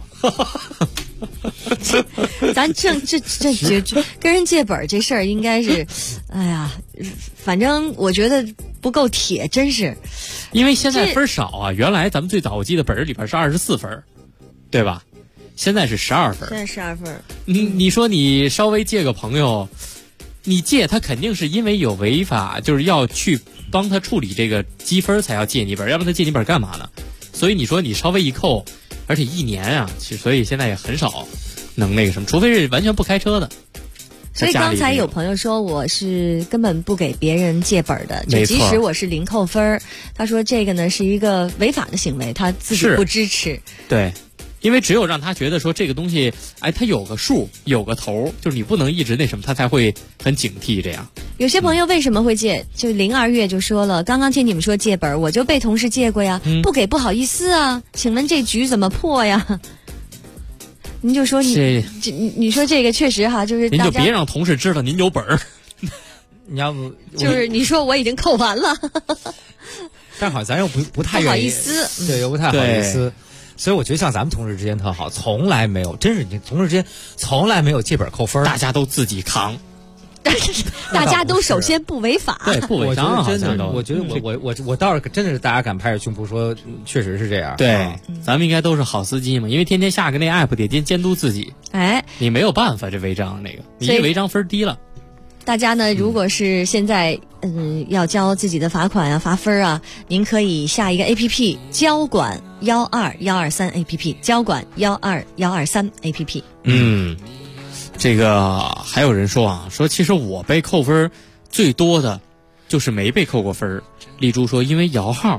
咱这跟人借本这事儿应该是，反正我觉得不够铁，真是。 因为现在分少啊，原来咱们最早我记得本里边是24分，对吧？现在是12分。 现在12分。 你说你稍微借个朋友，你借他肯定是因为有违法，就是要去帮他处理这个积分才要借你本，要不然他借你本干嘛呢？所以你说你稍微一扣，而且1年啊，所以现在也很少能那个什么，除非是完全不开车的。 所以刚才有朋友说我是根本不给别人借本的，就即使我是0扣分，他说这个呢是一个违法的行为，他自己不支持。 对，因为只有让他觉得说这个东西，他有个数，有个头，就是你不能一直那什么，他才会很警惕这样。 有些朋友为什么会借？就02月就说了，刚刚听你们说借本，我就被同事借过呀，不给不好意思啊，请问这局怎么破呀？您就说你说这个确实就是您就别让同事知道您有本儿。 你要不就是你说我已经扣完了， 但好咱又不太不好意思， 对，又不太好意思。所以我觉得像咱们同事之间特好，从来没有，真是你同事之间从来没有借本扣分， 大家都自己扛。 大家都首先不违法， 对，不违章。 真的，我觉得我倒是真的是大家敢拍着胸脯说，确实是这样。 对，咱们应该都是好司机嘛，因为天天下个那 app 得监督自己。你没有办法这违章那个，你一违章分低了。 大家呢，如果是现在要交自己的罚款啊、罚分啊，您可以下一个 APP 交管12123 APP 交管12123 APP。 这个还有人说说其实我被扣分最多的就是没被扣过分。丽珠说因为摇号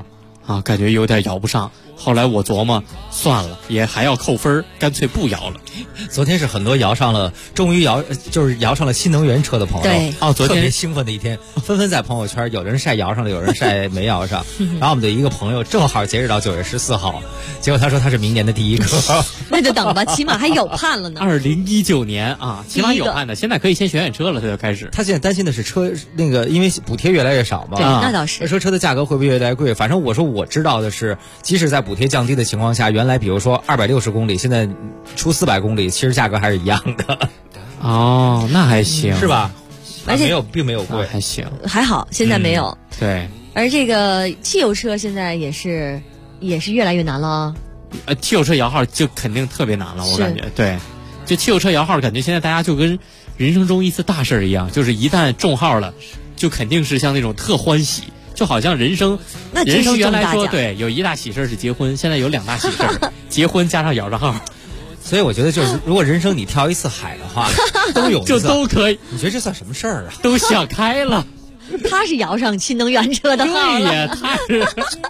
啊，感觉有点摇不上。后来我琢磨，算了，也还要扣分，干脆不摇了。 昨天是很多摇上了，终于摇上了新能源车的朋友。 对， 昨天特别兴奋的一天，纷纷在朋友圈，有人晒摇上了，有人晒没摇上。然后我们的一个朋友正好截止到9月14号，结果他说他是明年的第一个。 那就等吧，起码还有盼了呢。 2019年啊，起码有盼的，现在可以先选车了，他就开始。 他现在担心的是车那个，因为补贴越来越少嘛。 对，那倒是。 说车的价格会不会越来越贵？反正我知道的是，即使在补贴降低的情况下，原来比如说260公里，现在出400公里，其实价格还是一样的。 哦，那还行， 是吧？ 而且并没有贵， 还行， 还好，现在没有。 对。 而这个汽油车现在也是越来越难了。 汽油车摇号就肯定特别难了，我感觉。对，就汽油车摇号，感觉现在大家就跟人生中一次大事一样，就是一旦中号了，就肯定是像那种特欢喜。就好像人生原来说对有一大喜事是结婚，现在有2大喜事，结婚加上摇上号。 所以我觉得就是如果人生你跳一次海的话，都有就都可以。 你觉得这算什么事儿啊？ 都想开了。 他是摇上新能源车的号了。 对呀，他是。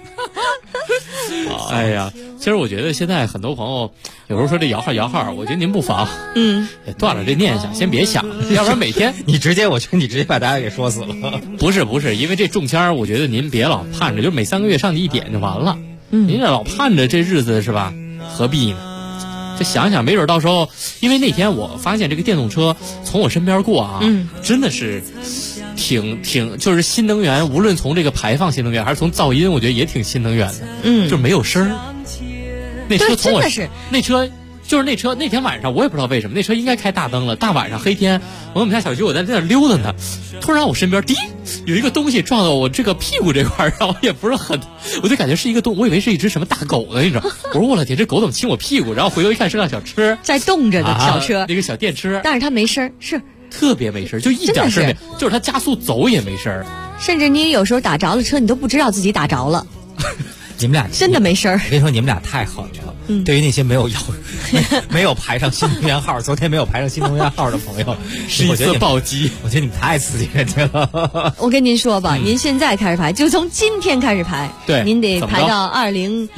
哎呀，其实我觉得现在很多朋友有时候说这摇号，我觉得您不妨也断了这念想，先别想，要不然每天我觉得你直接把大家给说死了。 不是，因为这中签，我觉得您别老盼着，就每3个月上去一点就完了。您这老盼着这日子是吧？何必呢？就想想，没准到时候，因为那天我发现这个电动车从我身边过啊，真的是挺就是新能源，无论从这个排放新能源还是从噪音，我觉得也挺新能源的。就是没有声儿。那车从我那车那天晚上我也不知道为什么，那车应该开大灯了，大晚上黑天，我们家小区我在那溜达呢，突然我身边有一个东西撞到我这个屁股这块，然后也不是很，我就感觉是一个我以为是一只什么大狗呢，你知道？我说我的天，这狗怎么亲我屁股？然后回头一看是辆小车在动着的小车， 那个小电车， 但是它没声，是特别没声，就一点声没，就是它加速走也没声， 甚至你有时候打着了车，你都不知道自己打着了。 你们俩真的没声儿。 我跟你说，你们俩太狠了。对于那些没有排上新能源号，昨天没有排上新能源号的朋友， 是一次暴击。 我觉得你们太刺激人家了。 我跟您说吧，您现在开始排，就从今天开始排， 对， 您得排到 2019、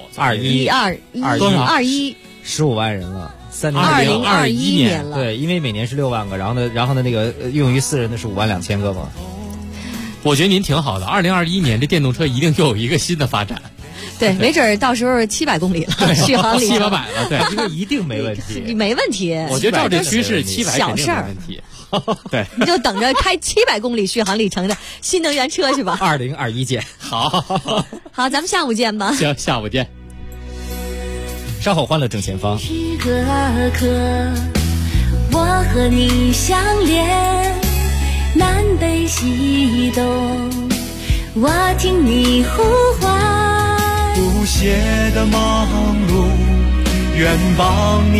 21 15万人了。 2021年了。 对，因为每年是6万个，然后呢，那个用于私人的是52000个嘛。 我觉得您挺好的。2021年这电动车一定又有一个新的发展。 对，没准到时候700公里了，续航里 700了，对， 这个一定没问题， 没问题。 我觉得照这趋势，700 小事儿， 对， 你就等着开700公里续航里程的新能源车去吧。 2021见， 好， 咱们下午见吧。 行，下午见。 稍后欢乐正前方。 时刻刻，我和你相连，南北西东，我听你呼唤。 不懈的忙碌，愿帮你